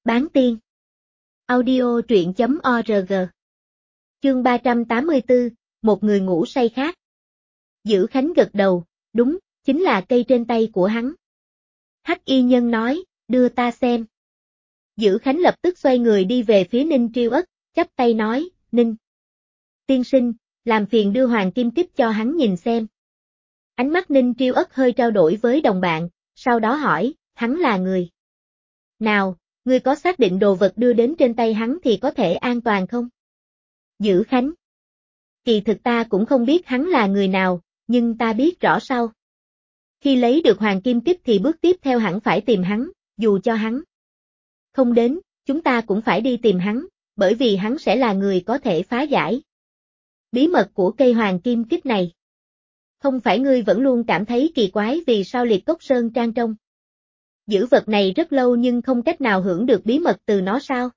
Bán tiên. Audio truyện.org. Chương 384, một người ngủ say khác. Dữ Khánh gật đầu, đúng, chính là cây trên tay của hắn. Hắc y nhân nói, đưa ta xem. Dữ Khánh lập tức xoay người đi về phía Ninh Triêu Ất, chắp tay nói, Ninh tiên sinh, làm phiền đưa hoàng kim tiếp cho hắn nhìn xem. Ánh mắt Ninh Triêu Ất hơi trao đổi với đồng bạn, sau đó hỏi, hắn là người nào, ngươi có xác định đồ vật đưa đến trên tay hắn thì có thể an toàn không? Dữ Khánh. Kỳ thực ta cũng không biết hắn là người nào, nhưng ta biết rõ sau. Khi lấy được hoàng kim tiếp thì bước tiếp theo hẳn phải tìm hắn, dù cho hắn không đến, chúng ta cũng phải đi tìm hắn, bởi vì hắn sẽ là người có thể phá giải bí mật của cây hoàng kim tiếp này. Không phải ngươi vẫn luôn cảm thấy kỳ quái vì sao Liệt Cốc Sơn Trang trong giữ vật này rất lâu nhưng không cách nào hưởng được bí mật từ nó sao?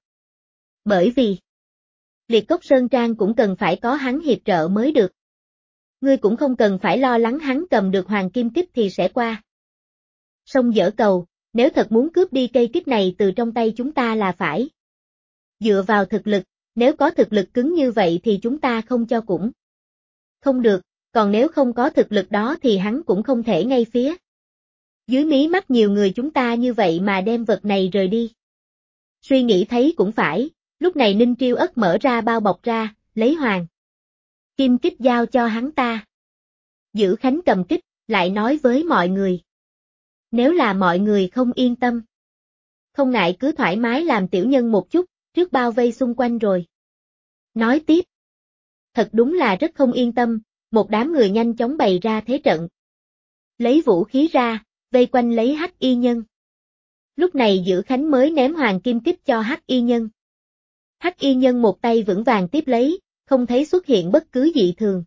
Bởi vì Liệt Cốc Sơn Trang cũng cần phải có hắn hiệp trợ mới được. Ngươi cũng không cần phải lo lắng hắn cầm được hoàng kim kích thì sẽ qua sông dở cầu, nếu thật muốn cướp đi cây kích này từ trong tay chúng ta là phải dựa vào thực lực, nếu có thực lực cứng như vậy thì chúng ta không cho cũng không được, còn nếu không có thực lực đó thì hắn cũng không thể ngay phía dưới mí mắt nhiều người chúng ta như vậy mà đem vật này rời đi. Suy nghĩ thấy cũng phải, lúc này Ninh Triêu Ất mở ra bao bọc ra, lấy hoàng kim kích giao cho hắn ta. Dữ Khánh cầm kích, lại nói với mọi người. Nếu là mọi người không yên tâm, không ngại cứ thoải mái làm tiểu nhân một chút, trước bao vây xung quanh rồi nói tiếp. Thật đúng là rất không yên tâm, một đám người nhanh chóng bày ra thế trận. Lấy vũ khí ra, vây quanh lấy Hắc y nhân. Lúc này Dữ Khánh mới ném hoàng kim kích cho Hắc y nhân. Hắc y nhân một tay vững vàng tiếp lấy, không thấy xuất hiện bất cứ dị thường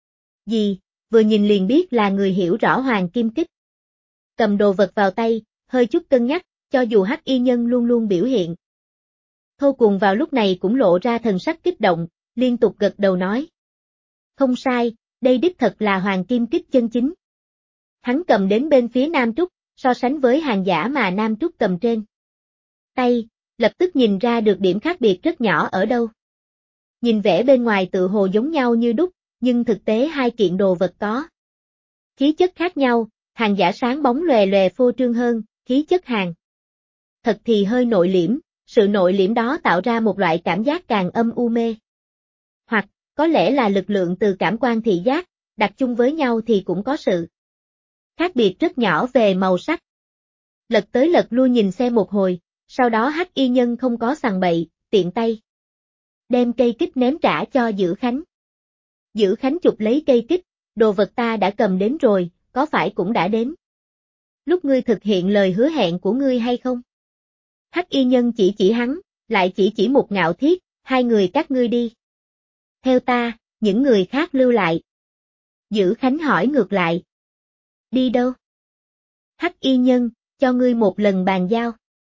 gì, vừa nhìn liền biết là người hiểu rõ hoàng kim kích. Cầm đồ vật vào tay, hơi chút cân nhắc, cho dù Hắc y nhân luôn luôn biểu hiện thô cùng vào lúc này cũng lộ ra thần sắc kích động, liên tục gật đầu nói. Không sai, đây đích thật là hoàng kim kích chân chính. Hắn cầm đến bên phía Nam Trúc, so sánh với hàng giả mà Nam Trúc cầm trên tay, lập tức nhìn ra được điểm khác biệt rất nhỏ ở đâu. Nhìn vẻ bên ngoài tự hồ giống nhau như đúc, nhưng thực tế hai kiện đồ vật có khí chất khác nhau, hàng giả sáng bóng lòe lòe phô trương hơn, khí chất hàng thật thì hơi nội liễm, sự nội liễm đó tạo ra một loại cảm giác càng âm u mê. Hoặc, có lẽ là lực lượng từ cảm quan thị giác, đặt chung với nhau thì cũng có sự khác biệt rất nhỏ về màu sắc. Lật tới lật lui nhìn xem một hồi, sau đó Hắc y nhân không có sằng bậy, tiện tay đem cây kích ném trả cho Dữ Khánh. Dữ Khánh chụp lấy cây kích, đồ vật ta đã cầm đến rồi, có phải cũng đã đến lúc ngươi thực hiện lời hứa hẹn của ngươi hay không? Hắc y nhân chỉ hắn, lại chỉ Một Ngạo Thiết, hai người các ngươi đi. Theo ta, những người khác lưu lại. Dữ Khánh hỏi ngược lại. Đi đâu? Hắc y nhân, cho ngươi một lần bàn giao.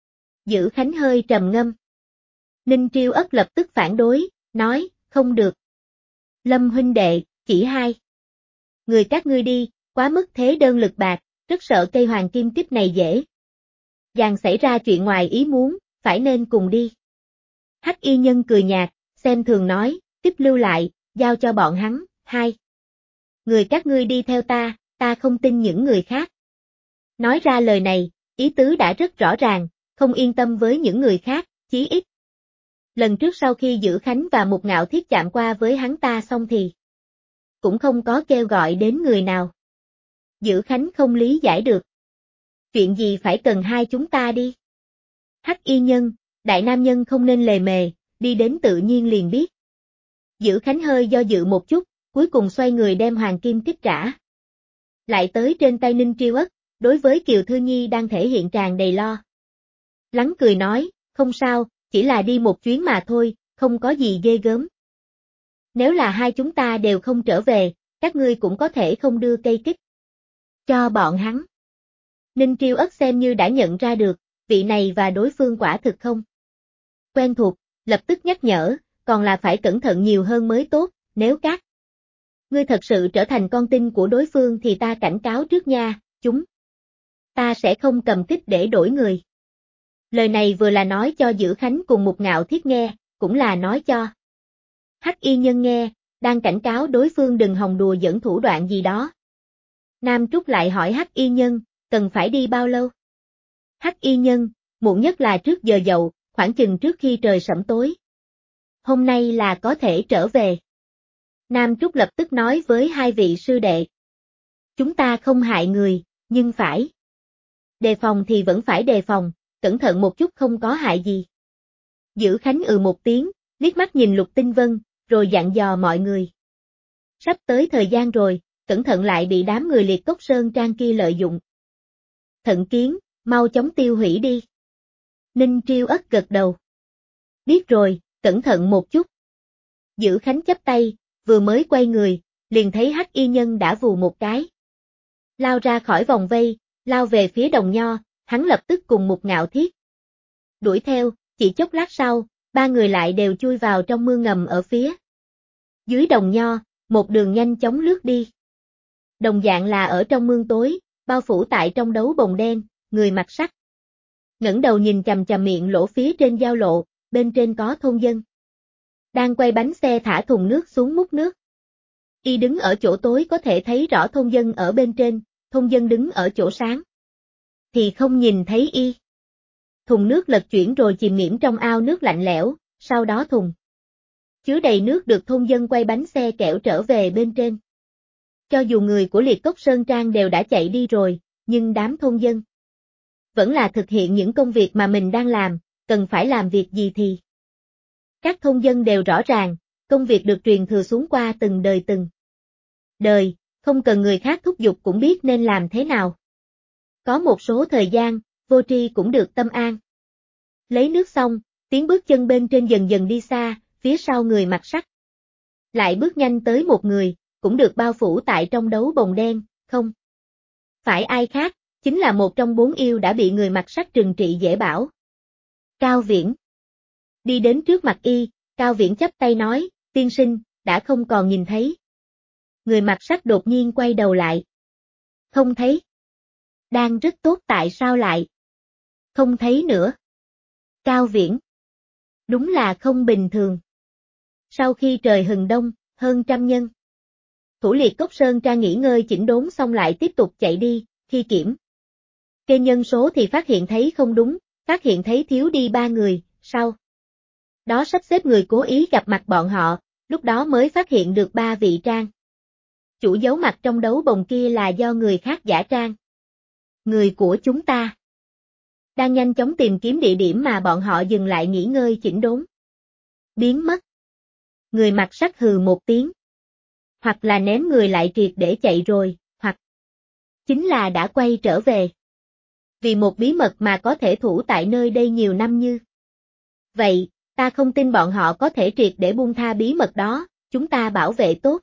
Dữ Khánh hơi trầm ngâm. Ninh Triêu Ất lập tức phản đối, nói, không được. Lâm huynh đệ, chỉ hai người các ngươi đi, quá mức thế đơn lực bạc, rất sợ cây hoàng kim tiếp này dễ dàng xảy ra chuyện ngoài ý muốn, phải nên cùng đi. Hắc y nhân cười nhạt, xem thường nói, tiếp lưu lại, giao cho bọn hắn, hai người các ngươi đi theo ta không tin những người khác. Nói ra lời này, ý tứ đã rất rõ ràng, không yên tâm với những người khác, chí ít. Lần trước sau khi Dữ Khánh và Một Ngạo Thiết chạm qua với hắn ta xong thì cũng không có kêu gọi đến người nào. Dữ Khánh không lý giải được. Chuyện gì phải cần hai chúng ta đi? Hắc y nhân, đại nam nhân không nên lề mề, đi đến tự nhiên liền biết. Dữ Khánh hơi do dự một chút, cuối cùng xoay người đem hoàng kim kích trả lại tới trên tay Ninh Triêu Ất, đối với Kiều Thư Nhi đang thể hiện tràn đầy lo lắng cười nói, không sao, chỉ là đi một chuyến mà thôi, không có gì ghê gớm. Nếu là hai chúng ta đều không trở về, các ngươi cũng có thể không đưa cây kích cho bọn hắn. Ninh Triêu Ất xem như đã nhận ra được, vị này và đối phương quả thực không quen thuộc, lập tức nhắc nhở, còn là phải cẩn thận nhiều hơn mới tốt, nếu các ngươi thật sự trở thành con tin của đối phương thì ta cảnh cáo trước nha, ta sẽ không cầm kích để đổi người. Lời này vừa là nói cho Dữ Khánh cùng Mục Ngạo Thiết nghe, cũng là nói cho Hắc Y Nhân nghe, đang cảnh cáo đối phương đừng hòng đùa giỡn thủ đoạn gì đó. Nam Trúc lại hỏi Hắc Y Nhân, cần phải đi bao lâu? Hắc Y Nhân, muộn nhất là trước giờ dậu, khoảng chừng trước khi trời sẫm tối. Hôm nay là có thể trở về. Nam Trúc lập tức nói với hai vị sư đệ. Chúng ta không hại người, nhưng phải đề phòng thì vẫn phải đề phòng, cẩn thận một chút không có hại gì. Dữ Khánh một tiếng, liếc mắt nhìn Lục Tinh Vân, rồi dặn dò mọi người. Sắp tới thời gian rồi, cẩn thận lại bị đám người Liệt Cốc Sơn Trang kia lợi dụng. Thận Kiến, mau chóng tiêu hủy đi. Ninh Triêu Ất gật đầu. Biết rồi, cẩn thận một chút. Dữ Khánh chắp tay, vừa mới quay người, liền thấy Hắc Y Nhân đã vù một cái. Lao ra khỏi vòng vây, lao về phía Đồng Nho, hắn lập tức cùng Mục Ngạo Thiết đuổi theo, chỉ chốc lát sau, ba người lại đều chui vào trong mương ngầm ở phía dưới Đồng Nho, một đường nhanh chóng lướt đi. Đồng dạng là ở trong mương tối, bao phủ tại trong đấu bồng đen, người mặc sắt. Ngẩng đầu nhìn chằm chằm miệng lỗ phía trên giao lộ, bên trên có thôn dân. Đang quay bánh xe thả thùng nước xuống múc nước. Y đứng ở chỗ tối có thể thấy rõ thôn dân ở bên trên, thôn dân đứng ở chỗ sáng thì không nhìn thấy y. Thùng nước lật chuyển rồi chìm nghiễm trong ao nước lạnh lẽo, sau đó thùng chứa đầy nước được thôn dân quay bánh xe kẻo trở về bên trên. Cho dù người của Liệt Cốc Sơn Trang đều đã chạy đi rồi, nhưng đám thôn dân vẫn là thực hiện những công việc mà mình đang làm, cần phải làm việc gì thì các thôn dân đều rõ ràng, công việc được truyền thừa xuống qua từng đời, không cần người khác thúc giục cũng biết nên làm thế nào. Có một số thời gian, Vô Tri cũng được tâm an. Lấy nước xong, tiếng bước chân bên trên dần dần đi xa, phía sau người mặc sắt lại bước nhanh tới một người, cũng được bao phủ tại trong đấu bồng đen, không phải ai khác, chính là một trong bốn yêu đã bị người mặc sắt trừng trị dễ bảo. Cao Viễn đi đến trước mặt y, Cao Viễn chắp tay nói, tiên sinh, đã không còn nhìn thấy. Người mặc sắt đột nhiên quay đầu lại. Không thấy. Đang rất tốt tại sao lại không thấy nữa? Cao Viễn đúng là không bình thường. Sau khi trời hừng đông, hơn 100 nhân thủ Liệt Cốc Sơn Trang nghỉ ngơi chỉnh đốn xong lại tiếp tục chạy đi, khi kiểm kê nhân số thì phát hiện thấy không đúng, phát hiện thấy thiếu đi 3 người, sau đó sắp xếp người cố ý gặp mặt bọn họ, lúc đó mới phát hiện được 3 vị trang chủ giấu mặt trong đấu bồng kia là do người khác giả trang. Người của chúng ta đang nhanh chóng tìm kiếm địa điểm mà bọn họ dừng lại nghỉ ngơi chỉnh đốn. Biến mất. Người mặc sắt hừ một tiếng. Hoặc là ném người lại triệt để chạy rồi, hoặc chính là đã quay trở về. Vì một bí mật mà có thể thủ tại nơi đây nhiều năm như vậy, ta không tin bọn họ có thể triệt để buông tha bí mật đó, chúng ta bảo vệ tốt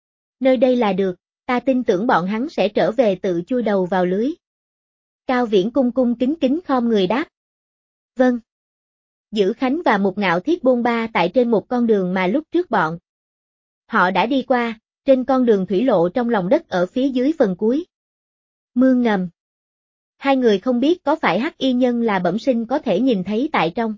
nơi đây là được, ta tin tưởng bọn hắn sẽ trở về tự chui đầu vào lưới. Cao Viễn cung cung kính kính khom người đáp. Vâng. Dữ Khánh và Mục Ngạo Thiết bôn ba tại trên một con đường mà lúc trước bọn họ đã đi qua, trên con đường thủy lộ trong lòng đất ở phía dưới phần cuối mương ngầm. Hai người không biết có phải Hắc Y Nhân là bẩm sinh có thể nhìn thấy tại trong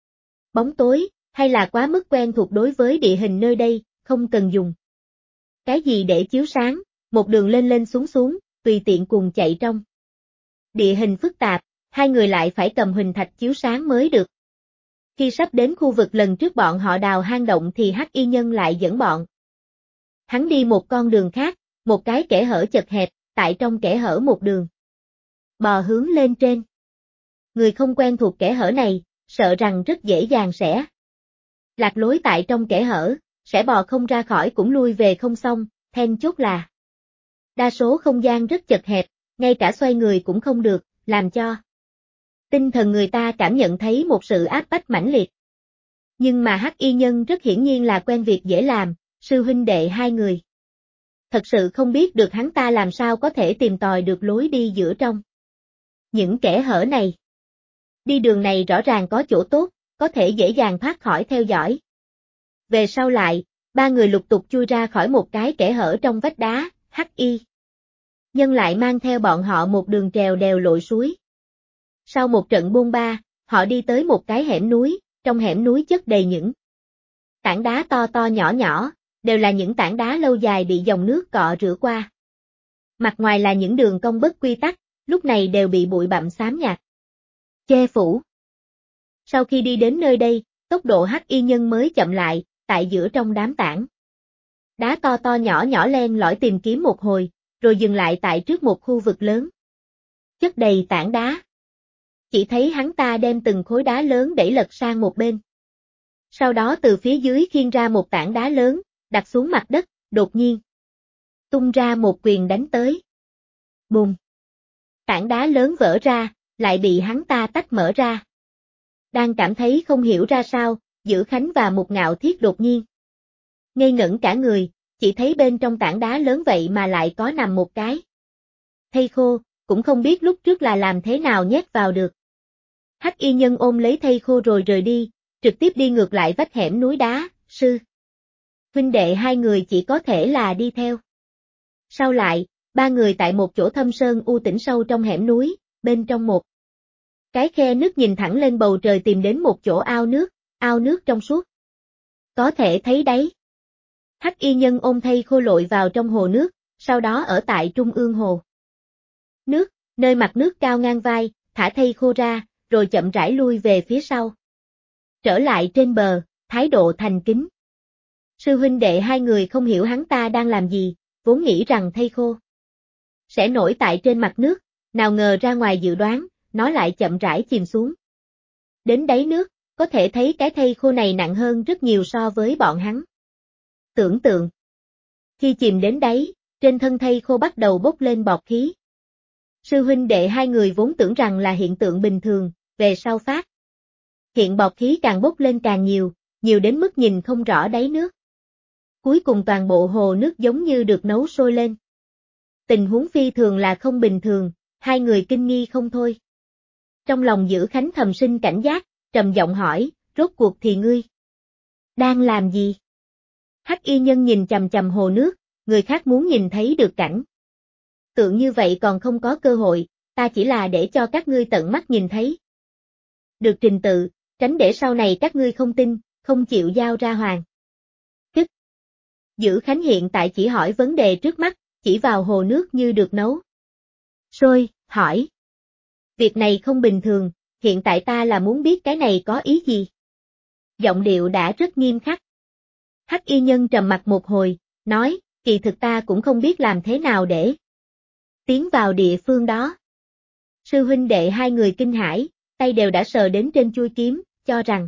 bóng tối, hay là quá mức quen thuộc đối với địa hình nơi đây, không cần dùng cái gì để chiếu sáng, một đường lên lên xuống xuống, tùy tiện cùng chạy trong địa hình phức tạp, hai người lại phải cầm huỳnh thạch chiếu sáng mới được. Khi sắp đến khu vực lần trước bọn họ đào hang động thì Hắc Y Nhân lại dẫn bọn hắn đi một con đường khác, một cái kẽ hở chật hẹp, tại trong kẽ hở một đường bò hướng lên trên. Người không quen thuộc kẽ hở này, sợ rằng rất dễ dàng sẽ lạc lối tại trong kẽ hở, sẽ bò không ra khỏi cũng lui về không xong, then chốt là đa số không gian rất chật hẹp, ngay cả xoay người cũng không được, làm cho tinh thần người ta cảm nhận thấy một sự áp bách mãnh liệt. Nhưng mà Hắc Y Nhân rất hiển nhiên là quen việc dễ làm, sư huynh đệ hai người thật sự không biết được hắn ta làm sao có thể tìm tòi được lối đi giữa trong những kẽ hở này. Đi đường này rõ ràng có chỗ tốt, có thể dễ dàng thoát khỏi theo dõi. Về sau lại, ba người lục tục chui ra khỏi một cái kẽ hở trong vách đá, Hắc Y Nhân lại mang theo bọn họ một đường trèo đèo lội suối. Sau một trận bôn ba, Họ đi tới một cái hẻm núi, trong hẻm núi chất đầy những tảng đá to to nhỏ nhỏ, đều là những tảng đá lâu dài bị dòng nước cọ rửa qua. Mặt ngoài là những đường cong bất quy tắc, lúc này đều bị bụi bặm xám nhạt che phủ. Sau khi đi đến nơi đây, tốc độ Hắc Y Nhân mới chậm lại, tại giữa trong đám tảng đá to to nhỏ nhỏ len lỏi tìm kiếm một hồi, rồi dừng lại tại trước một khu vực lớn. Chất đầy tảng đá. Chỉ thấy hắn ta đem từng khối đá lớn đẩy lật sang một bên. Sau đó từ phía dưới khiêng ra một tảng đá lớn, đặt xuống mặt đất, đột nhiên tung ra một quyền đánh tới. Bùm! Tảng đá lớn vỡ ra, lại bị hắn ta tách mở ra. Đang cảm thấy không hiểu ra sao, Dữ Khánh và Mục Ngạo Thiết đột nhiên ngây ngẩn cả người, chỉ thấy bên trong tảng đá lớn vậy mà lại có nằm một cái thây khô, cũng không biết lúc trước là làm thế nào nhét vào được. Hắc Y Nhân ôm lấy thây khô rồi rời đi, trực tiếp đi ngược lại vách hẻm núi đá, sư huynh đệ hai người chỉ có thể là đi theo. Sau lại, ba người tại một chỗ thâm sơn u tĩnh sâu trong hẻm núi, bên trong một cái khe nước nhìn thẳng lên bầu trời tìm đến một chỗ ao nước trong suốt. Có thể thấy đấy. Hắc Y Nhân ôm thây khô lội vào trong hồ nước, sau đó ở tại trung ương hồ nước, nơi mặt nước cao ngang vai, thả thây khô ra, rồi chậm rãi lui về phía sau. Trở lại trên bờ, thái độ thành kính. Sư huynh đệ hai người không hiểu hắn ta đang làm gì, vốn nghĩ rằng thây khô sẽ nổi tại trên mặt nước, nào ngờ ra ngoài dự đoán, nó lại chậm rãi chìm xuống. Đến đáy nước, có thể thấy cái thây khô này nặng hơn rất nhiều so với bọn hắn tưởng tượng. Khi chìm đến đáy, trên thân thây khô bắt đầu bốc lên bọt khí. Sư huynh đệ hai người vốn tưởng rằng là hiện tượng bình thường, về sau phát hiện bọt khí càng bốc lên càng nhiều, nhiều đến mức nhìn không rõ đáy nước. Cuối cùng toàn bộ hồ nước giống như được nấu sôi lên. Tình huống phi thường là không bình thường, hai người kinh nghi không thôi. Trong lòng Dữ Khánh thầm sinh cảnh giác, trầm giọng hỏi, rốt cuộc thì ngươi đang làm gì? Hắc Y Nhân nhìn chằm chằm hồ nước, người khác muốn nhìn thấy được cảnh tượng như vậy còn không có cơ hội, ta chỉ là để cho các ngươi tận mắt nhìn thấy được trình tự, tránh để sau này các ngươi không tin, không chịu giao ra hoàng kích. Dữ Khánh hiện tại chỉ hỏi vấn đề trước mắt, chỉ vào hồ nước như được nấu sôi, hỏi. Việc này không bình thường, hiện tại ta là muốn biết cái này có ý gì? Giọng điệu đã rất nghiêm khắc. Hắc Y Nhân trầm mặt một hồi, nói, kỳ thực ta cũng không biết làm thế nào để tiến vào địa phương đó. Sư huynh đệ hai người kinh hãi, tay đều đã sờ đến trên chuôi kiếm, cho rằng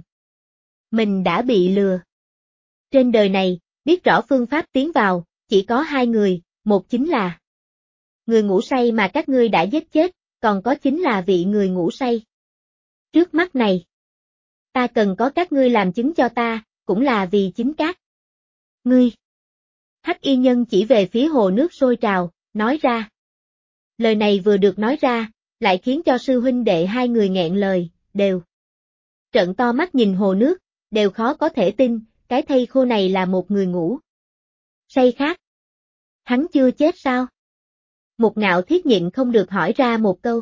mình đã bị lừa. Trên đời này, biết rõ phương pháp tiến vào, chỉ có hai người, một chính là người ngủ say mà các ngươi đã giết chết, còn có chính là vị người ngủ say trước mắt này. Ta cần có các ngươi làm chứng cho ta, cũng là vì chính các ngươi. Hắc Y Nhân chỉ về phía hồ nước sôi trào, nói ra. Lời này vừa được nói ra, lại khiến cho sư huynh đệ hai người nghẹn lời, đều trợn to mắt nhìn hồ nước, đều khó có thể tin, cái thây khô này là một người ngủ say khác. Hắn chưa chết sao? Mục Ngạo Thiết nhịn không được hỏi ra một câu.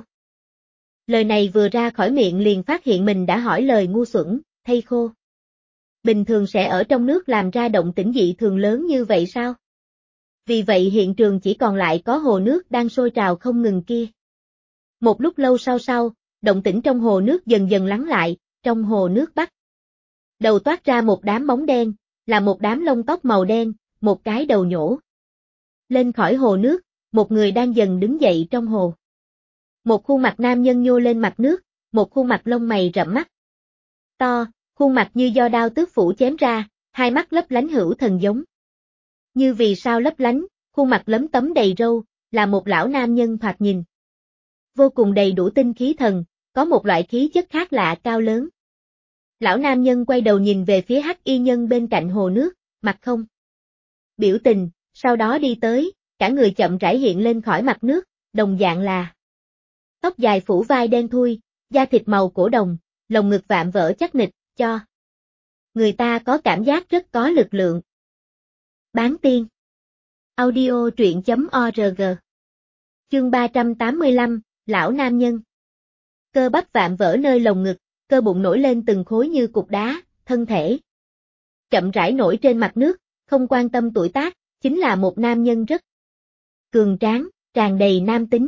Lời này vừa ra khỏi miệng liền phát hiện mình đã hỏi lời ngu xuẩn, thây khô bình thường sẽ ở trong nước làm ra động tĩnh dị thường lớn như vậy sao? Vì vậy hiện trường chỉ còn lại có hồ nước đang sôi trào không ngừng kia. Một lúc lâu sau, động tĩnh trong hồ nước dần dần lắng lại, trong hồ nước bắt đầu toát ra một đám bóng đen, là một đám lông tóc màu đen, một cái đầu nhổ lên khỏi hồ nước, một người đang dần đứng dậy trong hồ. Một khuôn mặt nam nhân nhô lên mặt nước, một khuôn mặt lông mày rậm mắt to, khuôn mặt như do đao tước phủ chém ra, hai mắt lấp lánh hữu thần giống như vì sao lấp lánh, khuôn mặt lấm tấm đầy râu, là một lão nam nhân thoạt nhìn vô cùng đầy đủ tinh khí thần, có một loại khí chất khác lạ cao lớn. Lão nam nhân quay đầu nhìn về phía Hắc Y Nhân bên cạnh hồ nước, mặt không biểu tình, sau đó đi tới, cả người chậm rãi hiện lên khỏi mặt nước, đồng dạng là tóc dài phủ vai đen thui, da thịt màu cổ đồng, lồng ngực vạm vỡ chắc nịch, cho người ta có cảm giác rất có lực lượng. Bán tiên. Audio truyện.org. Chương 385, Lão Nam Nhân. Cơ bắp vạm vỡ nơi lồng ngực, cơ bụng nổi lên từng khối như cục đá, thân thể chậm rãi nổi trên mặt nước, không quan tâm tuổi tác, chính là một nam nhân rất cường tráng, tràn đầy nam tính.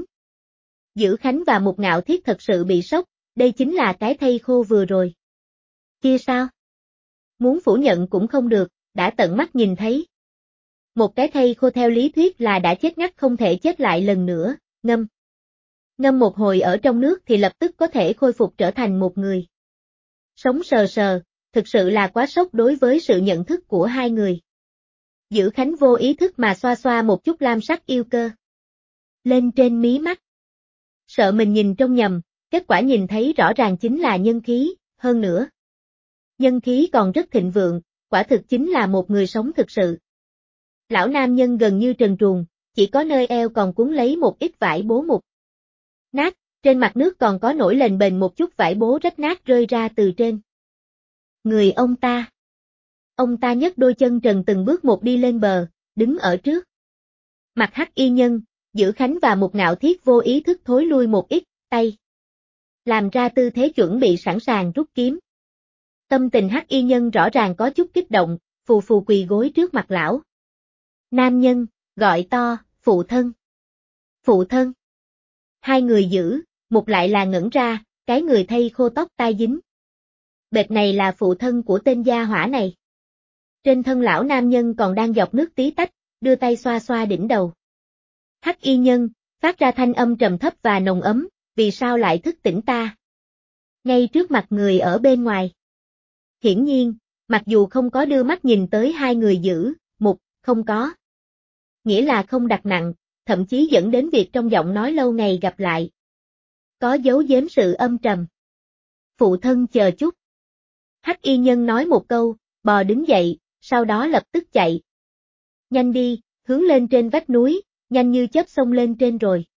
Dữ Khánh và Mục Ngạo Thiết thật sự bị sốc, đây chính là cái thây khô vừa rồi. Kia sao? Muốn phủ nhận cũng không được, đã tận mắt nhìn thấy. Một cái thây khô theo lý thuyết là đã chết ngắt không thể chết lại lần nữa, ngâm. Ngâm một hồi ở trong nước thì lập tức có thể khôi phục trở thành một người. Sống sờ sờ, thực sự là quá sốc đối với sự nhận thức của hai người. Dữ Khánh vô ý thức mà xoa xoa một chút lam sắc yêu cơ lên trên mí mắt. Sợ mình nhìn trông nhầm, kết quả nhìn thấy rõ ràng chính là nhân khí, hơn nữa. Nhân khí còn rất thịnh vượng, quả thực chính là một người sống thực sự. Lão nam nhân gần như trần truồng, chỉ có nơi eo còn cuốn lấy một ít vải bố mục nát, trên mặt nước còn có nổi lềnh bềnh một chút vải bố rách nát rơi ra từ trên người ông ta. Ông ta nhấc đôi chân trần từng bước một đi lên bờ, đứng ở trước mặt Hắc Y Nhân, Dữ Khánh và Mục Ngạo Thiết vô ý thức thối lui một ít, tay làm ra tư thế chuẩn bị sẵn sàng rút kiếm. Tâm tình Hắc Y Nhân rõ ràng có chút kích động, phù phù quỳ gối trước mặt lão nam nhân, gọi to, phụ thân. Phụ thân. Hai người Dữ, Mục lại là ngẩn ra, cái người thây khô tóc tai dính bệt này là phụ thân của tên gia hỏa này. Trên thân lão nam nhân còn đang dọc nước tí tách, đưa tay xoa xoa đỉnh đầu. Hắc Y Nhân, phát ra thanh âm trầm thấp và nồng ấm, vì sao lại thức tỉnh ta? Ngay trước mặt người ở bên ngoài. Hiển nhiên, mặc dù không có đưa mắt nhìn tới hai người Dữ, Mục, không có. Nghĩa là không đặt nặng, thậm chí dẫn đến việc trong giọng nói lâu ngày gặp lại. Có giấu giếm sự âm trầm. Phụ thân chờ chút. Hắc Y Nhân nói một câu, bò đứng dậy, sau đó lập tức chạy. Nhanh đi, hướng lên trên vách núi, nhanh như chớp xông lên trên rồi.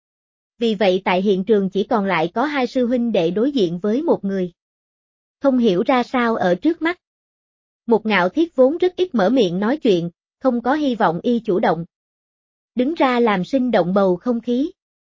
Vì vậy tại hiện trường chỉ còn lại có hai sư huynh đệ đối diện với một người. Không hiểu ra sao ở trước mắt. Mục Ngạo Thiết vốn rất ít mở miệng nói chuyện, không có hy vọng y chủ động. Đứng ra làm sinh động bầu không khí.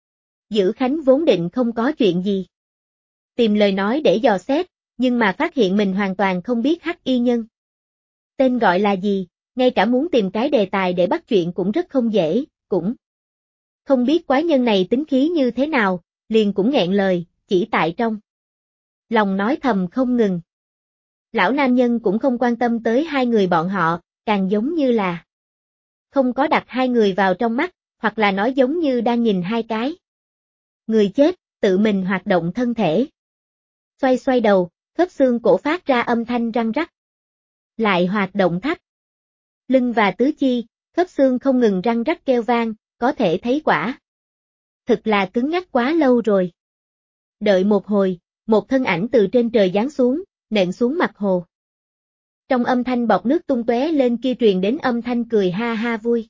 Dữ Khánh vốn định không có chuyện gì. Tìm lời nói để dò xét, nhưng mà phát hiện mình hoàn toàn không biết Hắc Y Nhân. Tên gọi là gì, ngay cả muốn tìm cái đề tài để bắt chuyện cũng rất không dễ, cũng không biết quái nhân này tính khí như thế nào, liền cũng nghẹn lời, chỉ tại trong lòng nói thầm không ngừng. Lão nam nhân cũng không quan tâm tới hai người bọn họ, càng giống như là không có đặt hai người vào trong mắt, hoặc là nói giống như đang nhìn hai cái người chết, tự mình hoạt động thân thể. Xoay xoay đầu, khớp xương cổ phát ra âm thanh răng rắc. Lại hoạt động thắt. Lưng và tứ chi, khớp xương không ngừng răng rắc kêu vang, có thể thấy quả. Thực là cứng ngắc quá lâu rồi. Đợi một hồi, một thân ảnh từ trên trời giáng xuống, nện xuống mặt hồ. Trong âm thanh bọt nước tung tóe lên kia truyền đến âm thanh cười ha ha vui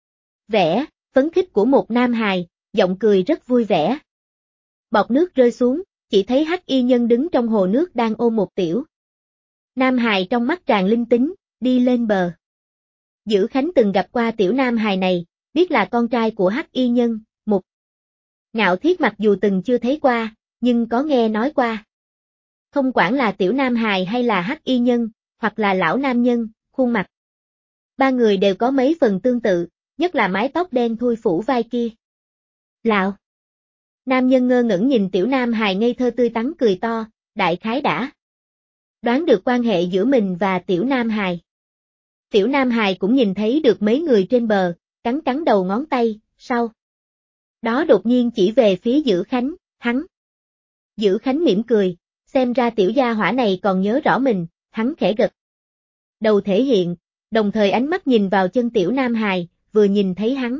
vẻ, phấn khích của một nam hài, giọng cười rất vui vẻ. Bọt nước rơi xuống, chỉ thấy Hắc Y Nhân đứng trong hồ nước đang ôm một tiểu nam hài trong mắt tràn linh tính, đi lên bờ. Dữ Khánh từng gặp qua tiểu nam hài này, biết là con trai của Hắc Y Nhân, Mục Ngạo Thiết mặc dù từng chưa thấy qua, nhưng có nghe nói qua. Không quản là tiểu nam hài hay là Hắc Y Nhân, hoặc là lão nam nhân, khuôn mặt. Ba người đều có mấy phần tương tự, nhất là mái tóc đen thui phủ vai kia. Lão nam nhân ngơ ngẩn nhìn tiểu nam hài ngây thơ tươi tắn cười to, đại khái đã đoán được quan hệ giữa mình và tiểu nam hài. Tiểu nam hài cũng nhìn thấy được mấy người trên bờ, cắn cắn đầu ngón tay, sau đó đột nhiên chỉ về phía Dữ Khánh, hắn. Dữ Khánh mỉm cười, xem ra tiểu gia hỏa này còn nhớ rõ mình, hắn khẽ gật đầu thể hiện, đồng thời ánh mắt nhìn vào chân tiểu nam hài, vừa nhìn thấy hắn.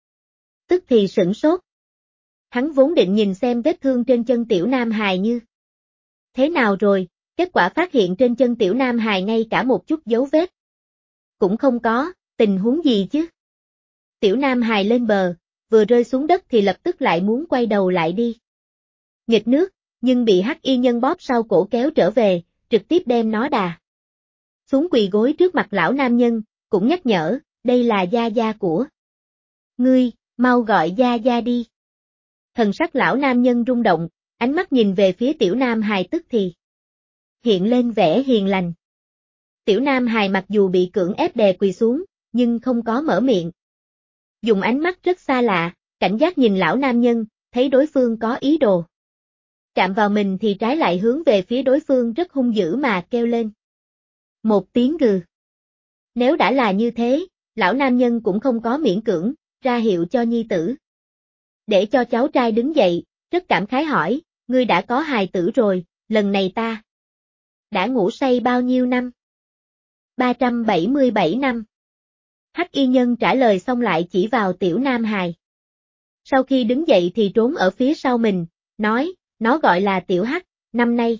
Tức thì sửng sốt. Hắn vốn định nhìn xem vết thương trên chân tiểu nam hài như thế nào rồi, kết quả phát hiện trên chân tiểu nam hài ngay cả một chút dấu vết. Cũng không có, tình huống gì chứ. Tiểu nam hài lên bờ, vừa rơi xuống đất thì lập tức lại muốn quay đầu lại đi nghịch nước, nhưng bị Hắc Y Nhân bóp sau cổ kéo trở về, trực tiếp đem nó đà xuống quỳ gối trước mặt lão nam nhân, cũng nhắc nhở, đây là gia gia của ngươi, mau gọi gia gia đi. Thần sắc lão nam nhân rung động, ánh mắt nhìn về phía tiểu nam hài tức thì hiện lên vẻ hiền lành. Tiểu Nam Hài mặc dù bị cưỡng ép đè quỳ xuống, nhưng không có mở miệng. Dùng ánh mắt rất xa lạ, cảnh giác nhìn lão nam nhân, thấy đối phương có ý đồ chạm vào mình thì trái lại hướng về phía đối phương rất hung dữ mà kêu lên. Một tiếng gừ. Nếu đã là như thế, lão nam nhân cũng không có miễn cưỡng, ra hiệu cho nhi tử. Để cho cháu trai đứng dậy, rất cảm khái hỏi, ngươi đã có hài tử rồi, lần này ta đã ngủ say bao nhiêu năm? 377 năm. Hắc y nhân trả lời xong lại chỉ vào tiểu Nam Hài. Sau khi đứng dậy thì trốn ở phía sau mình, nói, nó gọi là tiểu Hắc, năm nay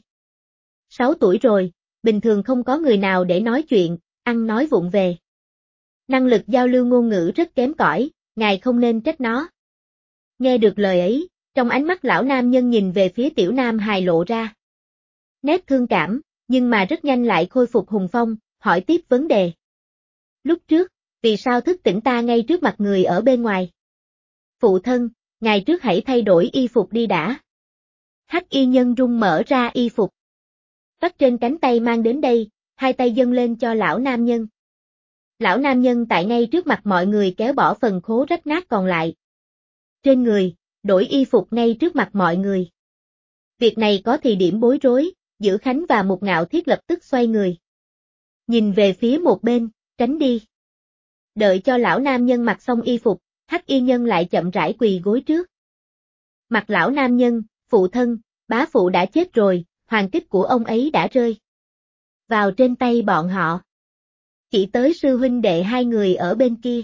6 tuổi rồi, bình thường không có người nào để nói chuyện, ăn nói vụng về. Năng lực giao lưu ngôn ngữ rất kém cỏi, ngài không nên trách nó. Nghe được lời ấy, trong ánh mắt lão nam nhân nhìn về phía tiểu Nam Hài lộ ra nét thương cảm, nhưng mà rất nhanh lại khôi phục hùng phong, hỏi tiếp vấn đề. Lúc trước, vì sao thức tỉnh ta ngay trước mặt người ở bên ngoài? Phụ thân, ngày trước hãy thay đổi y phục đi đã. Hắc y nhân rung mở ra y phục. Vắt trên cánh tay mang đến đây, hai tay dâng lên cho lão nam nhân. Lão nam nhân tại ngay trước mặt mọi người kéo bỏ phần khố rách nát còn lại. Trên người, đổi y phục ngay trước mặt mọi người. Việc này có thì điểm bối rối, Dữ Khánh và Mục Ngạo Thiết lập tức xoay người. Nhìn về phía một bên, tránh đi. Đợi cho lão nam nhân mặc xong y phục, Hắc y nhân lại chậm rãi quỳ gối trước. Mặt lão nam nhân, phụ thân, bá phụ đã chết rồi, hoàng kích của ông ấy đã rơi vào trên tay bọn họ. Chỉ tới sư huynh đệ hai người ở bên kia.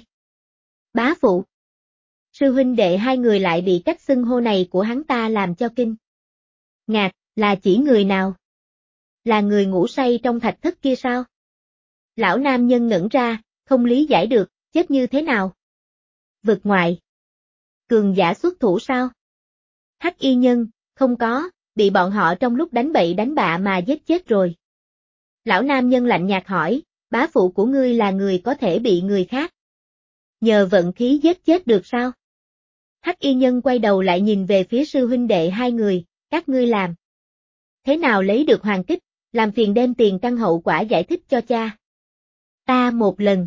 Bá phụ. Sư huynh đệ hai người lại bị cách xưng hô này của hắn ta làm cho kinh ngạc, là chỉ người nào? Là người ngủ say trong thạch thất kia sao? Lão nam nhân ngẩn ra, không lý giải được, chết như thế nào? Vực ngoại. Cường giả xuất thủ sao? Hắc y nhân, không có, bị bọn họ trong lúc đánh bậy đánh bạ mà giết chết rồi. Lão nam nhân lạnh nhạt hỏi, bá phụ của ngươi là người có thể bị người khác nhờ vận khí giết chết được sao? Hắc y nhân quay đầu lại nhìn về phía sư huynh đệ hai người, các ngươi làm thế nào lấy được hoàng kích, làm phiền đem tiền căn hậu quả giải thích cho cha. Ta một lần.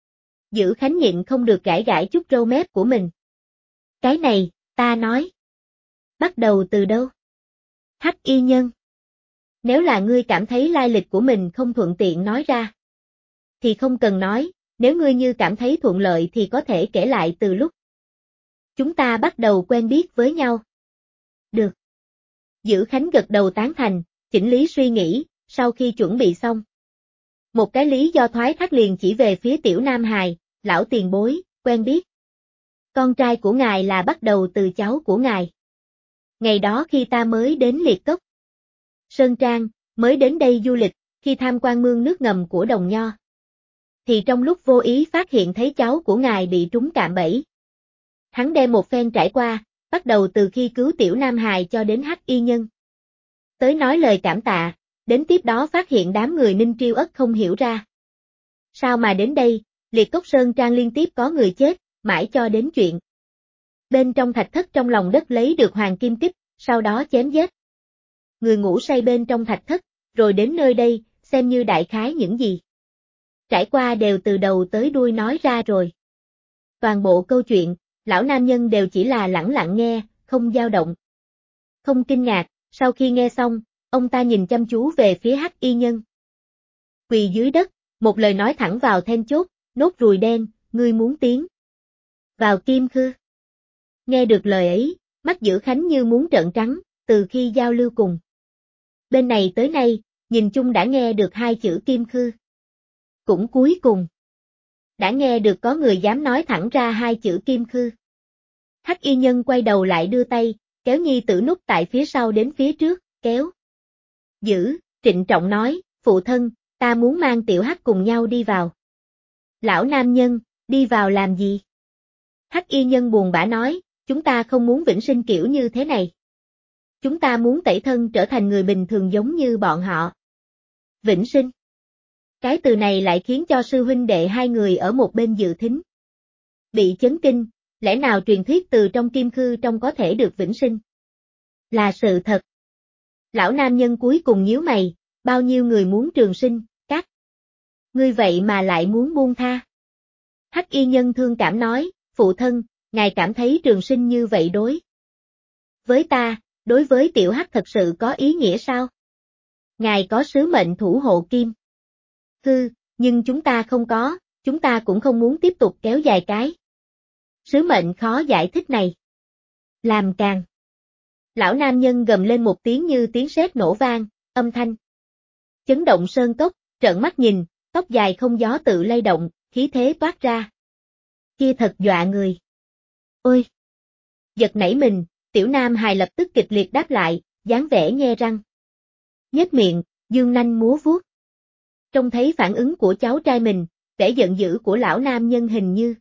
Dữ Khánh nhịn không được gãi gãi chút râu mép của mình. Cái này, ta nói. Bắt đầu từ đâu? Hắc y nhân. Nếu là ngươi cảm thấy lai lịch của mình không thuận tiện nói ra, thì không cần nói, nếu ngươi như cảm thấy thuận lợi thì có thể kể lại từ lúc chúng ta bắt đầu quen biết với nhau. Được. Dữ Khánh gật đầu tán thành, chỉnh lý suy nghĩ, sau khi chuẩn bị xong. Một cái lý do thoái thác liền chỉ về phía tiểu Nam Hài, lão tiền bối, quen biết. Con trai của ngài là bắt đầu từ cháu của ngài. Ngày đó khi ta mới đến Liệt Cốc Sơn Trang, mới đến đây du lịch, khi tham quan mương nước ngầm của Đồng Nho. Thì trong lúc vô ý phát hiện thấy cháu của ngài bị trúng cạm bẫy. Hắn đem một phen trải qua, bắt đầu từ khi cứu tiểu Nam Hài cho đến Hắc y nhân. Tới nói lời cảm tạ, đến tiếp đó phát hiện đám người Ninh Triêu Ất không hiểu ra. Sao mà đến đây, Liệt Cốc Sơn Trang liên tiếp có người chết, mãi cho đến chuyện. Bên trong thạch thất trong lòng đất lấy được hoàng kim kích, sau đó chém giết. Người ngủ say bên trong thạch thất, rồi đến nơi đây, xem như đại khái những gì. Trải qua đều từ đầu tới đuôi nói ra rồi. Toàn bộ câu chuyện, lão nam nhân đều chỉ là lẳng lặng nghe, không dao động. Không kinh ngạc, sau khi nghe xong, ông ta nhìn chăm chú về phía Hắc y nhân. Quỳ dưới đất, một lời nói thẳng vào then chốt, nốt ruồi đen, ngươi muốn tiến vào Kim Khư. Nghe được lời ấy, mắt Dữ Khánh như muốn trợn trắng, từ khi giao lưu cùng bên này tới nay, nhìn chung đã nghe được hai chữ Kim Khư. Cũng cuối cùng đã nghe được có người dám nói thẳng ra hai chữ Kim Khư. Hắc y nhân quay đầu lại đưa tay, kéo nhi tử núp tại phía sau đến phía trước, kéo. Dữ, trịnh trọng nói, phụ thân, ta muốn mang tiểu Hắc cùng nhau đi vào. Lão nam nhân, đi vào làm gì? Hắc y nhân buồn bã nói, chúng ta không muốn vĩnh sinh kiểu như thế này. Chúng ta muốn tẩy thân trở thành người bình thường giống như bọn họ. Vĩnh sinh. Cái từ này lại khiến cho sư huynh đệ hai người ở một bên dự thính bị chấn kinh, lẽ nào truyền thuyết từ trong Kim Khư trong có thể được vĩnh sinh? Là sự thật. Lão nam nhân cuối cùng nhíu mày, bao nhiêu người muốn trường sinh, các ngươi vậy mà lại muốn buông tha. Hắc y nhân thương cảm nói, phụ thân, ngài cảm thấy trường sinh như vậy đối với ta, đối với tiểu Hắc thật sự có ý nghĩa sao? Ngài có sứ mệnh thủ hộ Kim Khư, nhưng chúng ta không có, chúng ta cũng không muốn tiếp tục kéo dài cái sứ mệnh khó giải thích này. Làm càng. Lão nam nhân gầm lên một tiếng như tiếng sét nổ vang, âm thanh chấn động sơn cốc, trợn mắt nhìn, tóc dài không gió tự lay động, khí thế toát ra. Kia thật dọa người. Ôi! Giật nảy mình, tiểu nam hài lập tức kịch liệt đáp lại, dáng vẻ nhe răng. Nhếch miệng, dương nanh múa vuốt. Trông thấy phản ứng của cháu trai mình, vẻ giận dữ của lão nam nhân hình như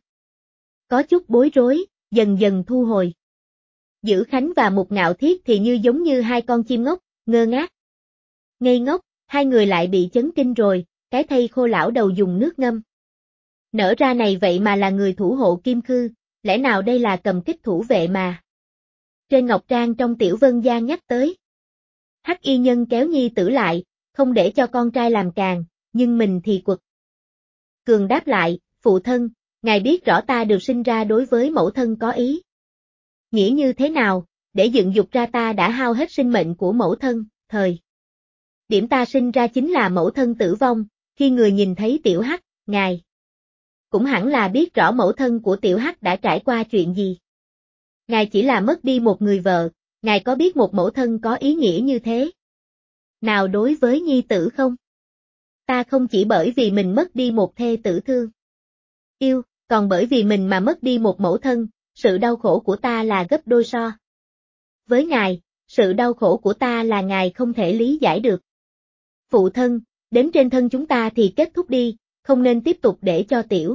có chút bối rối, dần dần thu hồi. Dữ Khánh và Mục Ngạo Thiết thì như giống như hai con chim ngốc, ngơ ngác. Ngây ngốc, hai người lại bị chấn kinh rồi, cái thây khô lão đầu dùng nước ngâm. Nở ra này vậy mà là người thủ hộ Kim Khư, lẽ nào đây là cầm kích thủ vệ mà? Trên ngọc trang trong Tiểu Vân Gian nhắc tới. Hắc y nhân kéo nhi tử lại, không để cho con trai làm càng, nhưng mình thì quật. Cường đáp lại, phụ thân, ngài biết rõ ta được sinh ra đối với mẫu thân có ý. Nghĩa như thế nào, để dựng dục ra ta đã hao hết sinh mệnh của mẫu thân, thời điểm ta sinh ra chính là mẫu thân tử vong, khi người nhìn thấy tiểu Hắc, ngài cũng hẳn là biết rõ mẫu thân của tiểu Hắc đã trải qua chuyện gì. Ngài chỉ là mất đi một người vợ, ngài có biết một mẫu thân có ý nghĩa như thế nào đối với nhi tử không? Ta không chỉ bởi vì mình mất đi một thê tử thương yêu, còn bởi vì mình mà mất đi một mẫu thân, sự đau khổ của ta là gấp đôi so. Với ngài, sự đau khổ của ta là ngài không thể lý giải được. Phụ thân, đến trên thân chúng ta thì kết thúc đi, không nên tiếp tục để cho tiểu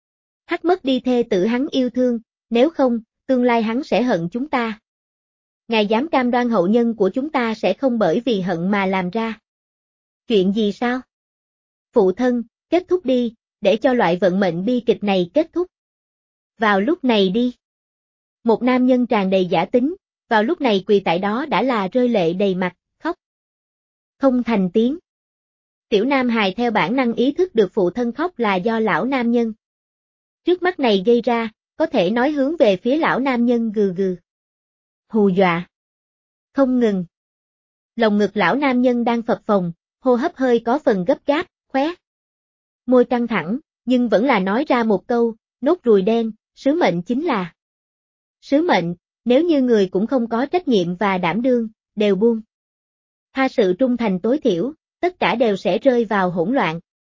Hắc mất đi thê tử hắn yêu thương, nếu không, tương lai hắn sẽ hận chúng ta. Ngài dám cam đoan hậu nhân của chúng ta sẽ không bởi vì hận mà làm ra chuyện gì sao? Phụ thân, kết thúc đi, để cho loại vận mệnh bi kịch này kết thúc. Vào lúc này đi. Một nam nhân tràn đầy giả tính, vào lúc này quỳ tại đó đã là rơi lệ đầy mặt, khóc không thành tiếng. Tiểu nam hài theo bản năng ý thức được phụ thân khóc là do lão nam nhân trước mắt này gây ra, có thể nói hướng về phía lão nam nhân gừ gừ. Hù dọa. Không ngừng. Lồng ngực lão nam nhân đang phập phồng, hô hấp hơi có phần gấp gáp, khóe môi căng thẳng, nhưng vẫn là nói ra một câu, nốt ruồi đen, sứ mệnh chính là sứ mệnh, nếu như người cũng không có trách nhiệm và đảm đương, đều buông tha sự trung thành tối thiểu, tất cả đều sẽ rơi vào hỗn loạn.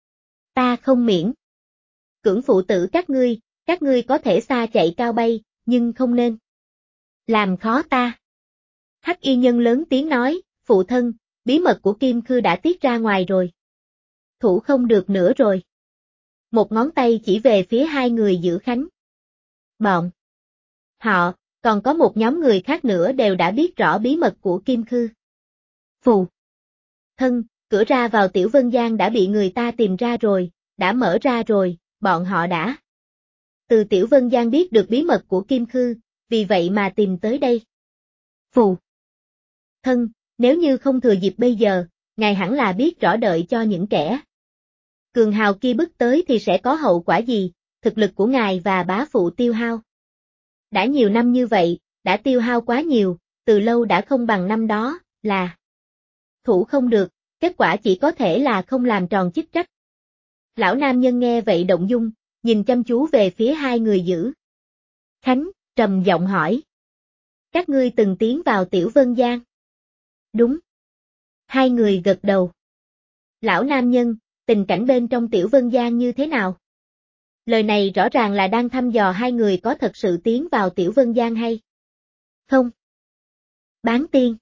Ta không miễn cưỡng phụ tử các ngươi có thể xa chạy cao bay, nhưng không nên làm khó ta. Hắc y nhân lớn tiếng nói, phụ thân, bí mật của Kim Khư đã tiết ra ngoài rồi. Thủ không được nữa rồi. Một ngón tay chỉ về phía hai người Dữ Khánh. Bọn họ, còn có một nhóm người khác nữa đều đã biết rõ bí mật của Kim Khư. Phù thân, cửa ra vào Tiểu Vân Gian đã bị người ta tìm ra rồi, đã mở ra rồi, bọn họ đã từ Tiểu Vân Gian biết được bí mật của Kim Khư, vì vậy mà tìm tới đây. Phù thân, nếu như không thừa dịp bây giờ, ngài hẳn là biết rõ đợi cho những kẻ cường hào kia bước tới thì sẽ có hậu quả gì, thực lực của ngài và bá phụ tiêu hao. Đã nhiều năm như vậy, đã tiêu hao quá nhiều, từ lâu đã không bằng năm đó, là thủ không được, kết quả chỉ có thể là không làm tròn chức trách. Lão nam nhân nghe vậy động dung, nhìn chăm chú về phía hai người Dữ Khánh, trầm giọng hỏi. Các ngươi từng tiến vào Tiểu Vân Gian? Đúng. Hai người gật đầu. Lão nam nhân, tình cảnh bên trong Tiểu Vân Gian như thế nào? Lời này rõ ràng là đang thăm dò hai người có thật sự tiến vào Tiểu Vân Gian hay không. Bán tiên.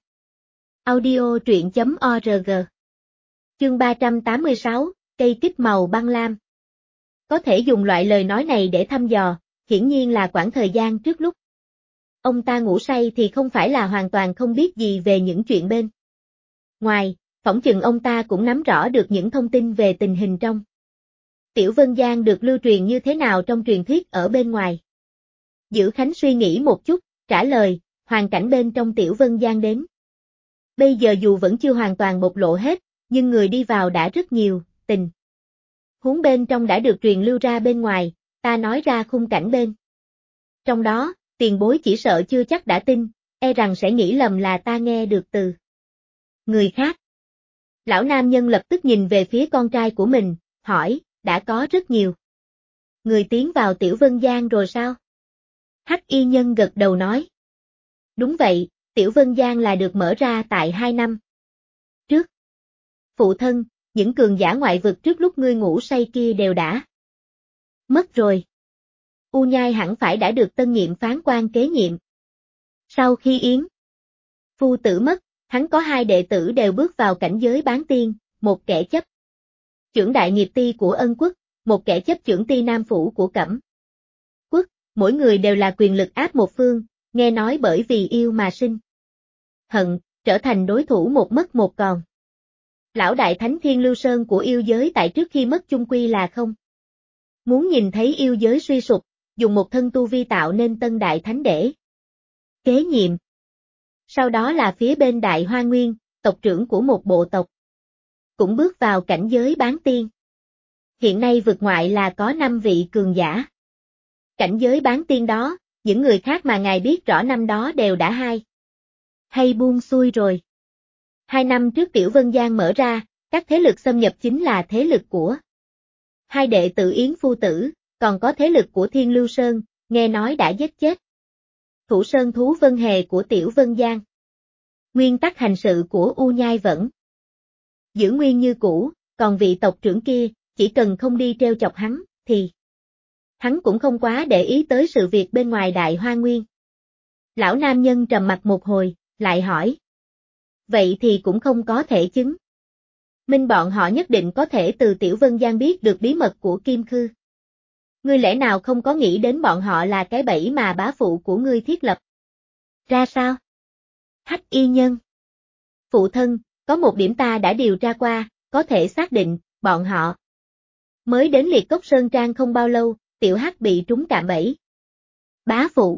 Audio truyện.org. Chương 386, cây kích màu băng lam. Có thể dùng loại lời nói này để thăm dò, hiển nhiên là quãng thời gian trước lúc ông ta ngủ say thì không phải là hoàn toàn không biết gì về những chuyện bên ngoài, phỏng chừng ông ta cũng nắm rõ được những thông tin về tình hình trong Tiểu Vân Gian được lưu truyền như thế nào trong truyền thuyết ở bên ngoài. Dữ Khánh suy nghĩ một chút, trả lời, hoàn cảnh bên trong Tiểu Vân Gian đến bây giờ dù vẫn chưa hoàn toàn bộc lộ hết, nhưng người đi vào đã rất nhiều, tình huống bên trong đã được truyền lưu ra bên ngoài, ta nói ra khung cảnh bên trong đó, tiền bối chỉ sợ chưa chắc đã tin, e rằng sẽ nghĩ lầm là ta nghe được từ người khác. Lão nam nhân lập tức nhìn về phía con trai của mình, hỏi, đã có rất nhiều người tiến vào Tiểu Vân Giang rồi sao? Hắc y nhân gật đầu nói. Đúng vậy, Tiểu Vân Giang là được mở ra tại 2 năm trước. Phụ thân, những cường giả ngoại vực trước lúc ngươi ngủ say kia đều đã mất rồi. U Nhai hẳn phải đã được tân nhiệm phán quan kế nhiệm. Sau khi Yến phu tử mất, hắn có 2 đệ tử đều bước vào cảnh giới bán tiên, một kẻ chấp chưởng đại nghiệp ti của Ân Quốc, một kẻ chấp chưởng ti Nam Phủ của Cẩm Quốc, mỗi người đều là quyền lực áp một phương, nghe nói bởi vì yêu mà sinh hận, trở thành đối thủ một mất một còn. Lão đại thánh Thiên Lưu Sơn của yêu giới tại trước khi mất chung quy là không muốn nhìn thấy yêu giới suy sụp, dùng một thân tu vi tạo nên tân đại thánh để kế nhiệm. Sau đó là phía bên Đại Hoa Nguyên, tộc trưởng của một bộ tộc cũng bước vào cảnh giới bán tiên. Hiện nay vực ngoại là có 5 vị cường giả. Cảnh giới bán tiên đó, những người khác mà ngài biết rõ năm đó đều đã hay buông xuôi rồi. 2 năm trước Tiểu Vân Giang mở ra, các thế lực xâm nhập chính là thế lực của 2 đệ tử Yến phu tử, còn có thế lực của Thiên Lưu Sơn, nghe nói đã giết chết thủ sơn thú Vân Hề của Tiểu Vân Giang. Nguyên tắc hành sự của U Nhai vẫn giữ nguyên như cũ, còn vị tộc trưởng kia, chỉ cần không đi treo chọc hắn, thì hắn cũng không quá để ý tới sự việc bên ngoài Đại Hoa Nguyên. Lão nam nhân trầm mặt một hồi, lại hỏi. Vậy thì cũng không có thể chứng minh bọn họ nhất định có thể từ Tiểu Vân Giang biết được bí mật của Kim Khư. Ngươi lẽ nào không có nghĩ đến bọn họ là cái bẫy mà bá phụ của ngươi thiết lập? Ra sao? Hắc y nhân. Phụ thân, có một điểm ta đã điều tra qua, có thể xác định, bọn họ mới đến Liệt Cốc Sơn Trang không bao lâu, Tiểu Hắc bị trúng cạm bẫy. Bá phụ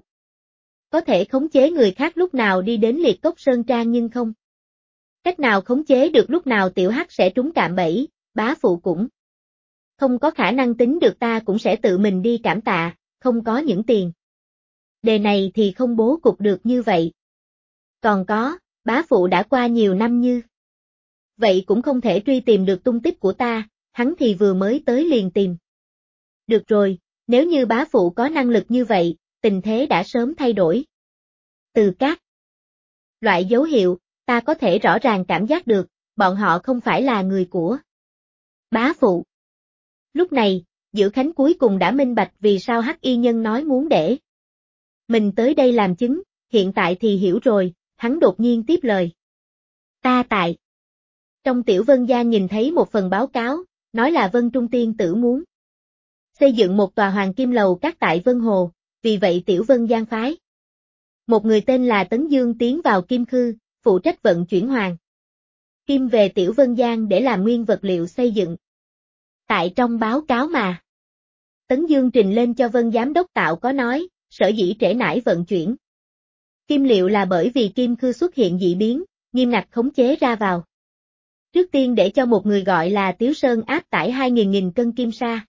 có thể khống chế người khác lúc nào đi đến Liệt Cốc Sơn Trang nhưng không cách nào khống chế được lúc nào Tiểu Hắc sẽ trúng cạm bẫy, bá phụ cũng không có khả năng tính được, ta cũng sẽ tự mình đi cảm tạ, không có những tiền đề này thì không bố cục được như vậy. Còn có, bá phụ đã qua nhiều năm như vậy cũng không thể truy tìm được tung tích của ta, hắn thì vừa mới tới liền tìm. Được rồi, nếu như bá phụ có năng lực như vậy, tình thế đã sớm thay đổi. Từ các loại dấu hiệu, ta có thể rõ ràng cảm giác được, bọn họ không phải là người của bá phụ. Lúc này, Dữ Khánh cuối cùng đã minh bạch vì sao Hắc y nhân nói muốn để mình tới đây làm chứng, hiện tại thì hiểu rồi, hắn đột nhiên tiếp lời. Ta tại trong Tiểu Vân Gia nhìn thấy một phần báo cáo, nói là Vân Trung Tiên Tử muốn xây dựng một tòa hoàng kim lầu các tại Vân Hồ, vì vậy Tiểu Vân Giang phái một người tên là Tấn Dương tiến vào Kim Khư, phụ trách vận chuyển hoàng kim về Tiểu Vân Giang để làm nguyên vật liệu xây dựng. Tại trong báo cáo mà Tấn Dương trình lên cho Vân Giám đốc Tạo có nói, sở dĩ trễ nải vận chuyển kim liệu là bởi vì Kim Khư xuất hiện dị biến, nghiêm ngặt khống chế ra vào. Trước tiên để cho một người gọi là Tiếu Sơn áp tải 2.000 cân kim sa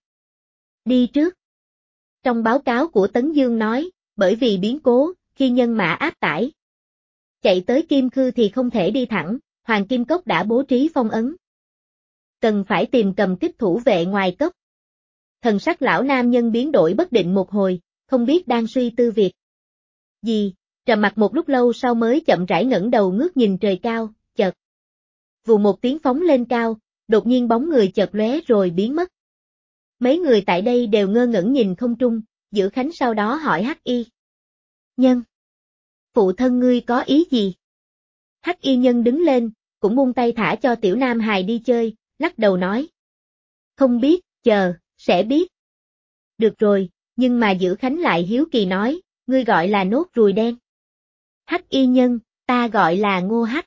đi trước. Trong báo cáo của Tấn Dương nói, bởi vì biến cố, khi nhân mã áp tải chạy tới Kim Khư thì không thể đi thẳng, Hoàng Kim Cốc đã bố trí phong ấn. Cần phải tìm cầm kích thủ vệ ngoài cốc. Thần sắc lão nam nhân biến đổi bất định một hồi, không biết đang suy tư việc gì, trầm mặc một lúc lâu sau mới chậm rãi ngẩng đầu ngước nhìn trời cao, chợt vù một tiếng phóng lên cao, đột nhiên bóng người chợt lóe rồi biến mất. Mấy người tại đây đều ngơ ngẩn nhìn không trung, Dữ Khánh sau đó hỏi Hắc y nhân. Phụ thân ngươi có ý gì? Hắc y nhân đứng lên, cũng buông tay thả cho tiểu nam hài đi chơi, lắc đầu nói. Không biết, chờ, sẽ biết. Được rồi, nhưng mà Dữ Khánh lại hiếu kỳ nói, ngươi gọi là nốt ruồi đen. Hắc y nhân, ta gọi là Ngô Hắc.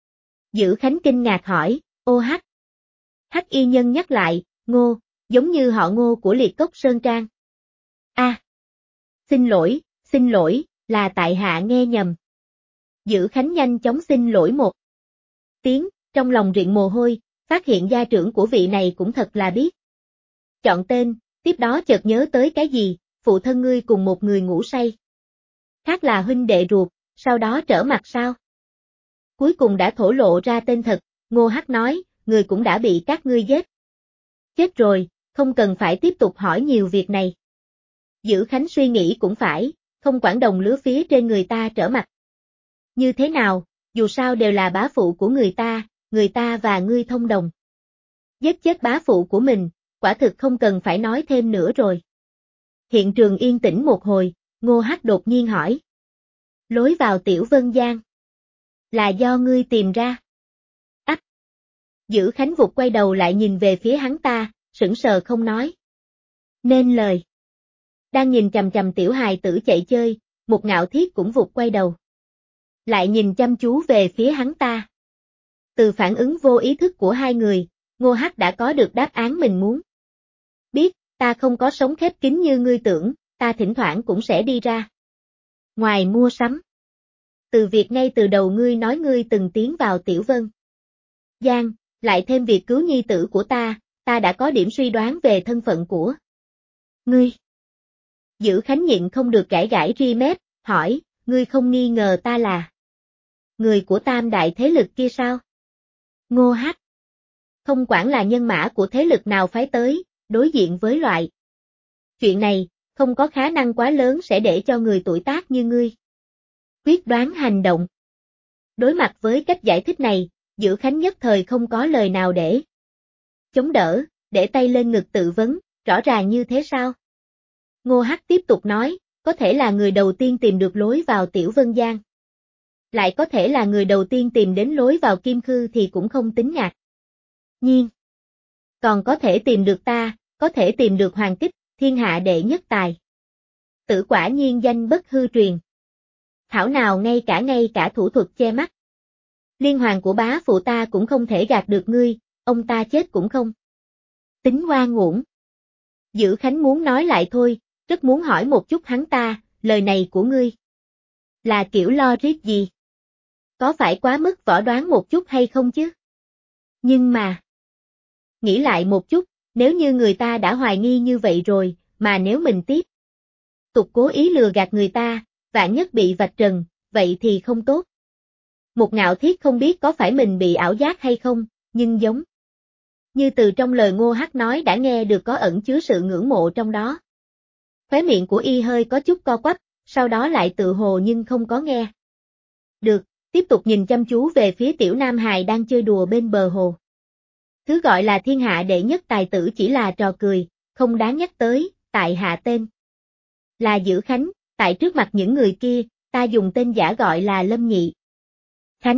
Dữ Khánh kinh ngạc hỏi, ô Hắc. Hắc y nhân nhắc lại, Ngô, giống như họ Ngô của Liệt Cốc Sơn Trang. A, xin lỗi, là tại hạ nghe nhầm. Dữ Khánh nhanh chóng xin lỗi một tiếng, trong lòng rịn mồ hôi, Phát hiện gia trưởng của vị này cũng thật là biết. Chọn tên, tiếp đó chợt nhớ tới cái gì, phụ thân ngươi cùng một người ngủ say. Khác là huynh đệ ruột, sau đó trở mặt sao? Cuối cùng đã thổ lộ ra tên thật, Ngô Hắc nói, người cũng đã bị các ngươi giết. Chết rồi, không cần phải tiếp tục hỏi nhiều việc này. Dữ Khánh suy nghĩ cũng phải, không quản đồng lứa phía trên người ta trở mặt. Như thế nào, dù sao đều là bá phụ của người ta và ngươi thông đồng. Giết chết bá phụ của mình, quả thực không cần phải nói thêm nữa rồi. Hiện trường yên tĩnh một hồi, Ngô Hắc đột nhiên hỏi. Lối vào Tiểu Vân Giang. Là do ngươi tìm ra. Ách. Dữ Khánh vụt quay đầu lại nhìn về phía hắn ta, sững sờ không nói. Nên lời. Đang nhìn chằm chằm tiểu hài tử chạy chơi, một Ngạo Thiết cũng vụt quay đầu. Lại nhìn chăm chú về phía hắn ta. Từ phản ứng vô ý thức của hai người, Ngô Hắc đã có được đáp án mình muốn. Biết, ta không có sống khép kín như ngươi tưởng, ta thỉnh thoảng cũng sẽ đi ra. Ngoài mua sắm. Từ việc ngay từ đầu ngươi nói ngươi từng tiến vào Tiểu Vân Giang, lại thêm việc cứu nhi tử của ta đã có điểm suy đoán về thân phận của ngươi. Dữ Khánh nhịn không được gãi gãi ri mép, hỏi, ngươi không nghi ngờ ta là người của tam đại thế lực kia sao? Ngô Hắc. Không quản là nhân mã của thế lực nào phái tới, đối diện với loại. Chuyện này, không có khả năng quá lớn sẽ để cho người tuổi tác như ngươi quyết đoán hành động. Đối mặt với cách giải thích này, Dữ Khánh nhất thời không có lời nào để chống đỡ, để tay lên ngực tự vấn, rõ ràng như thế sao? Ngô Hắc tiếp tục nói, có thể là người đầu tiên tìm được lối vào Tiểu Vân Giang. Lại có thể là người đầu tiên tìm đến lối vào Kim Khư thì cũng không tính ngạc nhiên. Còn có thể tìm được ta, có thể tìm được Hoàng Kích, thiên hạ đệ nhất tài. Tử quả nhiên danh bất hư truyền. Thảo nào ngay cả thủ thuật che mắt. Liên hoàng của bá phụ ta cũng không thể gạt được ngươi, ông ta chết cũng không tính oan uổng. Dữ Khánh muốn nói lại thôi, rất muốn hỏi một chút hắn ta, lời này của ngươi là kiểu logic gì? Có phải quá mức võ đoán một chút hay không chứ? Nhưng mà, nghĩ lại một chút, nếu như người ta đã hoài nghi như vậy rồi, mà nếu mình tiếp tục cố ý lừa gạt người ta, vạn nhất bị vạch trần, vậy thì không tốt. Một Ngạo Thiết không biết có phải mình bị ảo giác hay không, nhưng giống như từ trong lời Ngô Hắc nói đã nghe được có ẩn chứa sự ngưỡng mộ trong đó. Khóe miệng của y hơi có chút co quắp, sau đó lại tự hồ nhưng không có nghe. Được, tiếp tục nhìn chăm chú về phía tiểu Nam Hài đang chơi đùa bên bờ hồ. Thứ gọi là thiên hạ đệ nhất tài tử chỉ là trò cười, không đáng nhắc tới, tại hạ tên là Dữ Khánh, tại trước mặt những người kia, ta dùng tên giả gọi là Lâm Nhị Khánh.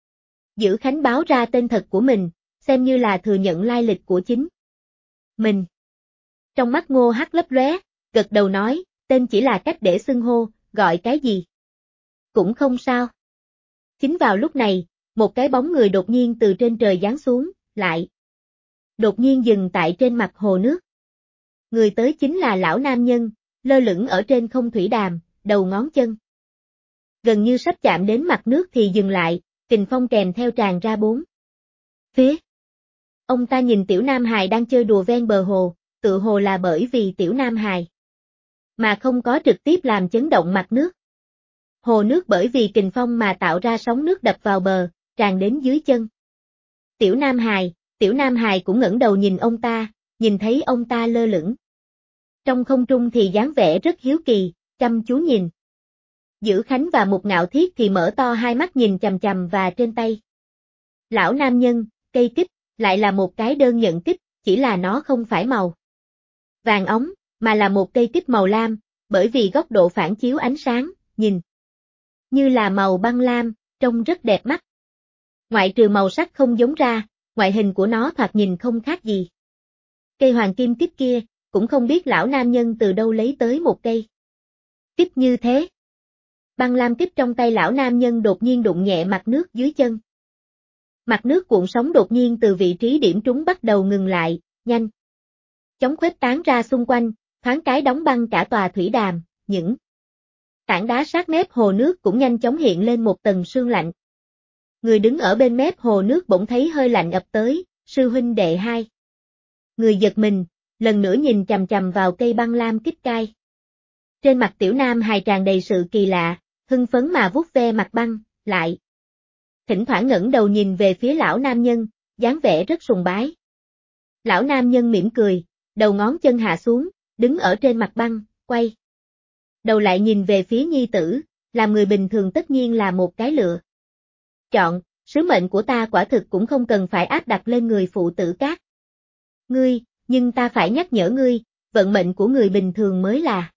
Dữ Khánh báo ra tên thật của mình, xem như là thừa nhận lai lịch của chính mình. Trong mắt Ngô Hắc lấp lóe, gật đầu nói, tên chỉ là cách để xưng hô, gọi cái gì cũng không sao. Chính vào lúc này, một cái bóng người đột nhiên từ trên trời giáng xuống, lại đột nhiên dừng tại trên mặt hồ nước. Người tới chính là lão nam nhân, lơ lửng ở trên không thủy đàm, đầu ngón chân gần như sắp chạm đến mặt nước thì dừng lại, kình phong kèm theo tràn ra bốn phía. Ông ta nhìn tiểu Nam Hài đang chơi đùa ven bờ hồ, tự hồ là bởi vì tiểu Nam Hài mà không có trực tiếp làm chấn động mặt nước. Hồ nước bởi vì kình phong mà tạo ra sóng nước đập vào bờ, tràn đến dưới chân. Tiểu Nam Hài cũng ngẩng đầu nhìn ông ta, nhìn thấy ông ta lơ lửng trong không trung thì dáng vẻ rất hiếu kỳ, chăm chú nhìn. Dữ Khánh và một Ngạo Thiết thì mở to hai mắt nhìn chằm chằm và trên tay. Lão nam nhân, cây kích, lại là một cái đơn nhận kích, chỉ là nó không phải màu vàng óng, mà là một cây kích màu lam, bởi vì góc độ phản chiếu ánh sáng, nhìn như là màu băng lam, trông rất đẹp mắt. Ngoại trừ màu sắc không giống ra, ngoại hình của nó thoạt nhìn không khác gì. Cây hoàng kim kích kia, cũng không biết lão nam nhân từ đâu lấy tới một cây kích như thế. Băng lam kích trong tay lão nam nhân đột nhiên đụng nhẹ mặt nước dưới chân. Mặt nước cuộn sóng đột nhiên từ vị trí điểm trúng bắt đầu ngừng lại, nhanh chóng khuếch tán ra xung quanh, thoáng cái đóng băng cả tòa thủy đàm, những tảng đá sát mép hồ nước cũng nhanh chóng hiện lên một tầng sương lạnh. Người đứng ở bên mép hồ nước bỗng thấy hơi lạnh ập tới, sư huynh đệ hai. Người giật mình, lần nữa nhìn chằm chằm vào cây băng lam kích cai. Trên mặt tiểu nam hài tràn đầy sự kỳ lạ, hưng phấn mà vuốt ve mặt băng, lại. Thỉnh thoảng ngẩng đầu nhìn về phía lão nam nhân, dáng vẻ rất sùng bái. Lão nam nhân mỉm cười, đầu ngón chân hạ xuống, đứng ở trên mặt băng, quay. Đầu lại nhìn về phía nhi tử, làm người bình thường tất nhiên là một cái lựa. Chọn, sứ mệnh của ta quả thực cũng không cần phải áp đặt lên người phụ tử các. Ngươi, nhưng ta phải nhắc nhở ngươi, vận mệnh của người bình thường mới là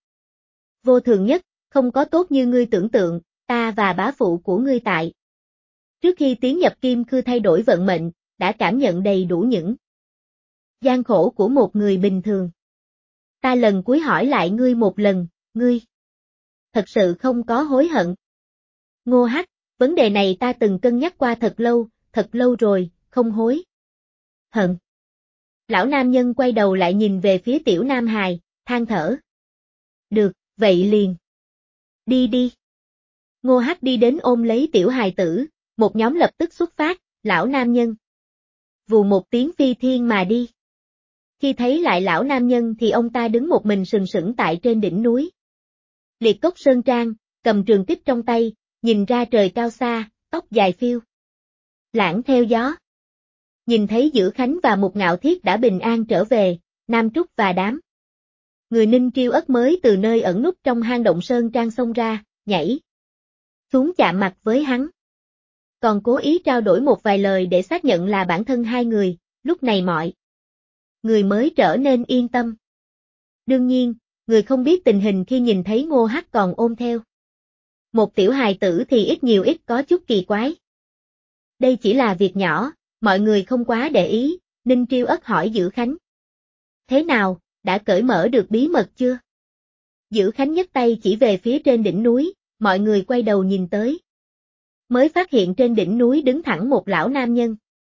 vô thường nhất, không có tốt như ngươi tưởng tượng, ta và bá phụ của ngươi tại. Trước khi tiến nhập kim cư thay đổi vận mệnh, đã cảm nhận đầy đủ những gian khổ của một người bình thường. Ta lần cuối hỏi lại ngươi một lần, ngươi thật sự không có hối hận. Ngô Hắc, vấn đề này ta từng cân nhắc qua thật lâu rồi, không hối hận. Lão nam nhân quay đầu lại nhìn về phía tiểu nam hài, than thở. Được, vậy liền. Đi đi. Ngô Hắc đi đến ôm lấy tiểu hài tử, một nhóm lập tức xuất phát, lão nam nhân. Vù một tiếng phi thiên mà đi. Khi thấy lại lão nam nhân thì ông ta đứng một mình sừng sững tại trên đỉnh núi. Liệt cốc sơn trang, cầm trường kích trong tay, nhìn ra trời cao xa, tóc dài phiêu. Lãng theo gió. Nhìn thấy Dữ Khánh và Mục Ngạo Thiết đã bình an trở về, Nam Trúc và đám. Người Ninh Triêu Ất mới từ nơi ẩn núp trong hang động sơn trang xông ra, nhảy xuống chạm mặt với hắn. Còn cố ý trao đổi một vài lời để xác nhận là bản thân hai người, lúc này mọi người mới trở nên yên tâm. Đương nhiên, người không biết tình hình khi nhìn thấy Ngô Hắc còn ôm theo một tiểu hài tử thì ít nhiều ít có chút kỳ quái. Đây chỉ là việc nhỏ, mọi người không quá để ý, Ninh Triêu Ất hỏi Dữ Khánh. Thế nào, đã cởi mở được bí mật chưa? Dữ Khánh nhấc tay chỉ về phía trên đỉnh núi, mọi người quay đầu nhìn tới. Mới phát hiện trên đỉnh núi đứng thẳng một lão nam nhân.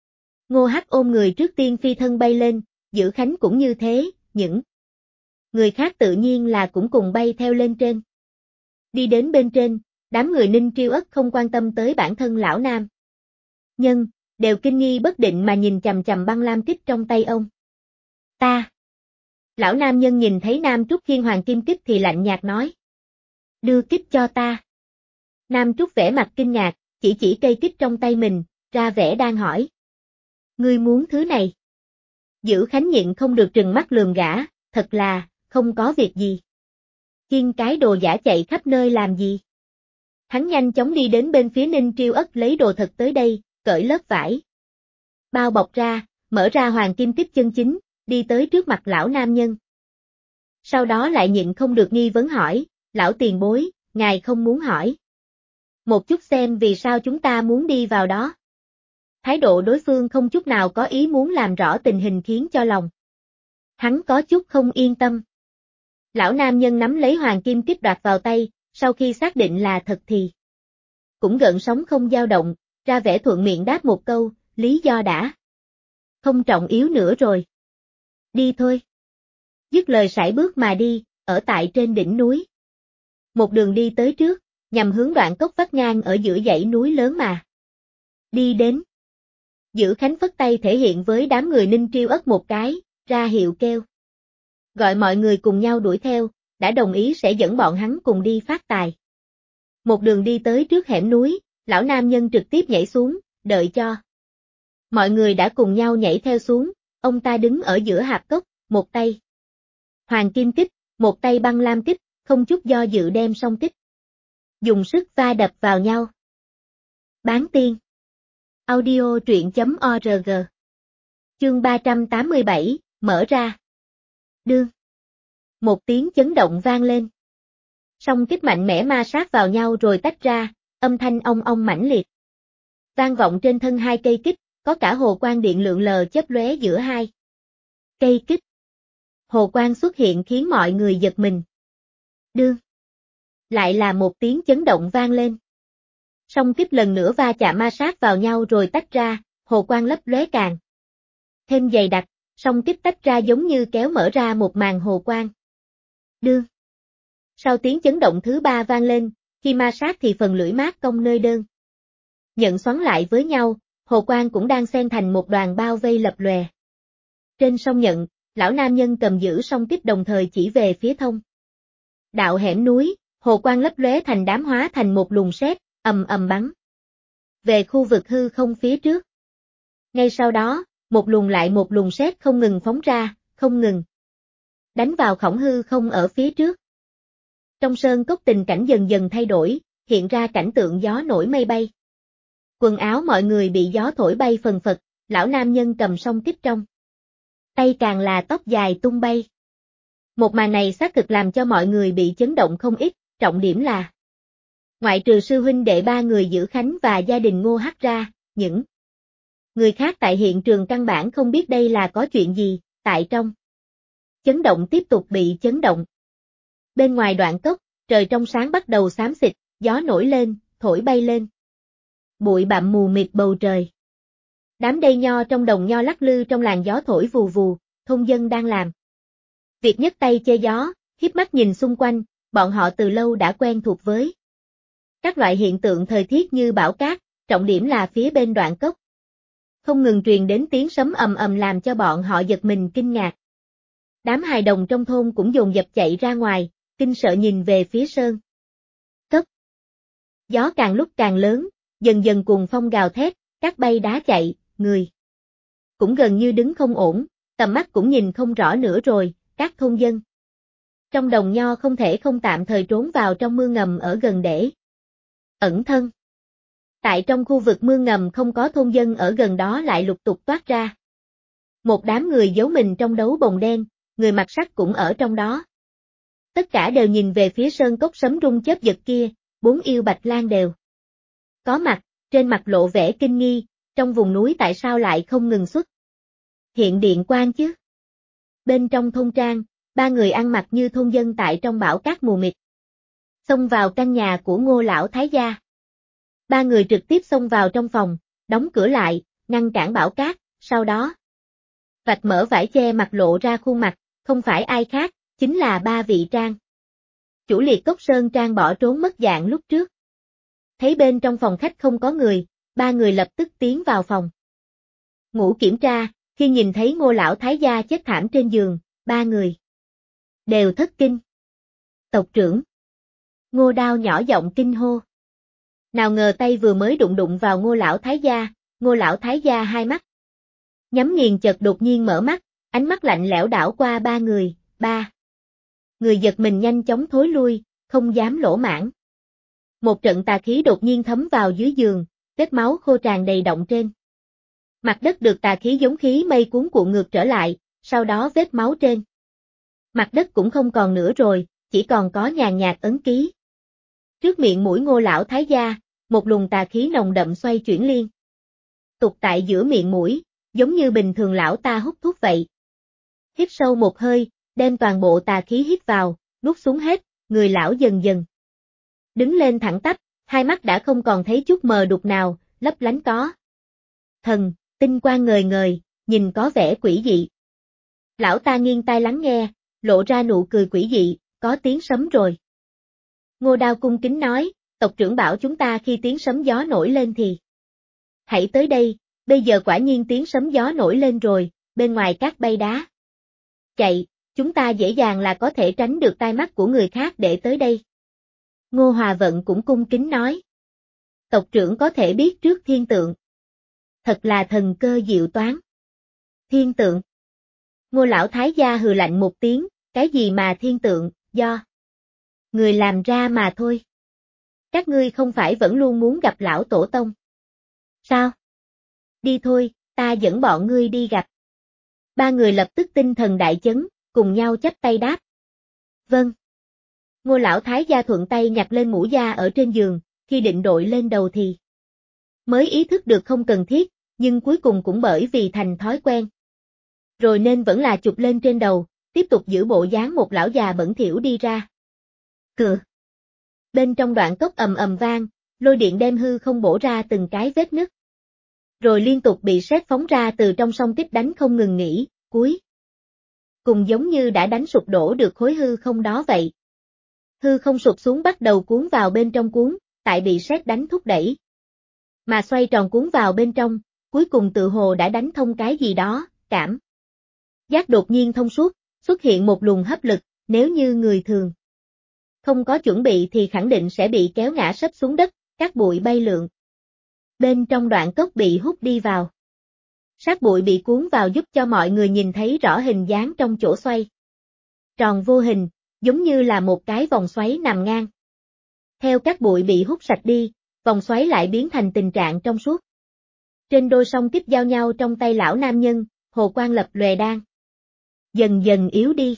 Ngô Hắc ôm người trước tiên phi thân bay lên, Dữ Khánh cũng như thế, những người khác tự nhiên là cũng cùng bay theo lên trên. Đi đến bên trên, đám người Ninh Triêu Ất không quan tâm tới bản thân lão nam nhân, đều kinh nghi bất định mà nhìn chằm chằm băng lam kích trong tay ông. Ta. Lão nam nhân nhìn thấy Nam Trúc khiêng hoàng kim kích thì lạnh nhạt nói. Đưa kích cho ta. Nam Trúc vẻ mặt kinh ngạc, chỉ cây kích trong tay mình, ra vẻ đang hỏi. Ngươi muốn thứ này? Dữ Khánh nhịn không được trừng mắt lườm gã, thật là, không có việc gì. Khiêng cái đồ giả chạy khắp nơi làm gì? Hắn nhanh chóng đi đến bên phía Ninh Triêu Ất lấy đồ thật tới đây, cởi lớp vải. Bao bọc ra, mở ra hoàng kim kích chân chính, đi tới trước mặt lão nam nhân. Sau đó lại nhịn không được nghi vấn hỏi, lão tiền bối, ngài không muốn hỏi. Một chút xem vì sao chúng ta muốn đi vào đó. Thái độ đối phương không chút nào có ý muốn làm rõ tình hình khiến cho lòng hắn có chút không yên tâm. Lão nam nhân nắm lấy hoàng kim kích đoạt vào tay, sau khi xác định là thật thì cũng gợn sóng không dao động, ra vẻ thuận miệng đáp một câu, lý do đã không trọng yếu nữa rồi. Đi thôi. Dứt lời sải bước mà đi, ở tại trên đỉnh núi. Một đường đi tới trước, nhằm hướng đoạn cốc vắt ngang ở giữa dãy núi lớn mà đi đến. Dữ Khánh phất tay thể hiện với đám người Ninh Triêu Ất một cái, ra hiệu kêu. Gọi mọi người cùng nhau đuổi theo, đã đồng ý sẽ dẫn bọn hắn cùng đi phát tài. Một đường đi tới trước hẻm núi, lão nam nhân trực tiếp nhảy xuống, đợi cho. Mọi người đã cùng nhau nhảy theo xuống, ông ta đứng ở giữa hạp cốc, một tay hoàng kim kích, một tay băng lam kích, không chút do dự đem song kích. Dùng sức va đập vào nhau. Bán tiên. Audio truyện.org. Chương 387, mở ra. Đương. Một tiếng chấn động vang lên. Song kích mạnh mẽ ma sát vào nhau rồi tách ra, âm thanh ong ong mãnh liệt. Vang vọng trên thân hai cây kích, có cả hồ quang điện lượn lờ chớp lóe giữa hai cây kích. Hồ quang xuất hiện khiến mọi người giật mình. Đương. Lại là một tiếng chấn động vang lên. Song kích lần nữa va chạm ma sát vào nhau rồi tách ra, hồ quang lấp lóe càng thêm dày đặc, song kích tách ra giống như kéo mở ra một màn hồ quang. Đương. Sau tiếng chấn động thứ ba vang lên, khi ma sát thì phần lưỡi mát cong nơi đơn nhận xoắn lại với nhau, hồ quang cũng đang xen thành một đoàn bao vây lập lòe. Trên sông Nhận, lão nam nhân cầm giữ song kích đồng thời chỉ về phía thông. Đạo hẻm núi, hồ quang lấp lóe thành đám hóa thành một luồng sét, ầm ầm bắn về khu vực hư không phía trước. Ngay sau đó, một luồng lại một luồng sét không ngừng phóng ra, không ngừng đánh vào khổng hư không ở phía trước. Trong sơn cốc tình cảnh dần dần thay đổi, hiện ra cảnh tượng gió nổi mây bay. Quần áo mọi người bị gió thổi bay phần phật, lão nam nhân cầm song kích trong tay càng là tóc dài tung bay. Một màn này xác thực làm cho mọi người bị chấn động không ít, trọng điểm là ngoại trừ sư huynh đệ ba người giữ Khánh và gia đình Ngô Hắc ra, những người khác tại hiện trường căn bản không biết đây là có chuyện gì, tại trong chấn động tiếp tục bị chấn động. Bên ngoài đoạn cốc, trời trong sáng bắt đầu xám xịt, gió nổi lên, thổi bay lên. Bụi bặm mù mịt bầu trời. Đám đầy nho trong đồng nho lắc lư trong làn gió thổi vù vù, thôn dân đang làm việc nhấc tay che gió, hiếp mắt nhìn xung quanh, bọn họ từ lâu đã quen thuộc với các loại hiện tượng thời tiết như bão cát, trọng điểm là phía bên đoạn cốc. Không ngừng truyền đến tiếng sấm ầm ầm làm cho bọn họ giật mình kinh ngạc. Đám hài đồng trong thôn cũng dồn dập chạy ra ngoài, kinh sợ nhìn về phía sơn cốc. Gió càng lúc càng lớn, dần dần cuồng phong gào thét, cát bay đá chạy, người cũng gần như đứng không ổn, tầm mắt cũng nhìn không rõ nữa rồi, các thôn dân trong đồng nho không thể không tạm thời trốn vào trong mương ngầm ở gần để ẩn thân. Tại trong khu vực mương ngầm không có thôn dân ở gần đó lại lục tục toát ra. Một đám người giấu mình trong đấu bồng đen, người mặc sắt cũng ở trong đó. Tất cả đều nhìn về phía sơn cốc sấm rung chớp giật kia, bốn yêu bạch lang đều có mặt, trên mặt lộ vẻ kinh nghi, trong vùng núi tại sao lại không ngừng xuất hiện điện quang chứ? Bên trong thôn trang, ba người ăn mặc như thôn dân tại trong bão cát mù mịt. Xông vào căn nhà của Ngô lão thái gia. Ba người trực tiếp xông vào trong phòng, đóng cửa lại, ngăn cản bão cát, sau đó vạch mở vải che mặt lộ ra khuôn mặt, không phải ai khác, chính là ba vị trang chủ Liệt Cốc Sơn Trang bỏ trốn mất dạng lúc trước. Thấy bên trong phòng khách không có người, ba người lập tức tiến vào phòng ngủ kiểm tra, khi nhìn thấy Ngô lão thái gia chết thảm trên giường, ba người đều thất kinh. Tộc trưởng. Ngô Đao nhỏ giọng kinh hô. Nào ngờ tay vừa mới đụng vào Ngô lão thái gia hai mắt nhắm nghiền chợt đột nhiên mở mắt, ánh mắt lạnh lẽo đảo qua ba người, ba người giật mình nhanh chóng thối lui, không dám lỗ mãng. Một trận tà khí đột nhiên thấm vào dưới giường, vết máu khô tràn đầy động trên mặt đất được tà khí giống khí mây cuốn cuộn ngược trở lại, sau đó vết máu trên mặt đất cũng không còn nữa rồi, chỉ còn có nhàn nhạt ấn ký. Trước miệng mũi Ngô lão thái gia, một luồng tà khí nồng đậm xoay chuyển liên tục tại giữa miệng mũi, giống như bình thường lão ta hút thuốc vậy. Hít sâu một hơi, đem toàn bộ tà khí hít vào, nuốt xuống hết, người lão dần dần đứng lên thẳng tắp, hai mắt đã không còn thấy chút mờ đục nào, lấp lánh có thần, tinh quang ngời ngời, nhìn có vẻ quỷ dị. Lão ta nghiêng tai lắng nghe, lộ ra nụ cười quỷ dị, có tiếng sấm rồi. Ngô Đao cung kính nói, tộc trưởng bảo chúng ta khi tiếng sấm gió nổi lên thì hãy tới đây, bây giờ quả nhiên tiếng sấm gió nổi lên rồi, bên ngoài cát bay đá chạy, chúng ta dễ dàng là có thể tránh được tai mắt của người khác để tới đây. Ngô Hòa Vận cũng cung kính nói. Tộc trưởng có thể biết trước thiên tượng. Thật là thần cơ diệu toán. Thiên tượng. Ngô lão thái gia hừ lạnh một tiếng, cái gì mà thiên tượng, do người làm ra mà thôi. Các ngươi không phải vẫn luôn muốn gặp lão tổ tông. Sao? Đi thôi, ta dẫn bọn ngươi đi gặp. Ba người lập tức tinh thần đại chấn, cùng nhau chắp tay đáp. Vâng. Ngô lão thái gia thuận tay nhặt lên mũ da ở trên giường, khi định đội lên đầu thì mới ý thức được không cần thiết, nhưng cuối cùng cũng bởi vì thành thói quen. Rồi nên vẫn là chụp lên trên đầu, tiếp tục giữ bộ dáng một lão già bẩn thỉu đi ra. Cửa. Bên trong đoạn cốc ầm ầm vang, lôi điện đem hư không bổ ra từng cái vết nứt. Rồi liên tục bị sét phóng ra từ trong song kích đánh không ngừng nghỉ, cuối cùng giống như đã đánh sụp đổ được khối hư không đó vậy. Hư không sụp xuống bắt đầu cuốn vào bên trong cuốn, tại bị sét đánh thúc đẩy mà xoay tròn cuốn vào bên trong, cuối cùng tự hồ đã đánh thông cái gì đó, cảm giác đột nhiên thông suốt, xuất hiện một luồng hấp lực, nếu như người thường không có chuẩn bị thì khẳng định sẽ bị kéo ngã sấp xuống đất, cát bụi bay lượn. Bên trong đoạn cốc bị hút đi vào. Sát bụi bị cuốn vào giúp cho mọi người nhìn thấy rõ hình dáng trong chỗ xoay. Tròn vô hình, giống như là một cái vòng xoáy nằm ngang. Theo cát bụi bị hút sạch đi, vòng xoáy lại biến thành tình trạng trong suốt. Trên đôi song kích giao nhau trong tay lão nam nhân, hồ quang lập lòe đang dần dần yếu đi.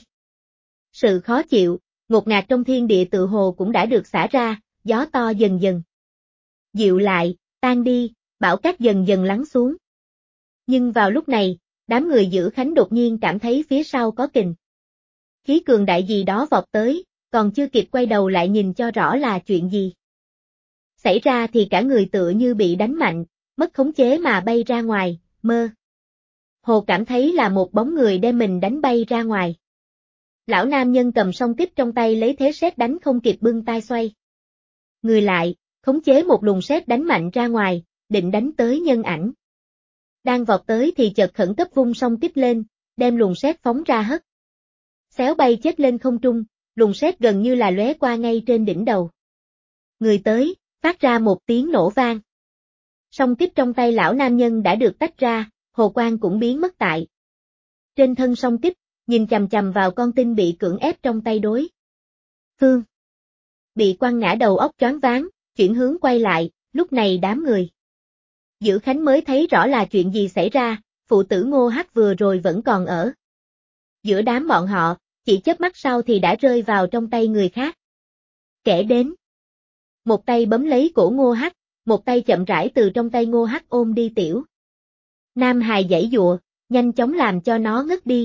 Sự khó chịu, ngột ngạt trong thiên địa tự hồ cũng đã được xả ra, gió to dần dần dịu lại, tan đi, bão cát dần dần lắng xuống. Nhưng vào lúc này, đám người giữ Khánh đột nhiên cảm thấy phía sau có kình khí cường đại gì đó vọt tới, còn chưa kịp quay đầu lại nhìn cho rõ là chuyện gì xảy ra thì cả người tựa như bị đánh mạnh, mất khống chế mà bay ra ngoài, mơ hồ cảm thấy là một bóng người đem mình đánh bay ra ngoài. Lão nam nhân cầm song kích trong tay lấy thế sét đánh không kịp bưng tay xoay người lại, khống chế một luồng sét đánh mạnh ra ngoài, định đánh tới nhân ảnh. Đang vọt tới thì chợt khẩn cấp vung song kích lên, đem luồng sét phóng ra hất. Xéo bay chết lên không trung, luồng sét gần như là lóe qua ngay trên đỉnh đầu. Người tới, phát ra một tiếng nổ vang. Song kích trong tay lão nam nhân đã được tách ra, hồ quang cũng biến mất tại. Trên thân song kích, nhìn chằm chằm vào con tin bị cưỡng ép trong tay đối phương. Bị quăng ngã đầu óc choáng váng, chuyển hướng quay lại, lúc này đám người giữ Khánh mới thấy rõ là chuyện gì xảy ra, phụ tử Ngô Hắc vừa rồi vẫn còn ở giữa đám bọn họ, chỉ chớp mắt sau thì đã rơi vào trong tay người khác. Kể đến, một tay bấm lấy cổ Ngô Hắc, một tay chậm rãi từ trong tay Ngô Hắc ôm đi tiểu nam hài giãy giụa, nhanh chóng làm cho nó ngất đi.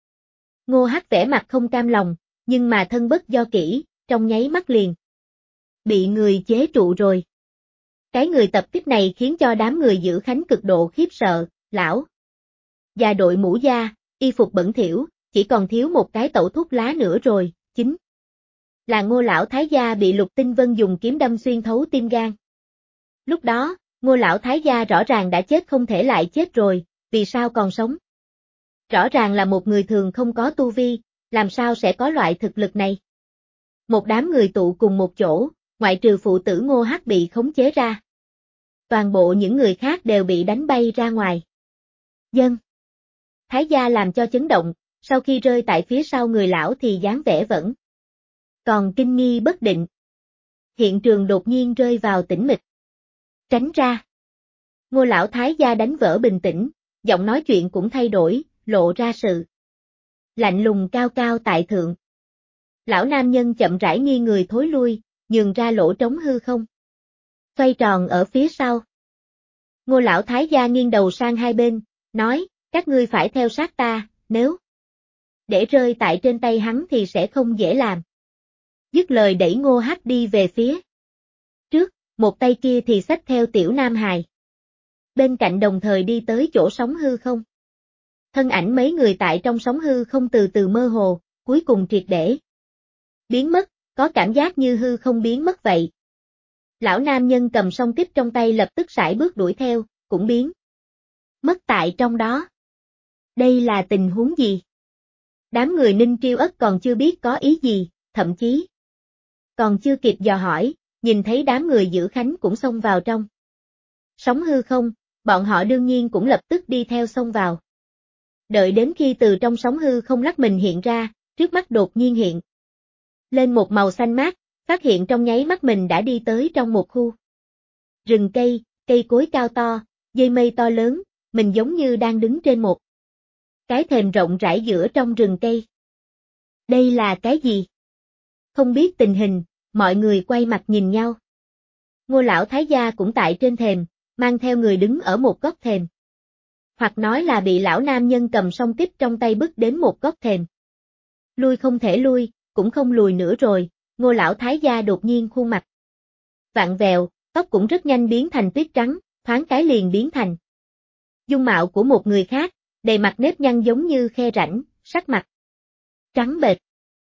Ngô Hắc vẻ mặt không cam lòng, nhưng mà thân bất do kỹ, trong nháy mắt liền bị người chế trụ rồi. Cái người tập kích này khiến cho đám người giữ Khánh cực độ khiếp sợ, lão già đội mũ da, y phục bẩn thỉu, chỉ còn thiếu một cái tẩu thuốc lá nữa rồi, chính là Ngô lão thái gia bị Lục Tinh Vân dùng kiếm đâm xuyên thấu tim gan. Lúc đó, Ngô lão thái gia rõ ràng đã chết không thể lại chết rồi, vì sao còn sống? Rõ ràng là một người thường không có tu vi, làm sao sẽ có loại thực lực này? Một đám người tụ cùng một chỗ, ngoại trừ phụ tử Ngô Hắc bị khống chế ra. Toàn bộ những người khác đều bị đánh bay ra ngoài. Dân thái gia làm cho chấn động, sau khi rơi tại phía sau người lão thì dáng vẻ vẫn còn kinh nghi bất định. Hiện trường đột nhiên rơi vào tĩnh mịch. Tránh ra. Ngô lão thái gia đánh vỡ bình tĩnh, giọng nói chuyện cũng thay đổi, lộ ra sự lạnh lùng cao cao tại thượng. Lão nam nhân chậm rãi nghiêng người thối lui, nhường ra lỗ trống hư không. Xoay tròn ở phía sau. Ngô lão thái gia nghiêng đầu sang hai bên, nói, các ngươi phải theo sát ta, nếu để rơi tại trên tay hắn thì sẽ không dễ làm. Dứt lời đẩy Ngô Hắc đi về phía trước, một tay kia thì xách theo tiểu nam hài. Bên cạnh đồng thời đi tới chỗ sóng hư không. Thân ảnh mấy người tại trong sóng hư không từ từ mơ hồ, cuối cùng triệt để biến mất, có cảm giác như hư không biến mất vậy. Lão nam nhân cầm song kích trong tay lập tức sải bước đuổi theo, cũng biến mất tại trong đó. Đây là tình huống gì? Đám người Ninh Triêu Ất còn chưa biết có ý gì, thậm chí còn chưa kịp dò hỏi, nhìn thấy đám người giữ Khánh cũng xông vào trong sóng hư không, bọn họ đương nhiên cũng lập tức đi theo xông vào. Đợi đến khi từ trong sóng hư không lắc mình hiện ra, trước mắt đột nhiên hiện lên một màu xanh mát, phát hiện trong nháy mắt mình đã đi tới trong một khu rừng cây, cây cối cao to, dây mây to lớn, mình giống như đang đứng trên một cái thềm rộng rãi giữa trong rừng cây. Đây là cái gì? Không biết tình hình, mọi người quay mặt nhìn nhau. Ngô lão thái gia cũng tại trên thềm, mang theo người đứng ở một góc thềm. Hoặc nói là bị lão nam nhân cầm song kích trong tay bức đến một góc thềm. Lui không thể lui, cũng không lùi nữa rồi, Ngô lão thái gia đột nhiên khuôn mặt vặn vẹo, tóc cũng rất nhanh biến thành tuyết trắng, thoáng cái liền biến thành dung mạo của một người khác, đầy mặt nếp nhăn giống như khe rãnh, sắc mặt trắng bệch.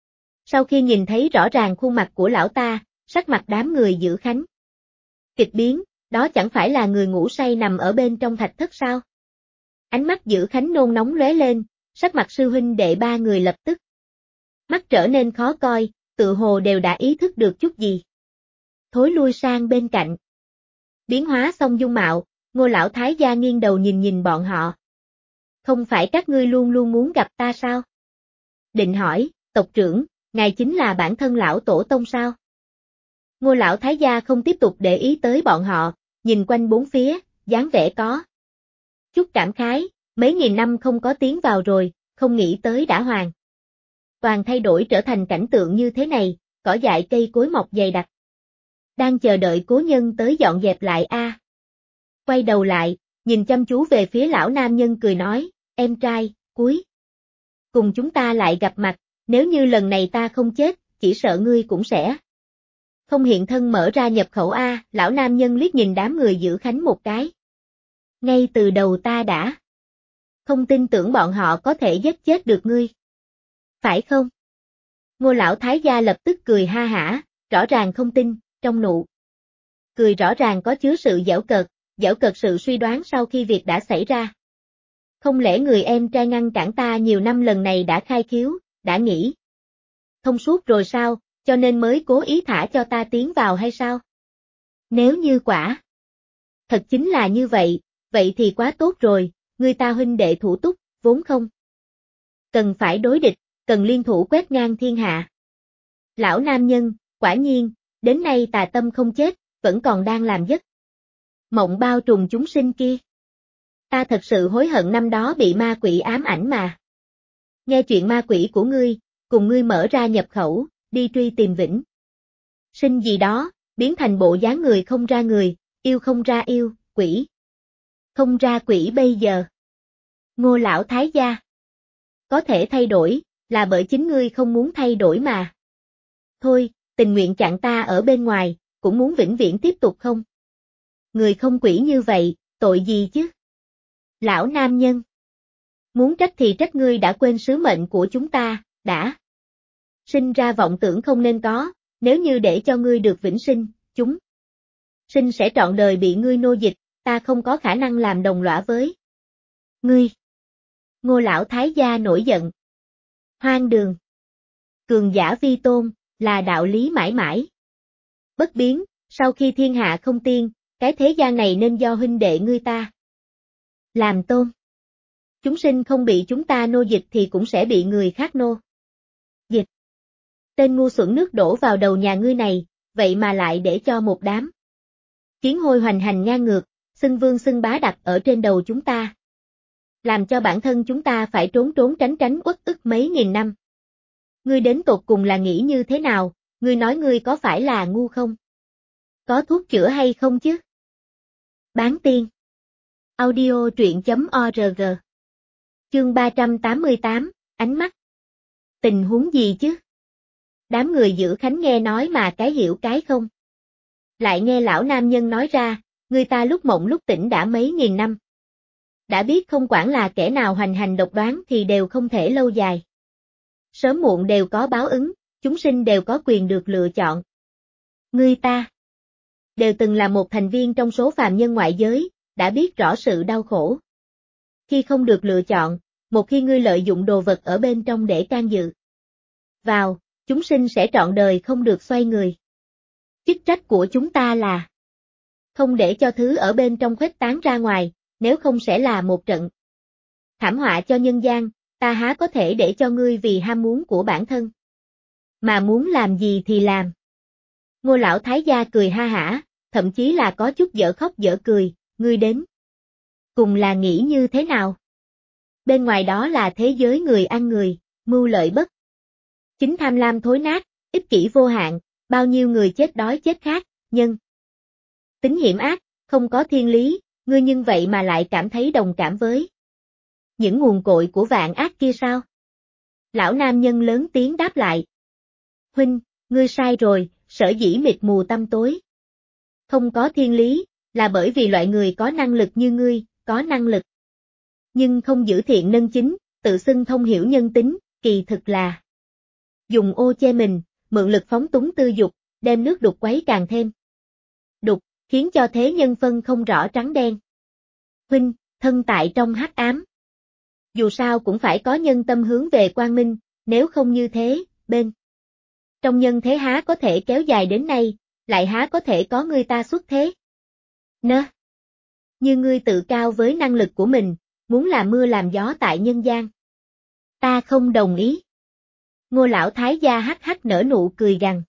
Sau khi nhìn thấy rõ ràng khuôn mặt của lão ta, sắc mặt đám người giữ Khánh kịch biến, đó chẳng phải là người ngủ say nằm ở bên trong thạch thất sao? Ánh mắt Dữ Khánh nôn nóng lóe lên, sắc mặt sư huynh đệ ba người lập tức mắt trở nên khó coi, tự hồ đều đã ý thức được chút gì. Thối lui sang bên cạnh. Biến hóa xong dung mạo, Ngô lão thái gia nghiêng đầu nhìn bọn họ. Không phải các ngươi luôn luôn muốn gặp ta sao? Định hỏi, tộc trưởng, ngài chính là bản thân lão tổ tông sao? Ngô lão thái gia không tiếp tục để ý tới bọn họ, nhìn quanh bốn phía, dáng vẻ có chút cảm khái, mấy nghìn năm không có tiến vào rồi, không nghĩ tới đã hoàn toàn thay đổi trở thành cảnh tượng như thế này, cỏ dại cây cối mọc dày đặc. Đang chờ đợi cố nhân tới dọn dẹp lại a. Quay đầu lại, nhìn chăm chú về phía lão nam nhân cười nói, em trai, cuối cùng chúng ta lại gặp mặt, nếu như lần này ta không chết, chỉ sợ ngươi cũng sẽ không hiện thân mở ra nhập khẩu a. Lão nam nhân liếc nhìn đám người Dữ Khánh một cái. Ngay từ đầu ta đã không tin tưởng bọn họ có thể giết chết được ngươi. Phải không? Ngô lão thái gia lập tức cười ha hả, rõ ràng không tin, trong nụ cười rõ ràng có chứa sự giễu cợt sự suy đoán sau khi việc đã xảy ra. Không lẽ người em trai ngăn cản ta nhiều năm lần này đã khai khiếu, đã nghĩ thông suốt rồi sao, cho nên mới cố ý thả cho ta tiến vào hay sao? Nếu như quả thật chính là như vậy, vậy thì quá tốt rồi, người ta huynh đệ thủ túc, vốn không cần phải đối địch, cần liên thủ quét ngang thiên hạ. Lão nam nhân, quả nhiên, đến nay tà tâm không chết, vẫn còn đang làm giấc mộng bao trùm chúng sinh kia. Ta thật sự hối hận năm đó bị ma quỷ ám ảnh mà. Nghe chuyện ma quỷ của ngươi, cùng ngươi mở ra nhập khẩu, đi truy tìm vĩnh sinh gì đó, biến thành bộ dáng người không ra người, yêu không ra yêu, quỷ không ra quỷ bây giờ. Ngô lão thái gia có thể thay đổi, là bởi chính ngươi không muốn thay đổi mà. Thôi, tình nguyện chặn ta ở bên ngoài, cũng muốn vĩnh viễn tiếp tục không? Người không quỷ như vậy, tội gì chứ? Lão nam nhân. Muốn trách thì trách ngươi đã quên sứ mệnh của chúng ta, đã sinh ra vọng tưởng không nên có, nếu như để cho ngươi được vĩnh sinh, chúng sinh sẽ trọn đời bị ngươi nô dịch, ta không có khả năng làm đồng lõa với ngươi. Ngô lão thái gia nổi giận. Hoang đường. Cường giả vi tôn, là đạo lý mãi mãi bất biến, sau khi thiên hạ không tiên, cái thế gian này nên do huynh đệ ngươi ta làm tôn. Chúng sinh không bị chúng ta nô dịch thì cũng sẽ bị người khác nô dịch. Tên ngu xuẩn nước đổ vào đầu nhà ngươi này, vậy mà lại để cho một đám kiến hôi hoành hành ngang ngược, xưng vương xưng bá đặt ở trên đầu chúng ta. Làm cho bản thân chúng ta phải trốn tránh uất ức mấy nghìn năm. Ngươi đến tột cùng là nghĩ như thế nào, ngươi nói ngươi có phải là ngu không? Có thuốc chữa hay không chứ? Bán tiên. Audio truyện.org. Chương 388, ánh mắt. Tình huống gì chứ? Đám người Dữ Khánh nghe nói mà cái hiểu cái không. Lại nghe lão nam nhân nói ra, người ta lúc mộng lúc tỉnh đã mấy nghìn năm. Đã biết không quản là kẻ nào hoành hành độc đoán thì đều không thể lâu dài. Sớm muộn đều có báo ứng, chúng sinh đều có quyền được lựa chọn. Ngươi ta đều từng là một thành viên trong số phàm nhân ngoại giới, đã biết rõ sự đau khổ. Khi không được lựa chọn, một khi ngươi lợi dụng đồ vật ở bên trong để can dự vào, chúng sinh sẽ trọn đời không được xoay người. Chức trách của chúng ta là không để cho thứ ở bên trong khuếch tán ra ngoài, nếu không sẽ là một trận thảm họa cho nhân gian, ta há có thể để cho ngươi vì ham muốn của bản thân mà muốn làm gì thì làm. Ngô lão thái gia cười ha hả, thậm chí là có chút dở khóc dở cười, ngươi đến cùng là nghĩ như thế nào? Bên ngoài đó là thế giới người ăn người, mưu lợi bất chính, tham lam thối nát, ích kỷ vô hạn, bao nhiêu người chết đói chết khát, nhân tính hiểm ác, không có thiên lý, ngươi nhưng vậy mà lại cảm thấy đồng cảm với những nguồn cội của vạn ác kia sao? Lão nam nhân lớn tiếng đáp lại. Huynh, ngươi sai rồi, sở dĩ mịt mù tăm tối không có thiên lý, là bởi vì loại người có năng lực như ngươi, có năng lực nhưng không giữ thiện nâng chính, tự xưng thông hiểu nhân tính, kỳ thực là dùng ô che mình, mượn lực phóng túng tư dục, đem nước đục quấy càng thêm đục, khiến cho thế nhân phân không rõ trắng đen. Huynh, thân tại trong hắc ám. Dù sao cũng phải có nhân tâm hướng về quang minh, nếu không như thế, bên trong nhân thế há có thể kéo dài đến nay, lại há có thể có người ta xuất thế. Nơ. Như ngươi tự cao với năng lực của mình, muốn làm mưa làm gió tại nhân gian. Ta không đồng ý. Ngô lão thái gia hắc hắc nở nụ cười gằn.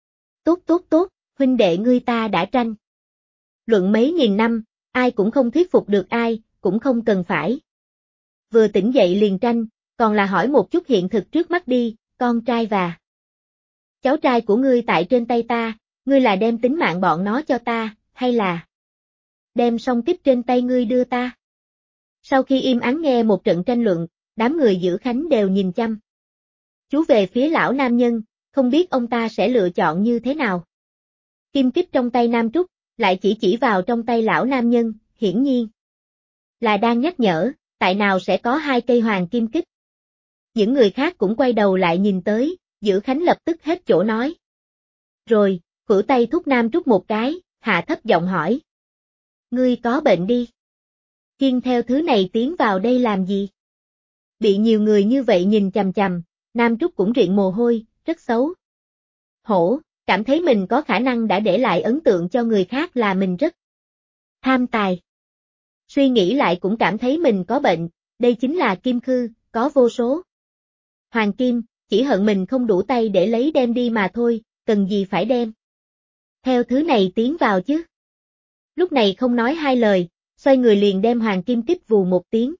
Tốt, huynh đệ ngươi ta đã tranh. Luận mấy nghìn năm, ai cũng không thuyết phục được ai, cũng không cần phải. Vừa tỉnh dậy liền tranh, còn là hỏi một chút hiện thực trước mắt đi, con trai và cháu trai của ngươi tại trên tay ta, ngươi là đem tính mạng bọn nó cho ta, hay là đem song kích trên tay ngươi đưa ta? Sau khi im ắng nghe một trận tranh luận, đám người giữ khánh đều nhìn chăm chú về phía lão nam nhân, không biết ông ta sẽ lựa chọn như thế nào. Kim kích trong tay Nam Trúc, lại chỉ vào trong tay lão nam nhân, hiển nhiên là đang nhắc nhở, tại nào sẽ có hai cây hoàng kim kích. Những người khác cũng quay đầu lại nhìn tới, Giữ Khánh lập tức hết chỗ nói. Rồi, khuỷu tay thúc Nam Trúc một cái, hạ thấp giọng hỏi. Ngươi có bệnh đi. Khiêng theo thứ này tiến vào đây làm gì? Bị nhiều người như vậy nhìn chằm chằm, Nam Trúc cũng riện mồ hôi, rất xấu hổ, cảm thấy mình có khả năng đã để lại ấn tượng cho người khác là mình rất tham tài. Suy nghĩ lại cũng cảm thấy mình có bệnh, đây chính là kim khư, có vô số hoàng kim, chỉ hận mình không đủ tay để lấy đem đi mà thôi, cần gì phải đem theo thứ này tiến vào chứ. Lúc này không nói hai lời, xoay người liền đem hoàng kim kích vù một tiếng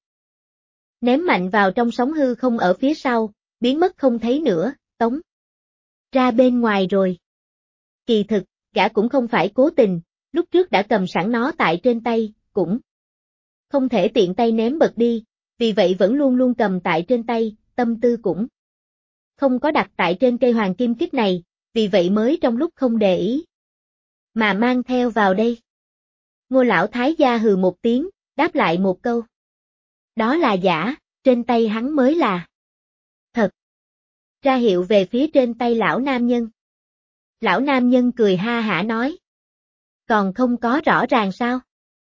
ném mạnh vào trong sóng hư không ở phía sau, biến mất không thấy nữa, tống ra bên ngoài rồi. Kỳ thực, gã cũng không phải cố tình, lúc trước đã cầm sẵn nó tại trên tay, cũng không thể tiện tay ném bật đi, vì vậy vẫn luôn luôn cầm tại trên tay, tâm tư cũng không có đặt tại trên cây hoàng kim kích này, vì vậy mới trong lúc không để ý mà mang theo vào đây. Ngô lão thái gia hừ một tiếng, đáp lại một câu. Đó là giả, trên tay hắn mới là thật. Ra hiệu về phía trên tay lão nam nhân. Lão nam nhân cười ha hả nói. Còn không có rõ ràng sao?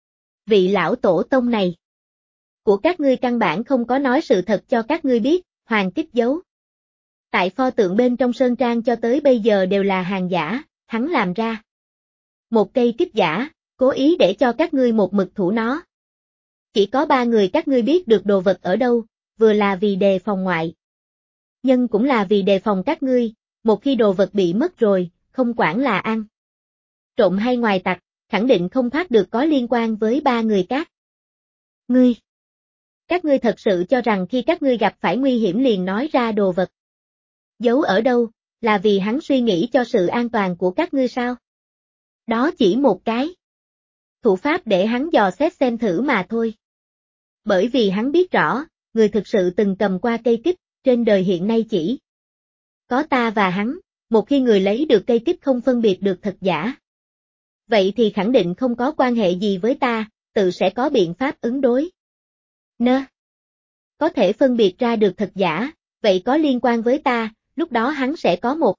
Vị lão tổ tông này của các ngươi căn bản không có nói sự thật cho các ngươi biết, hoàng kích giấu tại pho tượng bên trong sơn trang cho tới bây giờ đều là hàng giả, hắn làm ra một cây kích giả, cố ý để cho các ngươi một mực thủ nó. Chỉ có 3 người các ngươi biết được đồ vật ở đâu, vừa là vì đề phòng ngoại nhân cũng là vì đề phòng các ngươi, một khi đồ vật bị mất rồi, không quản là ăn trộm hay ngoài tặc, khẳng định không thoát được có liên quan với 3 người các ngươi. Các ngươi thật sự cho rằng khi các ngươi gặp phải nguy hiểm liền nói ra đồ vật giấu ở đâu, là vì hắn suy nghĩ cho sự an toàn của các ngươi sao? Đó chỉ một cái thủ pháp để hắn dò xét xem thử mà thôi. Bởi vì hắn biết rõ, người thực sự từng cầm qua cây kích, trên đời hiện nay chỉ có ta và hắn, một khi người lấy được cây kích không phân biệt được thật giả. Vậy thì khẳng định không có quan hệ gì với ta, tự sẽ có biện pháp ứng đối. Nơ. Có thể phân biệt ra được thật giả, vậy có liên quan với ta, lúc đó hắn sẽ có một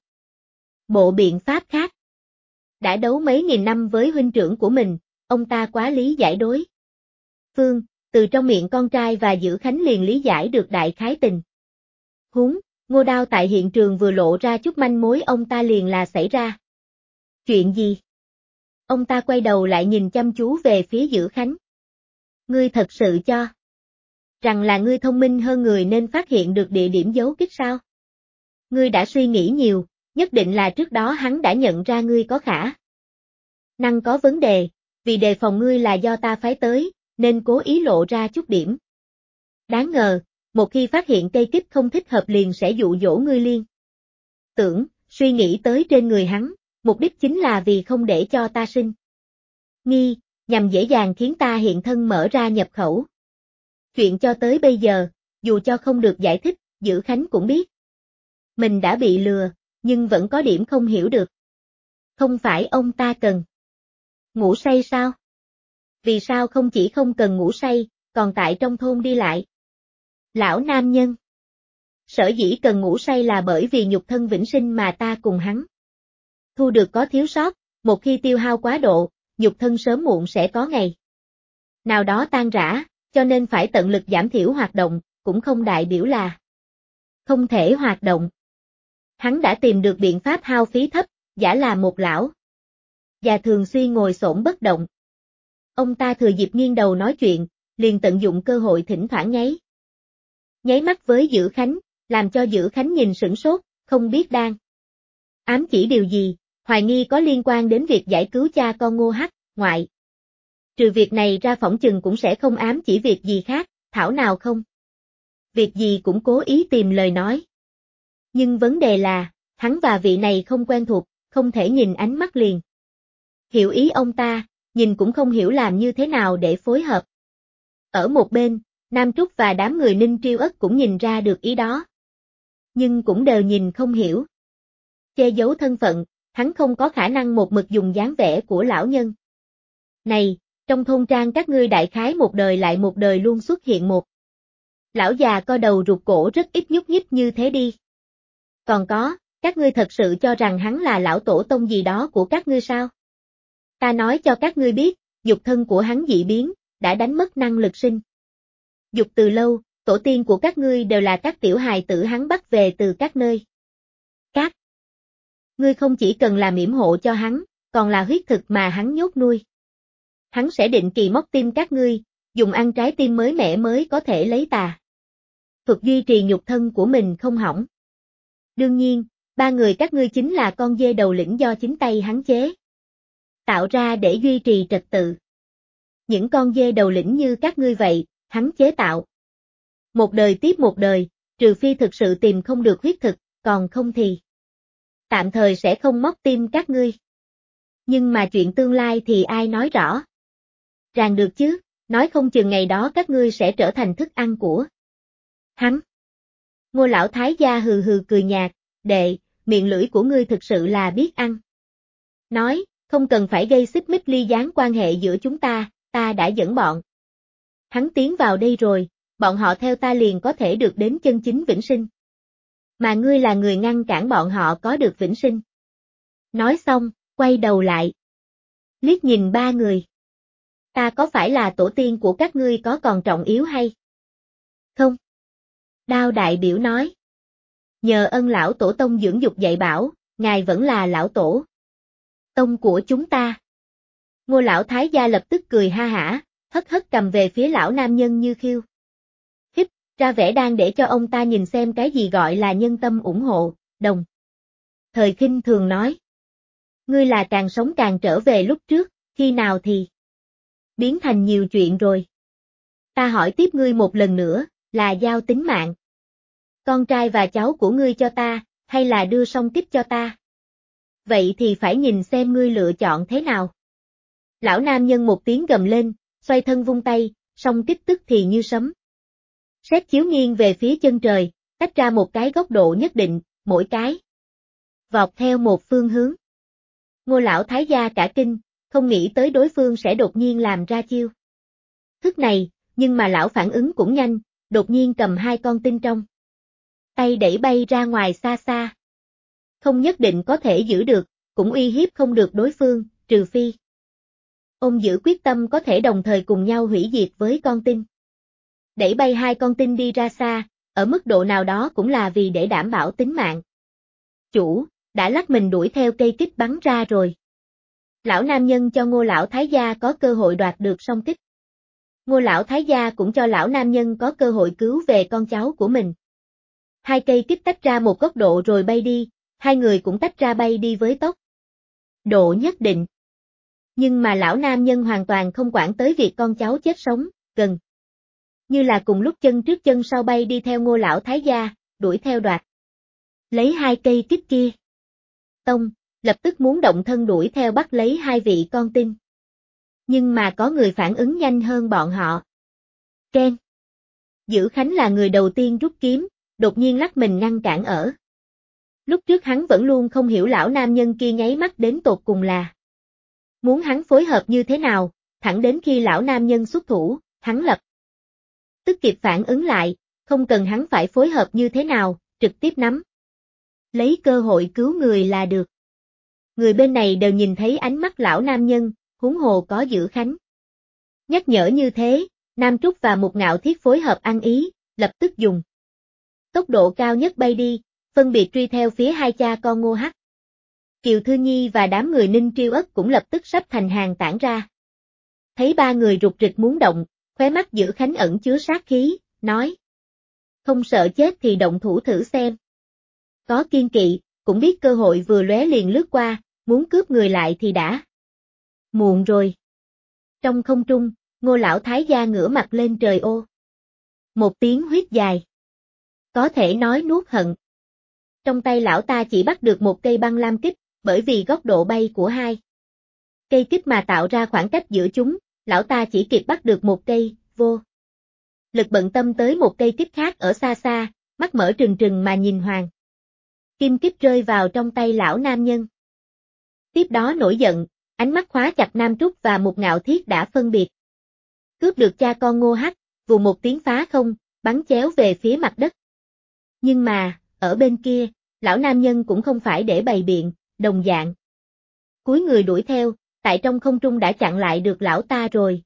bộ biện pháp khác. Đã đấu mấy nghìn năm với huynh trưởng của mình, ông ta quá lý giải đối phương, từ trong miệng con trai và Giữ Khánh liền lý giải được đại khái tình huống. Ngô Đao tại hiện trường vừa lộ ra chút manh mối, ông ta liền là xảy ra chuyện gì? Ông ta quay đầu lại nhìn chăm chú về phía Giữ Khánh. Ngươi thật sự cho rằng là ngươi thông minh hơn người nên phát hiện được địa điểm giấu kích sao? Ngươi đã suy nghĩ nhiều, nhất định là trước đó hắn đã nhận ra ngươi có khả năng có vấn đề, vì đề phòng ngươi là do ta phái tới, nên cố ý lộ ra chút điểm. Đáng ngờ, một khi phát hiện cây kích không thích hợp liền sẽ dụ dỗ ngươi liên tưởng, suy nghĩ tới trên người hắn, mục đích chính là vì không để cho ta sinh nghi, nhằm dễ dàng khiến ta hiện thân mở ra nhập khẩu. Chuyện cho tới bây giờ, dù cho không được giải thích, Giữ Khánh cũng biết. Mình đã bị lừa, nhưng vẫn có điểm không hiểu được. Không phải ông ta cần ngủ say sao? Vì sao không chỉ không cần ngủ say, còn tại trong thôn đi lại? Lão nam nhân. Sở dĩ cần ngủ say là bởi vì nhục thân vĩnh sinh mà ta cùng hắn thu được có thiếu sót, một khi tiêu hao quá độ, nhục thân sớm muộn sẽ có ngày nào đó tan rã, cho nên phải tận lực giảm thiểu hoạt động, cũng không đại biểu là không thể hoạt động. Hắn đã tìm được biện pháp hao phí thấp, giả là một lão già thường xuyên ngồi xổm bất động. Ông ta thừa dịp nghiêng đầu nói chuyện, liền tận dụng cơ hội thỉnh thoảng nháy mắt với Dữ Khánh, làm cho Dữ Khánh nhìn sửng sốt, không biết đang ám chỉ điều gì, hoài nghi có liên quan đến việc giải cứu cha con Ngô Hắc, ngoại. Trừ việc này ra phỏng chừng cũng sẽ không ám chỉ việc gì khác, thảo nào không. Việc gì cũng cố ý tìm lời nói. Nhưng vấn đề là, hắn và vị này không quen thuộc, không thể nhìn ánh mắt liền. Hiểu ý ông ta, nhìn cũng không hiểu làm như thế nào để phối hợp. Ở một bên, Nam Trúc và đám người Ninh Triêu Ất cũng nhìn ra được ý đó. Nhưng cũng đều nhìn không hiểu. Che giấu thân phận, hắn không có khả năng một mực dùng dáng vẻ của lão nhân. Này, trong thôn trang các ngươi đại khái một đời lại một đời luôn xuất hiện một lão già co đầu rụt cổ rất ít nhúc nhích như thế đi. Còn có, các ngươi thật sự cho rằng hắn là lão tổ tông gì đó của các ngươi sao? Ta nói cho các ngươi biết, dục thân của hắn dị biến, đã đánh mất năng lực sinh dục từ lâu, tổ tiên của các ngươi đều là các tiểu hài tử hắn bắt về từ các nơi. Các ngươi không chỉ cần làm yểm hộ cho hắn, còn là huyết thực mà hắn nhốt nuôi. Hắn sẽ định kỳ móc tim các ngươi, dùng ăn trái tim mới mẻ mới có thể lấy tà thuật duy trì nhục thân của mình không hỏng. Đương nhiên, ba người các ngươi chính là con dê đầu lĩnh do chính tay hắn chế tạo ra để duy trì trật tự. Những con dê đầu lĩnh như các ngươi vậy, hắn chế tạo. Một đời tiếp một đời, trừ phi thực sự tìm không được huyết thực, còn không thì tạm thời sẽ không móc tim các ngươi. Nhưng mà chuyện tương lai thì ai nói rõ ràng được chứ, nói không chừng ngày đó các ngươi sẽ trở thành thức ăn của hắn. Ngô lão thái gia hừ hừ cười nhạt, đệ, miệng lưỡi của ngươi thực sự là biết ăn. Nói, không cần phải gây xích mích ly gián quan hệ giữa chúng ta đã dẫn bọn hắn tiến vào đây rồi, bọn họ theo ta liền có thể được đến chân chính vĩnh sinh. Mà ngươi là người ngăn cản bọn họ có được vĩnh sinh. Nói xong, quay đầu lại. Liếc nhìn ba người. Ta có phải là tổ tiên của các ngươi có còn trọng yếu hay không? Đao đại biểu nói. Nhờ ân lão tổ tông dưỡng dục dạy bảo, ngài vẫn là lão tổ tông của chúng ta. Ngô lão thái gia lập tức cười ha hả, hất hất cầm về phía lão nam nhân như khiêu khích, ra vẻ đang để cho ông ta nhìn xem cái gì gọi là nhân tâm ủng hộ, đồng thời khinh thường nói. Ngươi là càng sống càng trở về lúc trước, khi nào thì biến thành nhiều chuyện rồi. Ta hỏi tiếp ngươi một lần nữa, là giao tính mạng con trai và cháu của ngươi cho ta, hay là đưa song tiếp cho ta? Vậy thì phải nhìn xem ngươi lựa chọn thế nào. Lão nam nhân một tiếng gầm lên, xoay thân vung tay, song kích tức thì như sấm sét chiếu nghiêng về phía chân trời, tách ra một cái góc độ nhất định, mỗi cái vọt theo một phương hướng. Ngô lão thái gia cả kinh, không nghĩ tới đối phương sẽ đột nhiên làm ra chiêu thức này, nhưng mà lão phản ứng cũng nhanh, đột nhiên cầm hai con tin trong tay đẩy bay ra ngoài xa xa. Không nhất định có thể giữ được, cũng uy hiếp không được đối phương, trừ phi ông giữ quyết tâm có thể đồng thời cùng nhau hủy diệt với con tin. Đẩy bay hai con tin đi ra xa, ở mức độ nào đó cũng là vì để đảm bảo tính mạng. Chủ, đã lắc mình đuổi theo cây kích bắn ra rồi. Lão nam nhân cho Ngô lão thái gia có cơ hội đoạt được song kích. Ngô lão thái gia cũng cho lão nam nhân có cơ hội cứu về con cháu của mình. Hai cây kích tách ra một góc độ rồi bay đi, hai người cũng tách ra bay đi với tốc độ nhất định. Nhưng mà lão nam nhân hoàn toàn không quản tới việc con cháu chết sống, gần như là cùng lúc chân trước chân sau bay đi theo Ngô lão thái gia, đuổi theo đoạt lấy hai cây kích kia. Tông, lập tức muốn động thân đuổi theo bắt lấy hai vị con tin. Nhưng mà có người phản ứng nhanh hơn bọn họ. Ken. Dữ Khánh là người đầu tiên rút kiếm, đột nhiên lắc mình ngăn cản ở. Lúc trước hắn vẫn luôn không hiểu lão nam nhân kia nháy mắt đến tột cùng là muốn hắn phối hợp như thế nào, thẳng đến khi lão nam nhân xuất thủ, hắn lập tức kịp phản ứng lại, không cần hắn phải phối hợp như thế nào, trực tiếp nắm lấy cơ hội cứu người là được. Người bên này đều nhìn thấy ánh mắt lão nam nhân, huống hồ có Dữ Khánh. Nhắc nhở như thế, Nam Trúc và Mục Ngạo Thiết phối hợp ăn ý, lập tức dùng tốc độ cao nhất bay đi, phân biệt truy theo phía hai cha con Ngô Hắc. Kiều Thư Nhi và đám người Ninh Triêu Ất cũng lập tức sắp thành hàng tản ra. Thấy ba người rục rịch muốn động, khóe mắt Dữ Khánh ẩn chứa sát khí, nói: không sợ chết thì động thủ thử xem. Có kiên kỵ, cũng biết cơ hội vừa lóe liền lướt qua, muốn cướp người lại thì đã muộn rồi. Trong không trung, Ngô lão thái gia ngửa mặt lên trời ô. Một tiếng huyết dài. Có thể nói nuốt hận. Trong tay lão ta chỉ bắt được một cây băng lam kích, bởi vì góc độ bay của hai cây kích mà tạo ra khoảng cách giữa chúng, lão ta chỉ kịp bắt được một cây, vô lực bận tâm tới một cây kích khác ở xa xa, mắt mở trừng trừng mà nhìn Hoàng kim kích rơi vào trong tay lão nam nhân. Tiếp đó nổi giận, ánh mắt khóa chặt Nam Trúc và Mục Ngạo Thiết đã phân biệt cướp được cha con Ngô Hắc, vù một tiếng phá không, bắn chéo về phía mặt đất. Nhưng mà, ở bên kia, lão nam nhân cũng không phải để bày biện, đồng dạng. Cúi người đuổi theo, tại trong không trung đã chặn lại được lão ta rồi,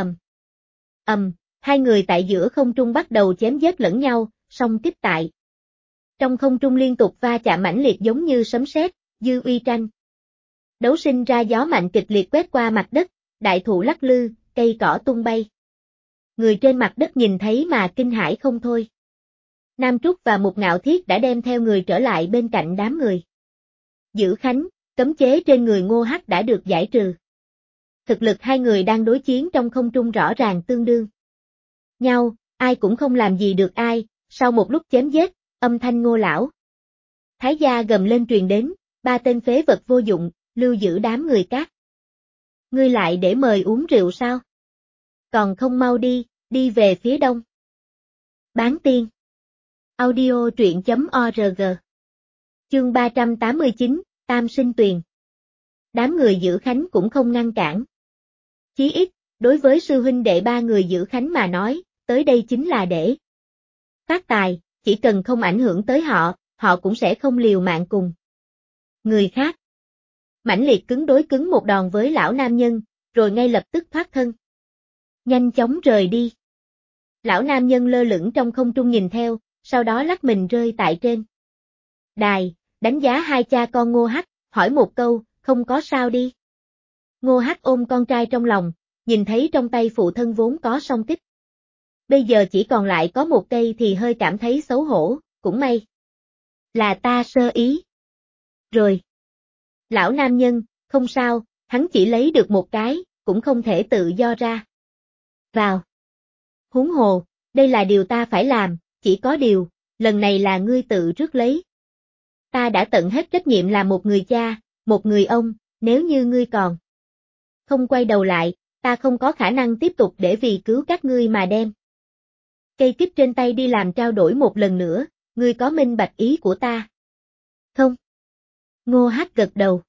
hai người tại giữa không trung bắt đầu chém giết lẫn nhau, song kích tại trong không trung liên tục va chạm mãnh liệt giống như sấm sét, dư uy tranh. Đấu sinh ra gió mạnh kịch liệt quét qua mặt đất, đại thụ lắc lư, cây cỏ tung bay. Người trên mặt đất nhìn thấy mà kinh hãi không thôi. Nam Trúc và Mục Ngạo Thiết đã đem theo người trở lại bên cạnh đám người. Dữ Khánh, cấm chế trên người Ngô Hắc đã được giải trừ. Thực lực hai người đang đối chiến trong không trung rõ ràng tương đương nhau, ai cũng không làm gì được ai, sau một lúc chém giết, âm thanh Ngô lão thái gia gầm lên truyền đến, ba tên phế vật vô dụng, lưu giữ đám người các ngươi lại để mời uống rượu sao? Còn không mau đi, đi về phía đông. Bán tiên. Audio truyện.org. Chương 389, Tam Sinh Tuyền. Đám người Dữ Khánh cũng không ngăn cản. Chí ít, đối với sư huynh đệ ba người Dữ Khánh mà nói, tới đây chính là để phát tài, chỉ cần không ảnh hưởng tới họ, họ cũng sẽ không liều mạng cùng người khác. Mãnh liệt cứng đối cứng một đòn với lão nam nhân, rồi ngay lập tức thoát thân. Nhanh chóng rời đi. Lão nam nhân lơ lửng trong không trung nhìn theo, sau đó lắc mình rơi tại trên đài, đánh giá hai cha con Ngô Hắc, hỏi một câu, không có sao đi. Ngô Hắc ôm con trai trong lòng, nhìn thấy trong tay phụ thân vốn có song kích. Bây giờ chỉ còn lại có một cây thì hơi cảm thấy xấu hổ, cũng may là ta sơ ý. Rồi. Lão nam nhân, không sao, hắn chỉ lấy được một cái, cũng không thể tự do ra vào. Huống hồ, đây là điều ta phải làm, chỉ có điều, lần này là ngươi tự rước lấy. Ta đã tận hết trách nhiệm là một người cha, một người ông, nếu như ngươi còn không quay đầu lại, ta không có khả năng tiếp tục để vì cứu các ngươi mà đem cây kích trên tay đi làm trao đổi một lần nữa, ngươi có minh bạch ý của ta? Không. Ngô Hắc gật đầu.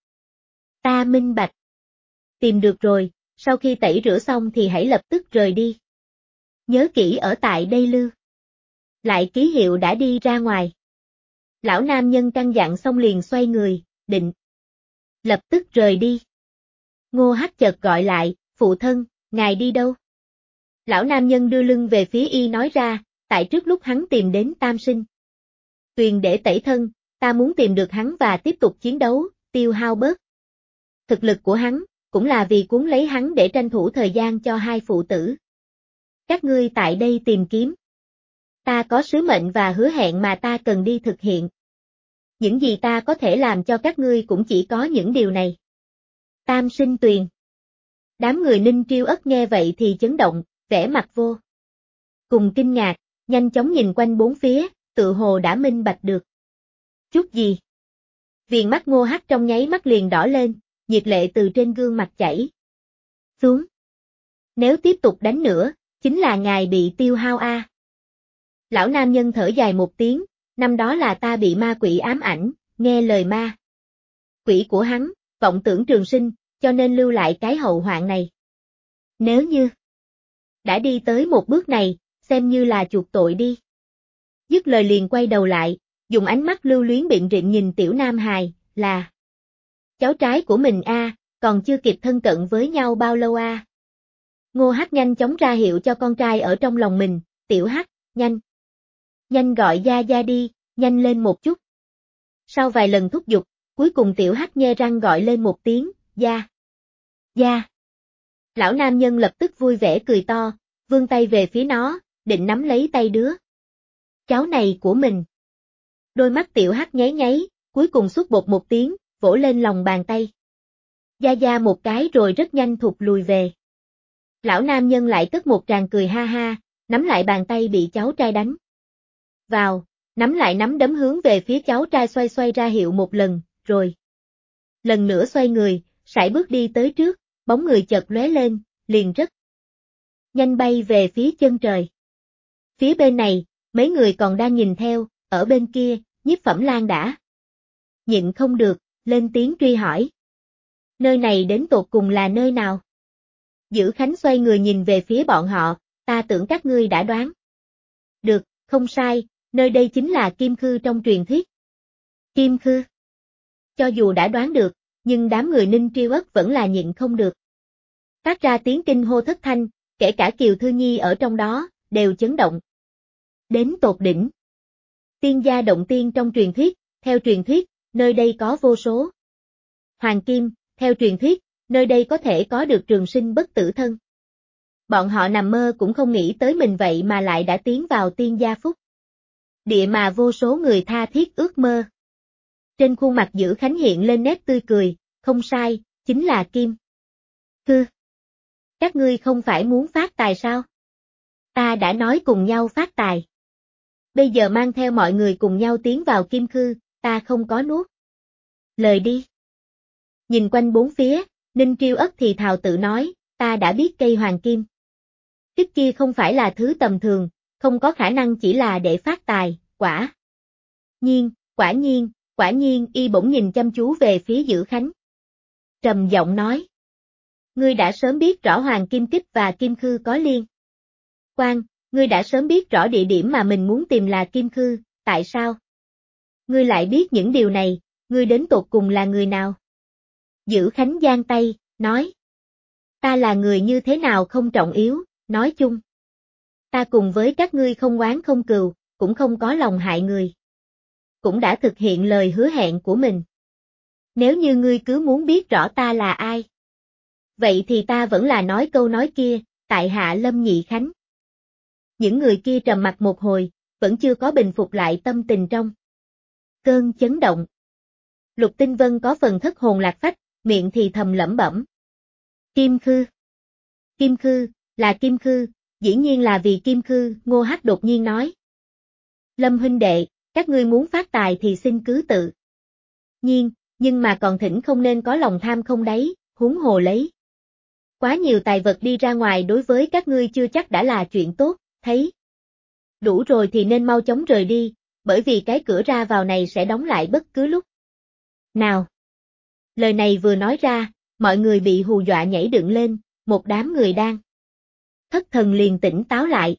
Ta minh bạch. Tìm được rồi, sau khi tẩy rửa xong thì hãy lập tức rời đi. Nhớ kỹ ở tại đây lưu lại ký hiệu đã đi ra ngoài. Lão nam nhân căn dặn xong liền xoay người, định lập tức rời đi. Ngô Hắc chợt gọi lại, phụ thân, ngài đi đâu? Lão nam nhân đưa lưng về phía y nói ra, tại trước lúc hắn tìm đến Tam Sinh Tuyền để tẩy thân, ta muốn tìm được hắn và tiếp tục chiến đấu, tiêu hao bớt thực lực của hắn, cũng là vì cuốn lấy hắn để tranh thủ thời gian cho hai phụ tử. Các ngươi tại đây tìm kiếm. Ta có sứ mệnh và hứa hẹn mà ta cần đi thực hiện. Những gì ta có thể làm cho các ngươi cũng chỉ có những điều này. Tam Sinh Tuyền. Đám người Ninh Triêu Ất nghe vậy thì chấn động, vẻ mặt vô cùng kinh ngạc, nhanh chóng nhìn quanh bốn phía, tự hồ đã minh bạch được chút gì. Viền mắt Ngô Hắc trong nháy mắt liền đỏ lên, nhiệt lệ từ trên gương mặt chảy xuống. Nếu tiếp tục đánh nữa, chính là ngài bị tiêu hao a. Lão nam nhân thở dài một tiếng, năm đó là ta bị ma quỷ ám ảnh, nghe lời ma quỷ của hắn, vọng tưởng trường sinh, cho nên lưu lại cái hậu hoạn này. Nếu như đã đi tới một bước này, xem như là chuộc tội đi. Dứt lời liền quay đầu lại, dùng ánh mắt lưu luyến biện rịn nhìn tiểu nam hài, là cháu trai của mình a, còn chưa kịp thân cận với nhau bao lâu à. Ngô Hắc nhanh chóng ra hiệu cho con trai ở trong lòng mình, Tiểu Hắc, nhanh. Nhanh gọi Gia Gia đi, nhanh lên một chút. Sau vài lần thúc giục, cuối cùng Tiểu Hắc nhe răng gọi lên một tiếng, Gia. Gia. Lão nam nhân lập tức vui vẻ cười to, vươn tay về phía nó, định nắm lấy tay đứa cháu này của mình. Đôi mắt Tiểu Hắc nháy nháy, cuối cùng xuất bột một tiếng, vỗ lên lòng bàn tay. Gia Gia một cái rồi rất nhanh thụt lùi về. Lão nam nhân lại cất một tràng cười ha ha, nắm lại bàn tay bị cháu trai đánh vào, nắm lại nắm đấm hướng về phía cháu trai xoay xoay ra hiệu một lần, rồi lần nữa xoay người, sải bước đi tới trước, bóng người chợt lóe lên, liền rất nhanh bay về phía chân trời. Phía bên này, mấy người còn đang nhìn theo, ở bên kia, Nhiếp Phẩm Lan đã nhịn không được, lên tiếng truy hỏi. Nơi này đến tột cùng là nơi nào? Dữ Khánh xoay người nhìn về phía bọn họ, ta tưởng các ngươi đã đoán. Được, không sai, nơi đây chính là Kim Khư trong truyền thuyết. Kim Khư. Cho dù đã đoán được, nhưng đám người Ninh Triêu Ất vẫn là nhịn không được. Phát ra tiếng kinh hô thất thanh, kể cả Kiều Thư Nhi ở trong đó, đều chấn động. Đến tột đỉnh. Tiên gia động tiên trong truyền thuyết, theo truyền thuyết, nơi đây có vô số hoàng kim, theo truyền thuyết, nơi đây có thể có được trường sinh bất tử thân. Bọn họ nằm mơ cũng không nghĩ tới mình vậy mà lại đã tiến vào tiên gia phúc địa mà vô số người tha thiết ước mơ. Trên khuôn mặt Dữ Khánh hiện lên nét tươi cười, không sai, chính là Kim Khư. Các ngươi không phải muốn phát tài sao? Ta đã nói cùng nhau phát tài. Bây giờ mang theo mọi người cùng nhau tiến vào Kim Khư, ta không có nuốt lời đi. Nhìn quanh bốn phía, Ninh Triêu Ất thì thào tự nói, ta đã biết cây hoàng kim trước kia không phải là thứ tầm thường, không có khả năng chỉ là để phát tài, quả nhiên, y bỗng nhìn chăm chú về phía Dữ Khánh. Trầm giọng nói, ngươi đã sớm biết rõ hoàng kim kích và Kim Khư có liên quan, ngươi đã sớm biết rõ địa điểm mà mình muốn tìm là Kim Khư, tại sao? Ngươi lại biết những điều này, ngươi đến tột cùng là người nào? Dữ Khánh giang tay, nói, ta là người như thế nào không trọng yếu, nói chung. Ta cùng với các ngươi không oán không cừu, cũng không có lòng hại người. Cũng đã thực hiện lời hứa hẹn của mình. Nếu như ngươi cứ muốn biết rõ ta là ai, vậy thì ta vẫn là nói câu nói kia, tại hạ Lâm Nhị Khánh. Những người kia trầm mặc một hồi, vẫn chưa có bình phục lại tâm tình trong cơn chấn động. Lục Tinh Vân có phần thất hồn lạc phách, miệng thì thầm lẩm bẩm. Kim Khư. Kim Khư, là Kim Khư, dĩ nhiên là vì Kim Khư, Ngô Hắc đột nhiên nói. Lâm huynh đệ, các ngươi muốn phát tài thì xin cứ tự nhiên, nhưng mà còn thỉnh không nên có lòng tham không đáy, huống hồ lấy. Quá nhiều tài vật đi ra ngoài đối với các ngươi chưa chắc đã là chuyện tốt, thấy. Đủ rồi thì nên mau chóng rời đi, bởi vì cái cửa ra vào này sẽ đóng lại bất cứ lúc nào. Lời này vừa nói ra, mọi người bị hù dọa nhảy dựng lên, một đám người đang thất thần liền tỉnh táo lại.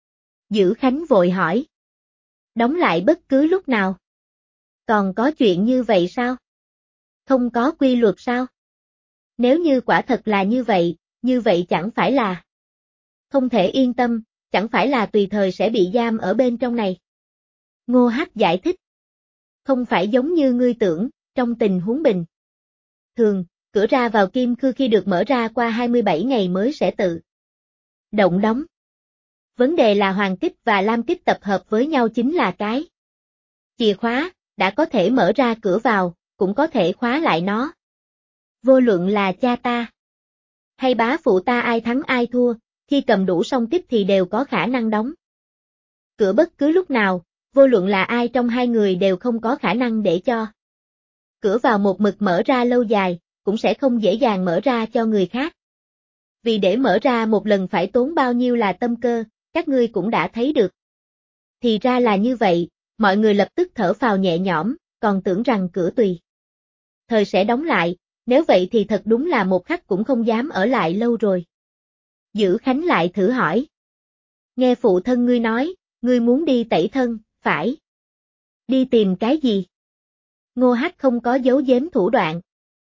Dữ Khánh vội hỏi. Đóng lại bất cứ lúc nào? Còn có chuyện như vậy sao? Không có quy luật sao? Nếu như quả thật là như vậy chẳng phải là không thể yên tâm, chẳng phải là tùy thời sẽ bị giam ở bên trong này. Ngô Hắc giải thích. Không phải giống như ngươi tưởng, trong tình huống bình thường, cửa ra vào Kim Khư khi được mở ra qua 27 ngày mới sẽ tự động đóng. Vấn đề là hoàng kích và lam kích tập hợp với nhau chính là cái chìa khóa, đã có thể mở ra cửa vào, cũng có thể khóa lại nó. Vô luận là cha ta hay bá phụ ta ai thắng ai thua, khi cầm đủ song kích thì đều có khả năng đóng cửa bất cứ lúc nào, vô luận là ai trong hai người đều không có khả năng để cho cửa vào một mực mở ra lâu dài, cũng sẽ không dễ dàng mở ra cho người khác. Vì để mở ra một lần phải tốn bao nhiêu là tâm cơ, các ngươi cũng đã thấy được. Thì ra là như vậy, mọi người lập tức thở phào nhẹ nhõm, còn tưởng rằng cửa tùy thời sẽ đóng lại, nếu vậy thì thật đúng là một khắc cũng không dám ở lại lâu rồi. Dữ Khánh lại thử hỏi. Nghe phụ thân ngươi nói, ngươi muốn đi tẩy thân, phải? Đi tìm cái gì? Ngô Hắc không có giấu giếm thủ đoạn.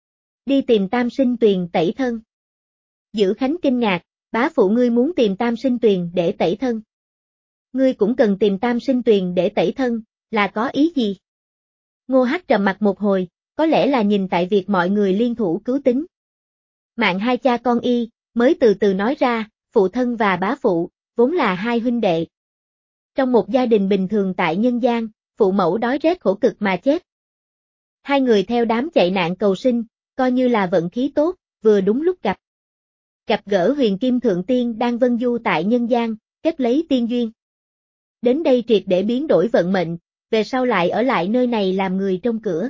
Đi tìm Tam Sinh Tuyền tẩy thân. Dữ Khánh kinh ngạc, bá phụ ngươi muốn tìm Tam Sinh Tuyền để tẩy thân. Ngươi cũng cần tìm Tam Sinh Tuyền để tẩy thân, là có ý gì? Ngô Hắc trầm mặt một hồi, có lẽ là nhìn tại việc mọi người liên thủ cứu tính. Mạng hai cha con y, mới từ từ nói ra, phụ thân và bá phụ, vốn là hai huynh đệ. Trong một gia đình bình thường tại nhân gian, phụ mẫu đói rét khổ cực mà chết. Hai người theo đám chạy nạn cầu sinh, coi như là vận khí tốt, vừa đúng lúc gặp. Gặp gỡ Huyền Kim Thượng Tiên đang vân du tại nhân gian, kết lấy tiên duyên. Đến đây triệt để biến đổi vận mệnh, về sau lại ở lại nơi này làm người trong cửa.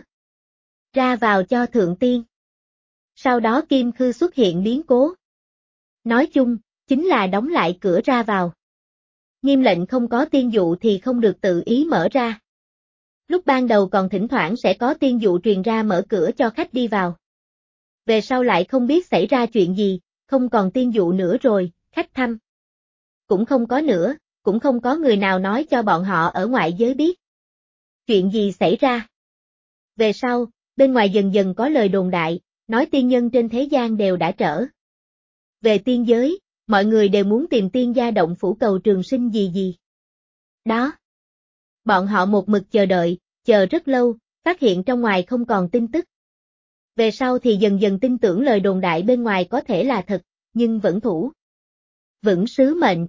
Ra vào cho Thượng Tiên. Sau đó Kim Khư xuất hiện biến cố. Nói chung, chính là đóng lại cửa ra vào. Nghiêm lệnh không có tiên dụ thì không được tự ý mở ra. Lúc ban đầu còn thỉnh thoảng sẽ có tiên dụ truyền ra mở cửa cho khách đi vào. Về sau lại không biết xảy ra chuyện gì, không còn tiên dụ nữa rồi, khách thăm. Cũng không có nữa, cũng không có người nào nói cho bọn họ ở ngoại giới biết. Chuyện gì xảy ra? Về sau, bên ngoài dần dần có lời đồn đại, nói tiên nhân trên thế gian đều đã trở về tiên giới, mọi người đều muốn tìm tiên gia động phủ cầu trường sinh gì. Đó. Bọn họ một mực chờ đợi, chờ rất lâu, phát hiện trong ngoài không còn tin tức. Về sau thì dần dần tin tưởng lời đồn đại bên ngoài có thể là thật, nhưng vẫn thủ vững sứ mệnh.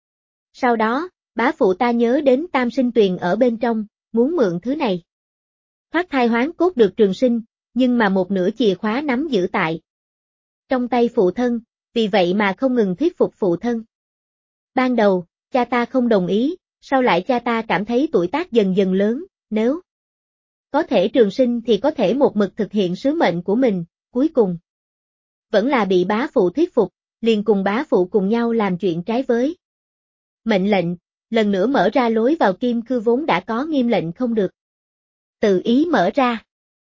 Sau đó, bá phụ ta nhớ đến Tam Sinh Tuyền ở bên trong, muốn mượn thứ này. Thoát thai hoán cốt được trường sinh, nhưng mà một nửa chìa khóa nắm giữ tại trong tay phụ thân, vì vậy mà không ngừng thuyết phục phụ thân. Ban đầu, cha ta không đồng ý, sau lại cha ta cảm thấy tuổi tác dần dần lớn, nếu có thể trường sinh thì có thể một mực thực hiện sứ mệnh của mình, cuối cùng vẫn là bị bá phụ thuyết phục, liền cùng bá phụ cùng nhau làm chuyện trái với mệnh lệnh, lần nữa mở ra lối vào Kim Khư vốn đã có nghiêm lệnh không được tự ý mở ra.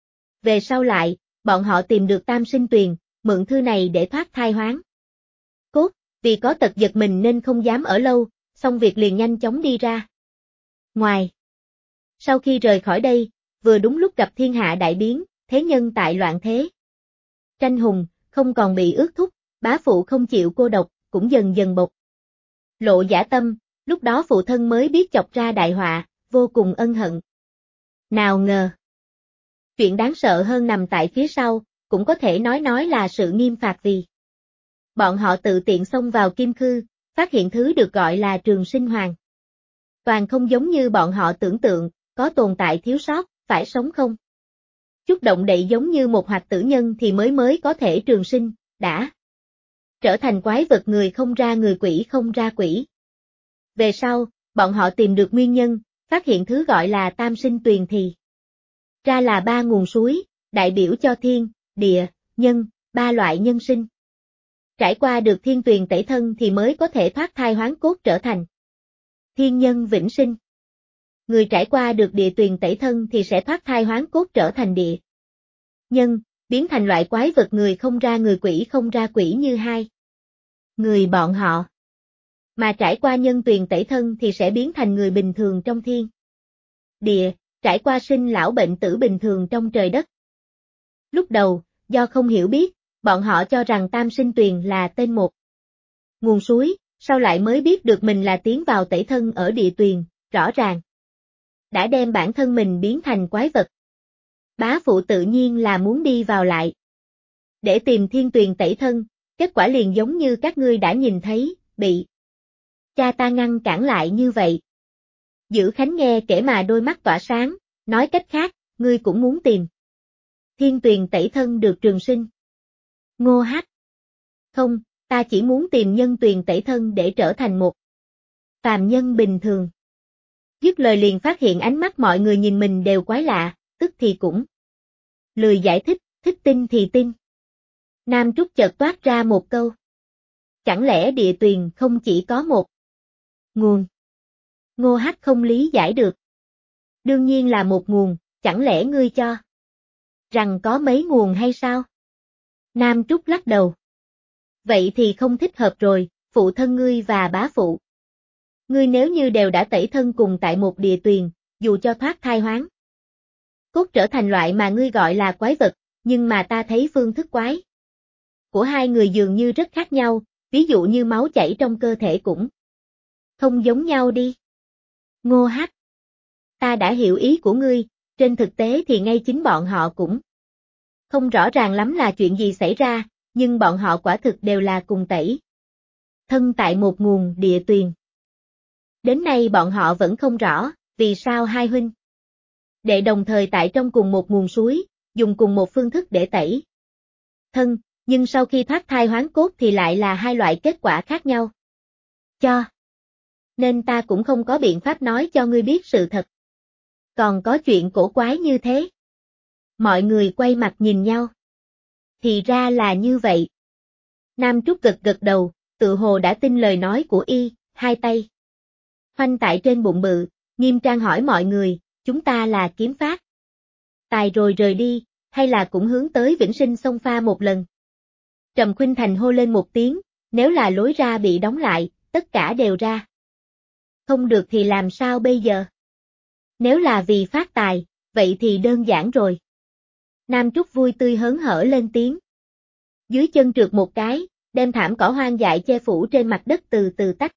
Về sau lại, bọn họ tìm được Tam Sinh Tuyền, mượn thư này để thoát thai hoán cốt, vì có tật giật mình nên không dám ở lâu, xong việc liền nhanh chóng đi ra ngoài. Sau khi rời khỏi đây, vừa đúng lúc gặp thiên hạ đại biến, thế nhân tại loạn thế tranh hùng, không còn bị ước thúc, bá phụ không chịu cô độc, cũng dần dần bộc lộ dã tâm, lúc đó phụ thân mới biết chọc ra đại họa, vô cùng ân hận. Nào ngờ, chuyện đáng sợ hơn nằm tại phía sau, cũng có thể nói là sự nghiêm phạt vì bọn họ tự tiện xông vào Kim Khư, phát hiện thứ được gọi là Trường Sinh Hoàng. Toàn không giống như bọn họ tưởng tượng, có tồn tại thiếu sót, phải sống không chút động đậy giống như một hoạt tử nhân thì mới có thể trường sinh, đã trở thành quái vật người không ra người quỷ không ra quỷ. Về sau, bọn họ tìm được nguyên nhân, phát hiện thứ gọi là Tam Sinh Tuyền thì ra là ba nguồn suối, đại biểu cho thiên, địa, nhân, ba loại nhân sinh. Trải qua được thiên tuyền tẩy thân thì mới có thể thoát thai hoán cốt trở thành thiên nhân vĩnh sinh. Người trải qua được địa tuyền tẩy thân thì sẽ thoát thai hoán cốt trở thành địa nhân, biến thành loại quái vật người không ra người quỷ không ra quỷ như hai người bọn họ. Mà trải qua nhân tuyền tẩy thân thì sẽ biến thành người bình thường trong thiên địa, trải qua sinh lão bệnh tử bình thường trong trời đất. Lúc đầu, do không hiểu biết, bọn họ cho rằng Tam Sinh Tuyền là tên một nguồn suối, sau lại mới biết được mình là tiến vào tẩy thân ở địa tuyền, rõ ràng đã đem bản thân mình biến thành quái vật. Bá phụ tự nhiên là muốn đi vào lại để tìm thiên tuyền tẩy thân, kết quả liền giống như các ngươi đã nhìn thấy, bị cha ta ngăn cản lại như vậy. Dữ Khánh nghe kể mà đôi mắt tỏa sáng, nói cách khác, ngươi cũng muốn tìm thiên tuyền tẩy thân được trường sinh. Ngô Hắc: Không, ta chỉ muốn tìm nhân tuyền tẩy thân để trở thành một phàm nhân bình thường. Dứt lời liền phát hiện ánh mắt mọi người nhìn mình đều quái lạ, tức thì cũng lười giải thích, thích tin thì tin. Nam Trúc chợt toát ra một câu. Chẳng lẽ địa tuyền không chỉ có một nguồn? Ngô Hắc không lý giải được. Đương nhiên là một nguồn, chẳng lẽ ngươi cho rằng có mấy nguồn hay sao? Nam Trúc lắc đầu. Vậy thì không thích hợp rồi, phụ thân ngươi và bá phụ. Ngươi nếu như đều đã tẩy thân cùng tại một địa tuyền, dù cho thoát thai hoán cốt trở thành loại mà ngươi gọi là quái vật, nhưng mà ta thấy phương thức quái của hai người dường như rất khác nhau, ví dụ như máu chảy trong cơ thể cũng không giống nhau đi. Ngô Hắc, ta đã hiểu ý của ngươi, trên thực tế thì ngay chính bọn họ cũng không rõ ràng lắm là chuyện gì xảy ra, nhưng bọn họ quả thực đều là cùng tẩy thân tại một nguồn địa tuyền. Đến nay bọn họ vẫn không rõ, vì sao hai huynh đệ đồng thời tại trong cùng một nguồn suối, dùng cùng một phương thức để tẩy thân, nhưng sau khi thoát thai hoán cốt thì lại là hai loại kết quả khác nhau. Nên ta cũng không có biện pháp nói cho ngươi biết sự thật. Còn có chuyện cổ quái như thế. Mọi người quay mặt nhìn nhau. Thì ra là như vậy. Nam Trúc gật gật đầu, tự hồ đã tin lời nói của y, hai tay khoanh tại trên bụng bự, nghiêm trang hỏi mọi người, chúng ta là kiếm pháp tài rồi rời đi, hay là cũng hướng tới Vĩnh Sinh xông pha một lần? Trầm Khuynh Thành hô lên một tiếng, nếu là lối ra bị đóng lại, tất cả đều ra. Không được thì làm sao bây giờ? Nếu là vì phát tài, vậy thì đơn giản rồi. Nam Trúc vui tươi hớn hở lên tiếng. Dưới chân trượt một cái, đem thảm cỏ hoang dại che phủ trên mặt đất từ từ tách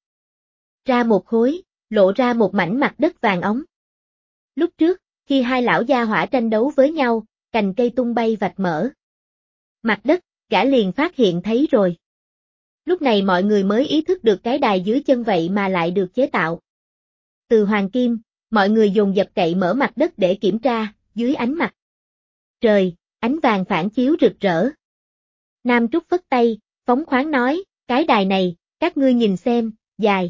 ra một khối, lộ ra một mảnh mặt đất vàng óng. Lúc trước, khi hai lão gia hỏa tranh đấu với nhau, cành cây tung bay vạch mở mặt đất, gã liền phát hiện thấy rồi. Lúc này mọi người mới ý thức được cái đài dưới chân vậy mà lại được chế tạo từ hoàng kim, mọi người dồn dập cậy mở mặt đất để kiểm tra, dưới ánh mặt trời, ánh vàng phản chiếu rực rỡ. Nam Trúc phất tay, phóng khoáng nói, cái đài này, các ngươi nhìn xem, dài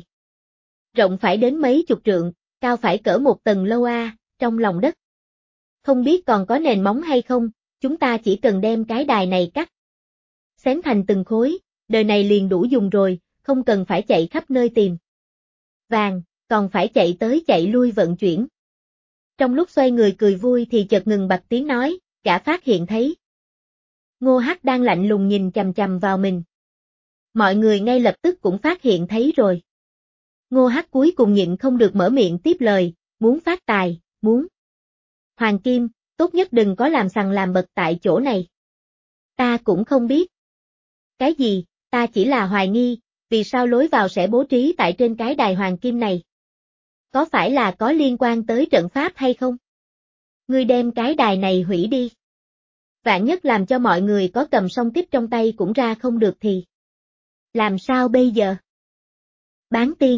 rộng phải đến mấy chục trượng, cao phải cỡ một tầng lâu trong lòng đất. Không biết còn có nền móng hay không, chúng ta chỉ cần đem cái đài này cắt xén thành từng khối, đời này liền đủ dùng rồi, không cần phải chạy khắp nơi tìm vàng, còn phải chạy tới chạy lui vận chuyển. Trong lúc xoay người cười vui thì chợt ngừng bặt tiếng nói, gã phát hiện thấy Ngô Hắc đang lạnh lùng nhìn chằm chằm vào mình. Mọi người ngay lập tức cũng phát hiện thấy rồi. Ngô Hắc cuối cùng nhịn không được mở miệng tiếp lời, muốn phát tài, muốn hoàng kim, tốt nhất đừng có làm sằng làm bật tại chỗ này. Ta cũng không biết. Cái gì, ta chỉ là hoài nghi, vì sao lối vào sẽ bố trí tại trên cái đài hoàng kim này? Có phải là có liên quan tới trận pháp hay không? Ngươi đem cái đài này hủy đi. Vạn nhất làm cho mọi người có cầm song tiếp trong tay cũng ra không được thì làm sao bây giờ? Bán tiên.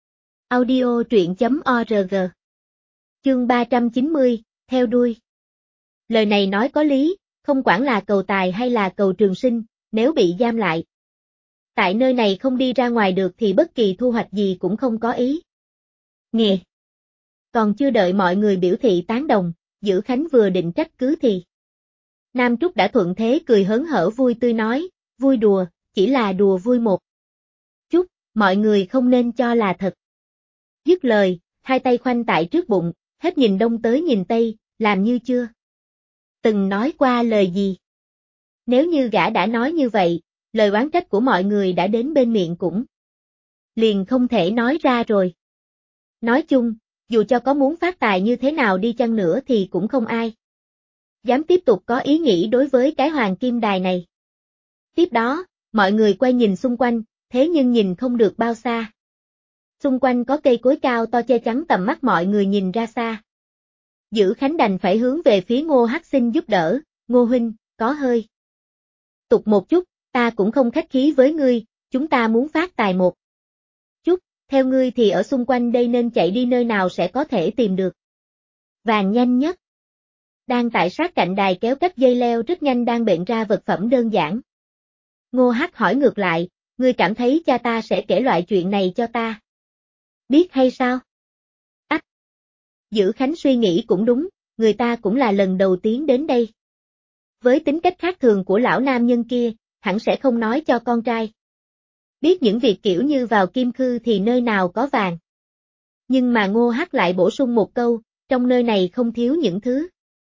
Audio truyện.org. Chương 390, theo đuôi. Lời này nói có lý, không quản là cầu tài hay là cầu trường sinh, nếu bị giam lại tại nơi này không đi ra ngoài được thì bất kỳ thu hoạch gì cũng không có ý nghĩa. Còn chưa đợi mọi người biểu thị tán đồng, Dữ Khánh vừa định trách cứ thì Nam Trúc đã thuận thế cười hớn hở vui tươi nói, vui đùa, chỉ là đùa vui một chút, mọi người không nên cho là thật. Dứt lời, hai tay khoanh tại trước bụng, hết nhìn đông tới nhìn tây, làm như chưa từng nói qua lời gì. Nếu như gã đã nói như vậy, lời oán trách của mọi người đã đến bên miệng cũng liền không thể nói ra rồi. Nói chung, dù cho có muốn phát tài như thế nào đi chăng nữa thì cũng không ai dám tiếp tục có ý nghĩ đối với cái hoàng kim đài này. Tiếp đó, mọi người quay nhìn xung quanh, thế nhưng nhìn không được bao xa. Xung quanh có cây cối cao to che chắn tầm mắt mọi người nhìn ra xa. Dữ Khánh đành phải hướng về phía Ngô Hắc xin giúp đỡ, Ngô huynh, có hơi tục một chút, ta cũng không khách khí với ngươi, chúng ta muốn phát tài một chút, theo ngươi thì ở xung quanh đây nên chạy đi nơi nào sẽ có thể tìm được vàng nhanh nhất. Đang tại sát cạnh đài kéo cách dây leo rất nhanh đang bện ra vật phẩm đơn giản. Ngô Hắc hỏi ngược lại, ngươi cảm thấy cha ta sẽ kể loại chuyện này cho ta biết hay sao? Ách! Dữ Khánh suy nghĩ cũng đúng, người ta cũng là lần đầu tiên đến đây. Với tính cách khác thường của lão nam nhân kia, hẳn sẽ không nói cho con trai biết những việc kiểu như vào kim khư thì nơi nào có vàng. Nhưng mà Ngô Hắc lại bổ sung một câu, trong nơi này không thiếu những thứ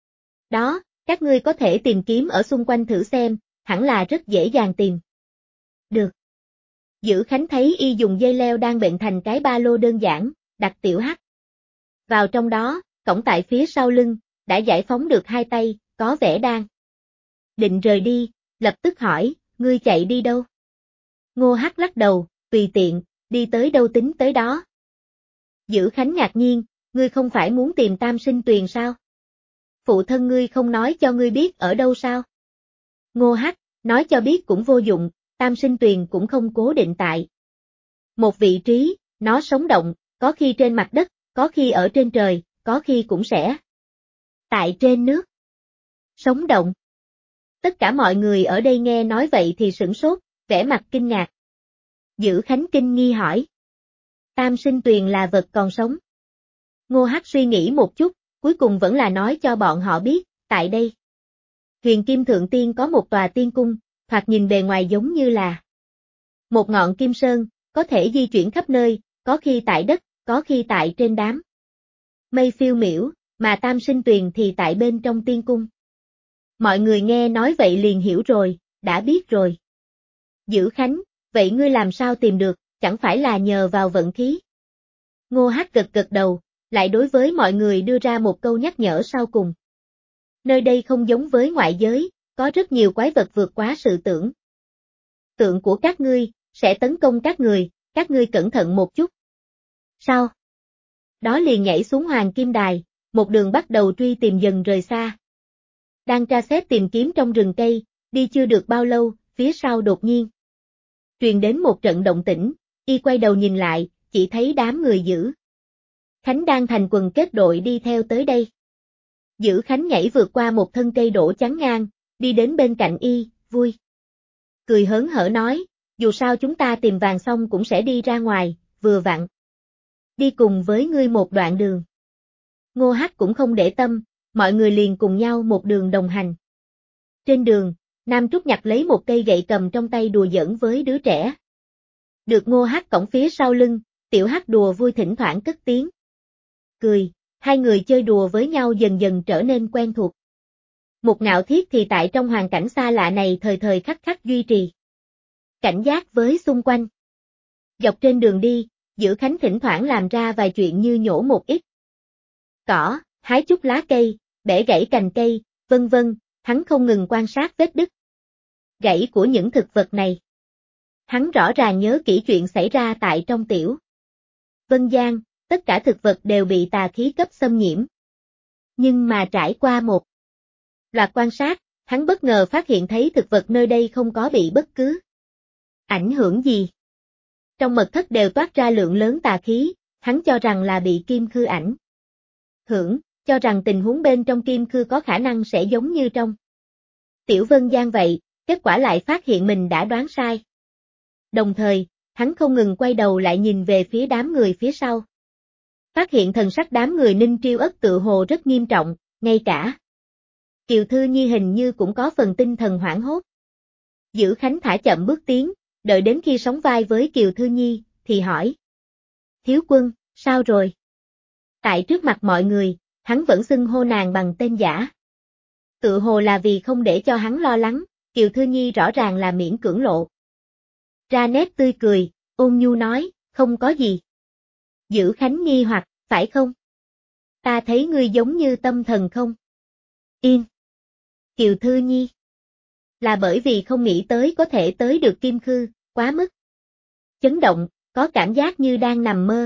đó, các ngươi có thể tìm kiếm ở xung quanh thử xem, hẳn là rất dễ dàng tìm được. Dữ Khánh thấy y dùng dây leo đang bện thành cái ba lô đơn giản, đặt tiểu Hắc vào trong đó, cổng tại phía sau lưng, đã giải phóng được hai tay, có vẻ đang định rời đi, lập tức hỏi, ngươi chạy đi đâu? Ngô Hắc lắc đầu, tùy tiện, đi tới đâu tính tới đó. Dữ Khánh ngạc nhiên, ngươi không phải muốn tìm Tam Sinh Tuyền sao? Phụ thân ngươi không nói cho ngươi biết ở đâu sao? Ngô Hắc, nói cho biết cũng vô dụng, Tam Sinh Tuyền cũng không cố định tại một vị trí, nó sống động, có khi trên mặt đất, có khi ở trên trời, có khi cũng sẽ tại trên nước. Sống động. Tất cả mọi người ở đây nghe nói vậy thì sửng sốt, vẻ mặt kinh ngạc. Dữ Khánh kinh nghi hỏi. Tam Sinh Tuyền là vật còn sống. Ngô Hắc suy nghĩ một chút, cuối cùng vẫn là nói cho bọn họ biết, tại đây. Huyền Kim Thượng Tiên có một tòa tiên cung, thoạt nhìn bề ngoài giống như là một ngọn kim sơn, có thể di chuyển khắp nơi, có khi tại đất, có khi tại trên đám mây phiêu miểu, mà Tam Sinh Tuyền thì tại bên trong tiên cung. Mọi người nghe nói vậy liền hiểu rồi, đã biết rồi. Dữ Khánh, vậy ngươi làm sao tìm được, chẳng phải là nhờ vào vận khí? Ngô Hắc gật gật đầu, lại đối với mọi người đưa ra một câu nhắc nhở sau cùng. Nơi đây không giống với ngoại giới, có rất nhiều quái vật vượt quá sự tưởng tượng của các ngươi, sẽ tấn công các ngươi cẩn thận một chút. Sao? Đó liền nhảy xuống Hoàng Kim Đài, một đường bắt đầu truy tìm dần rời xa. Đang tra xét tìm kiếm trong rừng cây, đi chưa được bao lâu, phía sau đột nhiên truyền đến một trận động tĩnh, y quay đầu nhìn lại, chỉ thấy đám người Dữ Khánh đang thành quần kết đội đi theo tới đây. Dữ Khánh nhảy vượt qua một thân cây đổ chắn ngang, đi đến bên cạnh y, vui cười hớn hở nói, dù sao chúng ta tìm vàng xong cũng sẽ đi ra ngoài, vừa vặn đi cùng với ngươi một đoạn đường. Ngô Hắc cũng không để tâm, mọi người liền cùng nhau một đường đồng hành. Trên đường, Nam Trúc nhặt lấy một cây gậy cầm trong tay đùa giỡn với đứa trẻ. Được Ngô Hắc cõng phía sau lưng, Tiểu Hắc đùa vui thỉnh thoảng cất tiếng cười, hai người chơi đùa với nhau dần dần trở nên quen thuộc. Một Ngạo Thiết thì tại trong hoàn cảnh xa lạ này thời thời khắc khắc duy trì cảnh giác với xung quanh. Dọc trên đường đi, Dữ Khánh thỉnh thoảng làm ra vài chuyện như nhổ một ít cỏ, hái chút lá cây, bẻ gãy cành cây, vân vân, hắn không ngừng quan sát vết đứt gãy của những thực vật này. Hắn rõ ràng nhớ kỹ chuyện xảy ra tại trong Tiểu Vân Giang, tất cả thực vật đều bị tà khí cấp xâm nhiễm. Nhưng mà trải qua một loạt quan sát, hắn bất ngờ phát hiện thấy thực vật nơi đây không có bị bất cứ ảnh hưởng gì. Trong mật thất đều toát ra lượng lớn tà khí, hắn cho rằng là bị kim khư ảnh hưởng, cho rằng tình huống bên trong kim khư có khả năng sẽ giống như trong Tiểu Vân Giang vậy, kết quả lại phát hiện mình đã đoán sai. Đồng thời, hắn không ngừng quay đầu lại nhìn về phía đám người phía sau. Phát hiện thần sắc đám người Ninh Triêu Ất tự hồ rất nghiêm trọng, ngay cả Kiều Thư Nhi hình như cũng có phần tinh thần hoảng hốt. Dữ Khánh thả chậm bước tiến, đợi đến khi sóng vai với Kiều Thư Nhi, thì hỏi. Thiếu quân, sao rồi? Tại trước mặt mọi người, hắn vẫn xưng hô nàng bằng tên giả. Tự hồ là vì không để cho hắn lo lắng, Kiều Thư Nhi rõ ràng là miễn cưỡng lộ ra nét tươi cười, ôn nhu nói, không có gì. Dữ Khánh nghi hoặc, phải không? Ta thấy ngươi giống như tâm thần không? Yên. Kiều Thư Nhi. Là bởi vì không nghĩ tới có thể tới được Kim Khư, quá mức chấn động, có cảm giác như đang nằm mơ.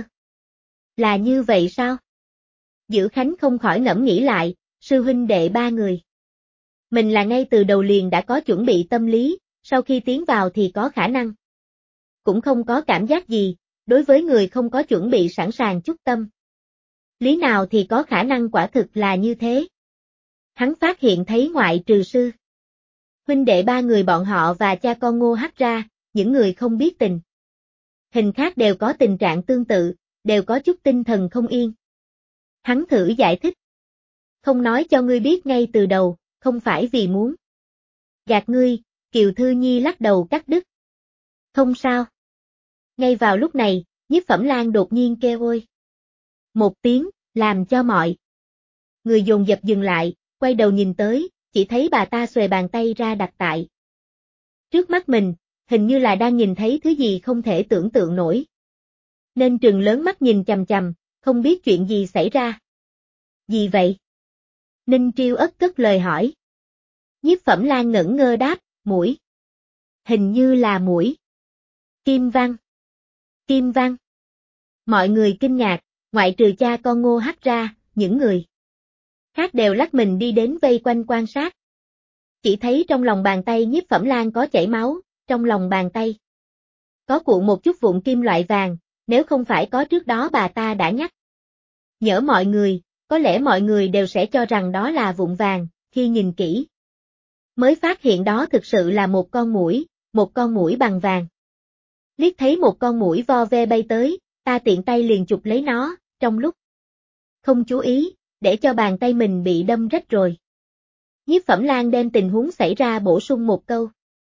Là như vậy sao? Dữ Khánh không khỏi ngẫm nghĩ lại, sư huynh đệ ba người. Mình là ngay từ đầu liền đã có chuẩn bị tâm lý, sau khi tiến vào thì có khả năng. Cũng không có cảm giác gì, đối với người không có chuẩn bị sẵn sàng chút tâm. Lý nào thì có khả năng quả thực là như thế. Hắn phát hiện thấy ngoại trừ sư huynh đệ ba người bọn họ và cha con Ngô Hắc ra, những người không biết tình hình khác đều có tình trạng tương tự, đều có chút tinh thần không yên. Hắn thử giải thích. Không nói cho ngươi biết ngay từ đầu, không phải vì muốn gạt ngươi, Kiều Thư Nhi lắc đầu cắt đứt. Không sao. Ngay vào lúc này, Nhiếp Phẩm Lan đột nhiên kêu ôi. Một tiếng, làm cho mọi người dồn dập dừng lại, quay đầu nhìn tới, chỉ thấy bà ta xuề bàn tay ra đặt tại trước mắt mình, hình như là đang nhìn thấy thứ gì không thể tưởng tượng nổi. Nên trừng lớn mắt nhìn chằm chằm, không biết chuyện gì xảy ra. Gì vậy? Ninh Triêu Ất cất lời hỏi. Nhiếp Phẩm Lan ngẩn ngơ đáp, muỗi. Hình như là muỗi. Kim Văn. Kim Văn. Mọi người kinh ngạc, ngoại trừ cha con Ngô Hắc ra, những người khác đều lắc mình đi đến vây quanh quan sát. Chỉ thấy trong lòng bàn tay Nhiếp Phẩm Lan có chảy máu, trong lòng bàn tay có cuộn một chút vụn kim loại vàng, nếu không phải có trước đó bà ta đã nhắc nhở mọi người, có lẽ mọi người đều sẽ cho rằng đó là vụn vàng, khi nhìn kỹ mới phát hiện đó thực sự là một con muỗi bằng vàng. Liếc thấy một con muỗi vo ve bay tới, ta tiện tay liền chụp lấy nó, trong lúc không chú ý, để cho bàn tay mình bị đâm rách rồi. Nhiếp Phẩm Lan đem tình huống xảy ra bổ sung một câu.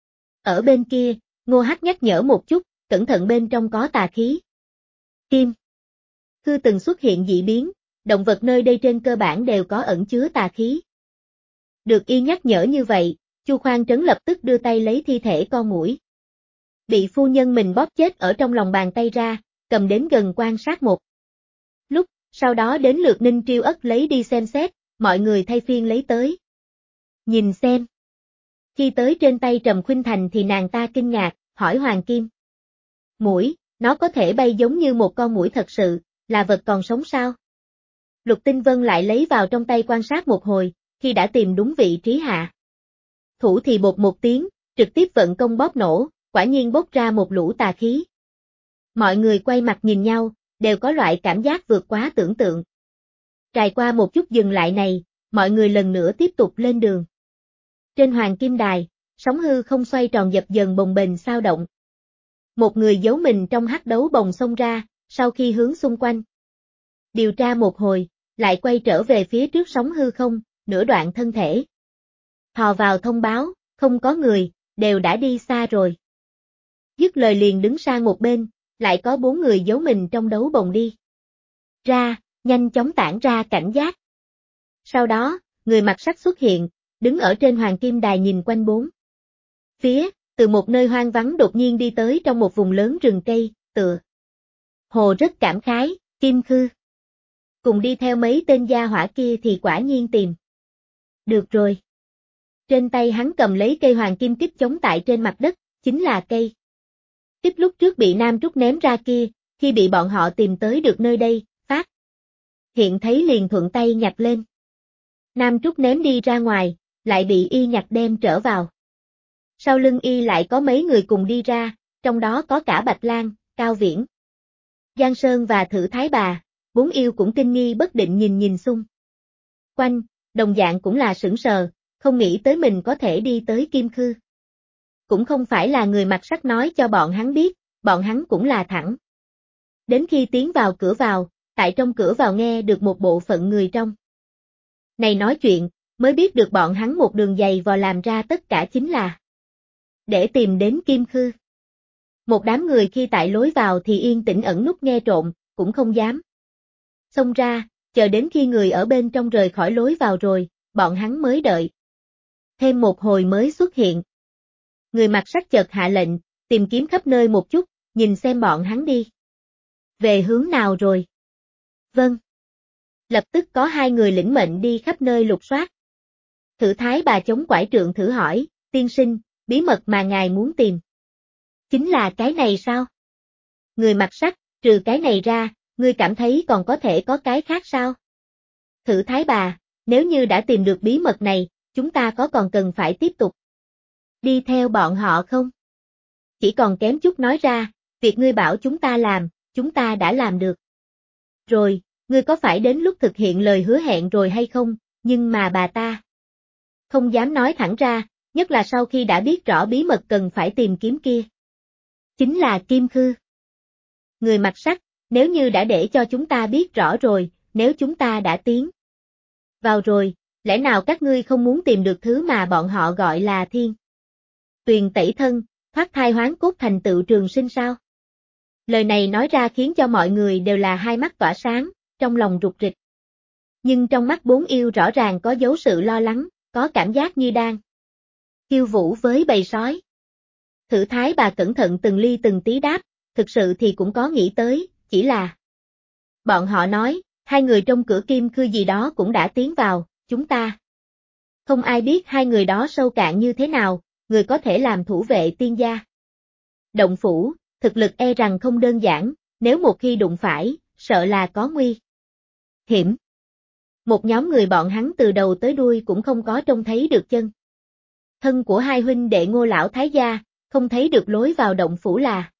Ở bên kia, Ngô Hắc nhắc nhở một chút, cẩn thận bên trong có tà khí. Kim Khư từng xuất hiện dị biến, động vật nơi đây trên cơ bản đều có ẩn chứa tà khí. Được y nhắc nhở như vậy, Chu Khoan Trấn lập tức đưa tay lấy thi thể con muỗi bị phu nhân mình bóp chết ở trong lòng bàn tay ra, cầm đến gần quan sát một lúc, sau đó đến lượt Ninh Triêu Ất lấy đi xem xét, mọi người thay phiên lấy tới. Nhìn xem. Khi tới trên tay Trầm Khuynh Thành thì nàng ta kinh ngạc, hỏi Hoàng Kim. Muỗi, nó có thể bay giống như một con muỗi thật sự, là vật còn sống sao? Lục Tinh Vân lại lấy vào trong tay quan sát một hồi, khi đã tìm đúng vị trí hạ. Thủ thì bột một tiếng, trực tiếp vận công bóp nổ, quả nhiên bốc ra một lũ tà khí. Mọi người quay mặt nhìn nhau, đều có loại cảm giác vượt quá tưởng tượng. Trải qua một chút dừng lại này, mọi người lần nữa tiếp tục lên đường. Trên Hoàng Kim Đài, sóng hư không xoay tròn dập dần bồng bềnh sao động. Một người giấu mình trong hắc đấu bồng xông ra, sau khi hướng xung quanh điều tra một hồi, lại quay trở về phía trước sóng hư không, nửa đoạn thân thể. Thò vào thông báo, không có người, đều đã đi xa rồi. Dứt lời liền đứng sang một bên, lại có 4 người giấu mình trong đấu bồng đi ra, nhanh chóng tản ra cảnh giác. Sau đó, người mặc sắt xuất hiện, đứng ở trên Hoàng Kim Đài nhìn quanh bốn phía, từ một nơi hoang vắng đột nhiên đi tới trong một vùng lớn rừng cây, tựa hồ rất cảm khái, Kim Khư. Cùng đi theo mấy tên gia hỏa kia thì quả nhiên tìm được rồi. Trên tay hắn cầm lấy cây hoàng kim kích chống tại trên mặt đất, chính là cây kích lúc trước bị Nam Trúc ném ra kia, khi bị bọn họ tìm tới được nơi đây, phát hiện thấy liền thuận tay nhặt lên. Nam Trúc ném đi ra ngoài, lại bị y nhặt đem trở vào. Sau lưng y lại có mấy người cùng đi ra, trong đó có cả Bạch Lan, Cao Viễn, Giang Sơn và Thử Thái Bà, 4 yêu cũng kinh nghi bất định nhìn xung quanh, đồng dạng cũng là sững sờ, không nghĩ tới mình có thể đi tới Kim Khư. Cũng không phải là người mặc sắt nói cho bọn hắn biết, bọn hắn cũng là thẳng. Đến khi tiến vào cửa vào, tại trong cửa vào nghe được một bộ phận người trong này nói chuyện, mới biết được bọn hắn một đường dày vò làm ra tất cả chính là để tìm đến Kim Khư. Một đám người khi tại lối vào thì yên tĩnh ẩn núp nghe trộm, cũng không dám xông ra, chờ đến khi người ở bên trong rời khỏi lối vào rồi, bọn hắn mới đợi. Thêm một hồi mới xuất hiện. Người mặc sắt chợt hạ lệnh, tìm kiếm khắp nơi một chút, nhìn xem bọn hắn đi về hướng nào rồi. Vâng. Lập tức có 2 người lĩnh mệnh đi khắp nơi lục soát. Thử Thái Bà chống quải trượng thử hỏi, tiên sinh, bí mật mà ngài muốn tìm chính là cái này sao? Người mặc sắt, trừ cái này ra, ngươi cảm thấy còn có thể có cái khác sao? Thử Thái Bà, nếu như đã tìm được bí mật này, chúng ta có còn cần phải tiếp tục đi theo bọn họ không? Chỉ còn kém chút nói ra, việc ngươi bảo chúng ta làm, chúng ta đã làm được. Rồi, ngươi có phải đến lúc thực hiện lời hứa hẹn rồi hay không, nhưng mà bà ta không dám nói thẳng ra, nhất là sau khi đã biết rõ bí mật cần phải tìm kiếm kia. Chính là Kim Khư. Người mặc sắt, nếu như đã để cho chúng ta biết rõ rồi, nếu chúng ta đã tiến vào rồi, lẽ nào các ngươi không muốn tìm được thứ mà bọn họ gọi là thiên tuyền tẩy thân, thoát thai hoán cốt thành tựu trường sinh sao? Lời này nói ra khiến cho mọi người đều là hai mắt tỏa sáng, trong lòng rục rịch. Nhưng trong mắt 4 yêu rõ ràng có dấu sự lo lắng, có cảm giác như đang khiêu vũ với bầy sói. Thử Thái Bà cẩn thận từng ly từng tí đáp, thực sự thì cũng có nghĩ tới, chỉ là bọn họ nói, 2 người trong cửa Kim Khư gì đó cũng đã tiến vào, chúng ta Không ai biết hai người đó sâu cạn như thế nào, người có thể làm thủ vệ tiên gia. Động phủ, thực lực e rằng không đơn giản, nếu một khi đụng phải, sợ là có nguy hiểm. Một nhóm người bọn hắn từ đầu tới đuôi cũng không có trông thấy được chân thân của hai huynh đệ Ngô lão thái gia, không thấy được lối vào động phủ là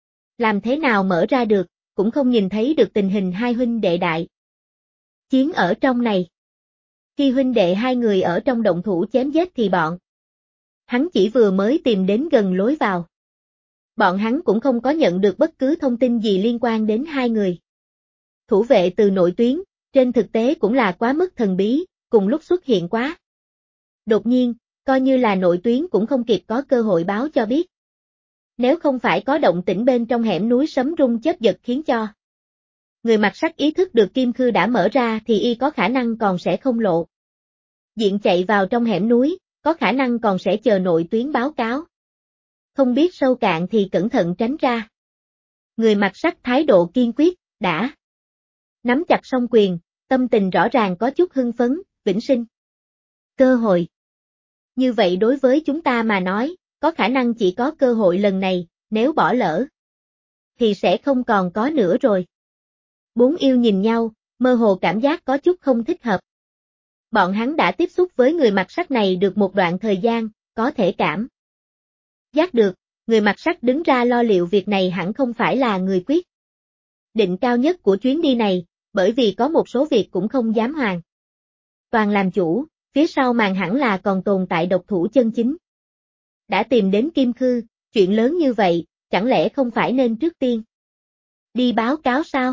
làm thế nào mở ra được, cũng không nhìn thấy được tình hình hai huynh đệ đại chiến ở trong này. Khi huynh đệ hai người ở trong động thủ chém giết thì bọn hắn chỉ vừa mới tìm đến gần lối vào. Bọn hắn cũng không có nhận được bất cứ thông tin gì liên quan đến hai người. Thủ vệ từ nội tuyến, trên thực tế cũng là quá mức thần bí, cùng lúc xuất hiện quá. Đột nhiên, coi như là nội tuyến cũng không kịp có cơ hội báo cho biết. Nếu không phải có động tĩnh bên trong hẻm núi sấm rung chớp giật khiến cho người mặc sắc ý thức được kim khư đã mở ra thì y có khả năng còn sẽ không lộ diện chạy vào trong hẻm núi, có khả năng còn sẽ chờ nội tuyến báo cáo. Không biết sâu cạn thì cẩn thận tránh ra. Người mặc sắc thái độ kiên quyết, đã nắm chặt song quyền, tâm tình rõ ràng có chút hưng phấn, vĩnh sinh. Cơ hội. Như vậy đối với chúng ta mà nói, có khả năng chỉ có cơ hội lần này, nếu bỏ lỡ thì sẽ không còn có nữa rồi. Bốn yêu nhìn nhau, mơ hồ cảm giác có chút không thích hợp. Bọn hắn đã tiếp xúc với người mặc sắc này được một đoạn thời gian, có thể cảm giác được, người mặc sắc đứng ra lo liệu việc này hẳn không phải là người quyết định cao nhất của chuyến đi này, bởi vì có một số việc cũng không dám hoàn toàn làm chủ, phía sau màn hẳn là còn tồn tại độc thủ chân chính. Đã tìm đến Kim Khư, chuyện lớn như vậy, chẳng lẽ không phải nên trước tiên đi báo cáo sao?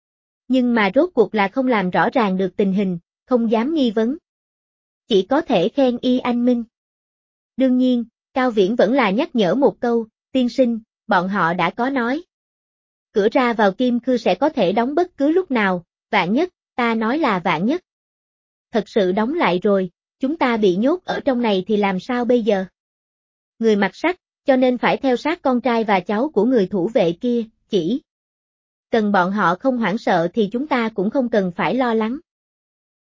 Nhưng mà rốt cuộc là không làm rõ ràng được tình hình, không dám nghi vấn. Chỉ có thể khen y anh minh. Đương nhiên, Cao Viễn vẫn là nhắc nhở một câu, tiên sinh, bọn họ đã có nói. Cửa ra vào Kim Khư sẽ có thể đóng bất cứ lúc nào, vạn nhất, ta nói là vạn nhất. Thật sự đóng lại rồi, chúng ta bị nhốt ở trong này thì làm sao bây giờ? Người mặc sắc, cho nên phải theo sát con trai và cháu của người thủ vệ kia, chỉ cần bọn họ không hoảng sợ thì chúng ta cũng không cần phải lo lắng.